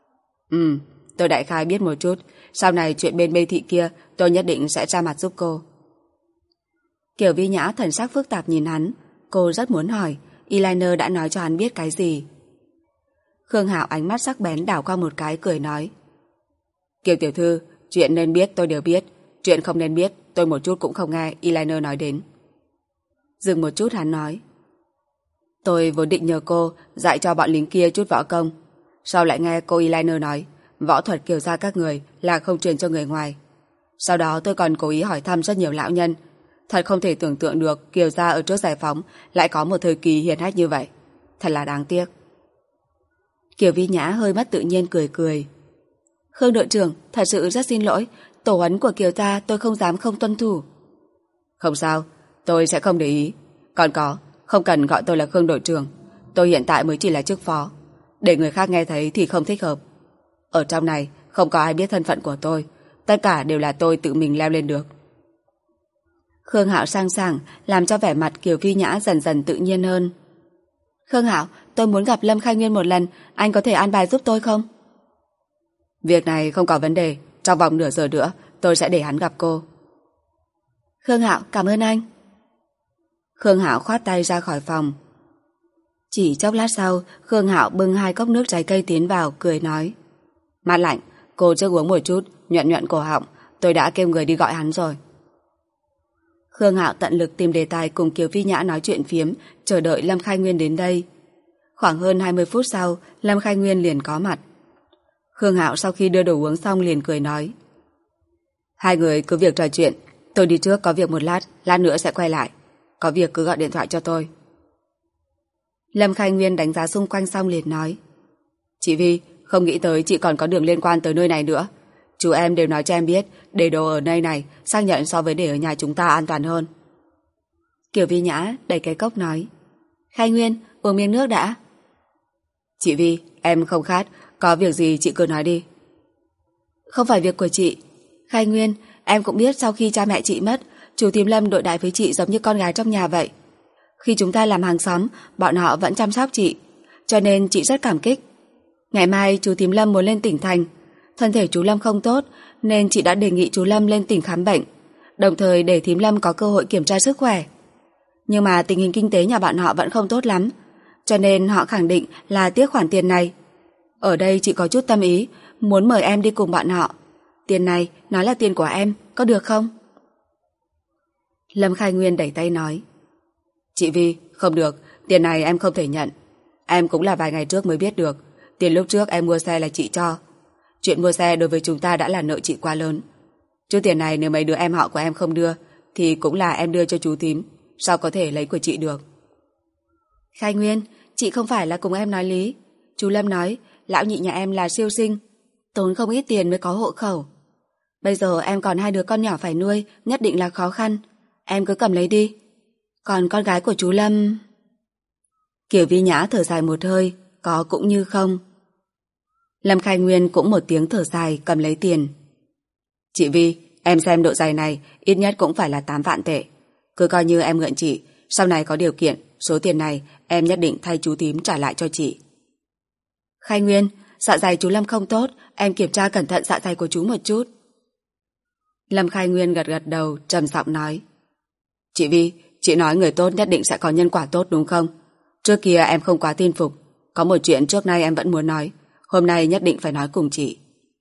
B: Tôi đại khái biết một chút. Sau này chuyện bên Mê Thị kia tôi nhất định sẽ ra mặt giúp cô. Kiều Vi Nhã thần sắc phức tạp nhìn hắn. Cô rất muốn hỏi Eliner đã nói cho hắn biết cái gì. Khương Hạo ánh mắt sắc bén đảo qua một cái cười nói: Kiều tiểu thư, chuyện nên biết tôi đều biết, chuyện không nên biết tôi một chút cũng không nghe Eliner nói đến. Dừng một chút hắn nói: Tôi vốn định nhờ cô dạy cho bọn lính kia chút võ công, sau lại nghe cô Eliner nói võ thuật Kiều gia các người là không truyền cho người ngoài. Sau đó tôi còn cố ý hỏi thăm rất nhiều lão nhân. Thật không thể tưởng tượng được Kiều gia ở trước giải phóng lại có một thời kỳ hiển hách như vậy. Thật là đáng tiếc. Kiều Vi Nhã hơi mất tự nhiên cười cười. Khương đội trưởng, thật sự rất xin lỗi, tổ huấn của Kiều gia tôi không dám không tuân thủ. Không sao, tôi sẽ không để ý. Còn có, không cần gọi tôi là Khương đội trưởng. Tôi hiện tại mới chỉ là chức phó. Để người khác nghe thấy thì không thích hợp. Ở trong này không có ai biết thân phận của tôi. Tất cả đều là tôi tự mình leo lên được. Khương Hạo sang sảng làm cho vẻ mặt Kiều Vi Nhã dần dần tự nhiên hơn. Khương Hạo, tôi muốn gặp Lâm Khai Nguyên một lần, anh có thể an bài giúp tôi không? Việc này không có vấn đề, trong vòng nửa giờ nữa tôi sẽ để hắn gặp cô. Khương Hạo, cảm ơn anh. Khương Hạo khoát tay ra khỏi phòng. Chỉ chốc lát sau, Khương Hạo bưng 2 cốc nước trái cây tiến vào, cười nói: Mát lạnh, cô trước uống một chút, nhuận nhuận cổ họng, tôi đã kêu người đi gọi hắn rồi. Khương Hạo tận lực tìm đề tài cùng Kiều Vi Nhã nói chuyện phiếm, chờ đợi Lâm Khai Nguyên đến đây. Khoảng hơn 20 phút sau, Lâm Khai Nguyên liền có mặt. Khương Hạo sau khi đưa đồ uống xong liền cười nói: Hai người cứ việc trò chuyện, tôi đi trước có việc một lát nữa sẽ quay lại. Có việc cứ gọi điện thoại cho tôi. Lâm Khai Nguyên đánh giá xung quanh xong liền nói: Chị Vi, không nghĩ tới chị còn có đường liên quan tới nơi này nữa. Chú em đều nói cho em biết để đồ ở nơi này xác nhận so với để ở nhà chúng ta an toàn hơn. Kiều Vi Nhã đẩy cái cốc nói: Khai Nguyên, uống miếng nước đã. Chị Vi, em không khát, có việc gì chị cứ nói đi. Không phải việc của chị. Khai Nguyên, em cũng biết sau khi cha mẹ chị mất, chú thím Lâm đối đãi với chị giống như con gái trong nhà vậy. Khi chúng ta làm hàng xóm, bọn họ vẫn chăm sóc chị, cho nên chị rất cảm kích. Ngày mai chú thím Lâm muốn lên tỉnh thành. Thân thể chú Lâm không tốt nên chị đã đề nghị chú Lâm lên tỉnh khám bệnh, đồng thời để thím Lâm có cơ hội kiểm tra sức khỏe. Nhưng mà tình hình kinh tế nhà bọn họ vẫn không tốt lắm, cho nên họ khẳng định là tiếc khoản tiền này. Ở đây chị có chút tâm ý, muốn mời em đi cùng bọn họ. Tiền này nói là tiền của em, có được không? Lâm Khai Nguyên đẩy tay nói: Chị Vi, không được, tiền này em không thể nhận. Em cũng là vài ngày trước mới biết được, tiền lúc trước em mua xe là chị cho. Chuyện mua xe đối với chúng ta đã là nợ chị quá lớn. Chút tiền này nếu mấy đứa em họ của em không đưa thì cũng là em đưa cho chú thím, sao có thể lấy của chị được. Khai Nguyên, chị không phải là cùng em nói lý. Chú Lâm nói lão nhị nhà em là siêu sinh, tốn không ít tiền mới có hộ khẩu. Bây giờ em còn 2 đứa con nhỏ phải nuôi, nhất định là khó khăn. Em cứ cầm lấy đi. Còn con gái của chú Lâm... Kiều Vi Nhã thở dài một hơi, có cũng như không. Lâm Khai Nguyên cũng một tiếng thở dài, cầm lấy tiền. Chị Vi, em xem độ dày này ít nhất cũng phải là 8 vạn tệ. Cứ coi như em mượn chị, sau này có điều kiện, số tiền này em nhất định thay chú thím trả lại cho chị. Khai Nguyên, dạ dày chú Lâm không tốt, em kiểm tra cẩn thận dạ dày của chú một chút. Lâm Khai Nguyên gật gật đầu, trầm giọng nói: Chị Vi, chị nói người tốt nhất định sẽ có nhân quả tốt đúng không? Trước kia em không quá tin phục, có một chuyện trước nay em vẫn muốn nói, hôm nay nhất định phải nói cùng chị.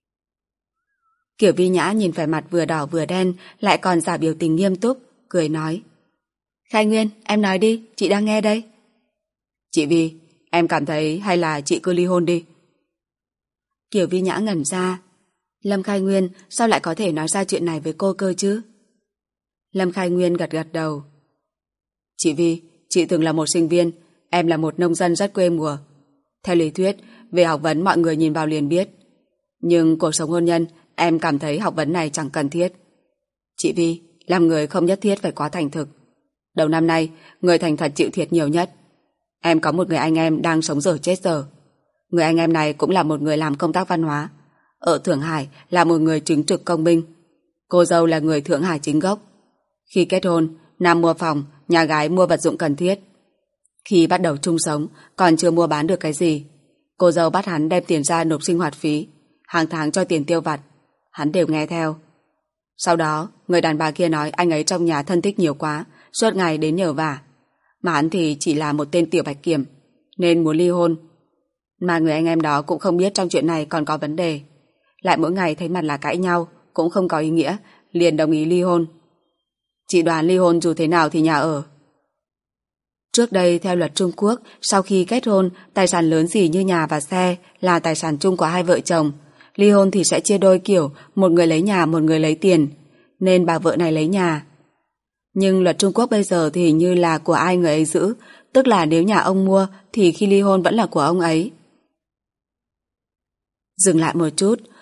B: Kiều Vi Nhã nhìn vẻ mặt vừa đỏ vừa đen, lại còn giả biểu tình nghiêm túc, cười nói: Khai Nguyên, em nói đi, chị đang nghe đây. Chị Vi, em cảm thấy hay là chị cứ ly hôn đi. Kiều Vi Nhã ngẩn ra. Lâm Khai Nguyên sao lại có thể nói ra chuyện này với cô cơ chứ? Lâm Khai Nguyên gật gật đầu. Chị Vi, chị từng là một sinh viên, em là một nông dân rất quê mùa. Theo lý thuyết, về học vấn mọi người nhìn vào liền biết. Nhưng cuộc sống hôn nhân, em cảm thấy học vấn này chẳng cần thiết. Chị Vi, làm người không nhất thiết phải quá thành thực. Đầu năm nay, người thành thật chịu thiệt nhiều nhất. Em có một người anh em đang sống dở chết dở. Người anh em này cũng là một người làm công tác văn hóa. Ở Thượng Hải là một người chính trực công binh. Cô dâu là người Thượng Hải chính gốc. Khi kết hôn, nam mua phòng, nhà gái mua vật dụng cần thiết. Khi bắt đầu chung sống, còn chưa mua bán được cái gì, cô dâu bắt hắn đem tiền ra nộp sinh hoạt phí, hàng tháng cho tiền tiêu vặt. Hắn đều nghe theo. Sau đó, người đàn bà kia nói anh ấy trong nhà thân thích nhiều quá, suốt ngày đến nhờ vả. Mà hắn thì chỉ là một tên tiểu bạch kiểm, nên muốn ly hôn. Mà người anh em đó cũng không biết trong chuyện này còn có vấn đề. Lại mỗi ngày thấy mặt là cãi nhau, cũng không có ý nghĩa, liền đồng ý ly hôn. Chị đoán ly hôn dù thế nào thì nhà ở. Trước đây theo luật Trung Quốc, sau khi kết hôn, tài sản lớn gì như nhà và xe là tài sản chung của hai vợ chồng. Ly hôn thì sẽ chia đôi kiểu, một người lấy nhà, một người lấy tiền. Nên bà vợ này lấy nhà. Nhưng luật Trung Quốc bây giờ thì hình như là của ai người ấy giữ, tức là nếu nhà ông mua thì khi ly hôn vẫn là của ông ấy. Dừng lại một chút,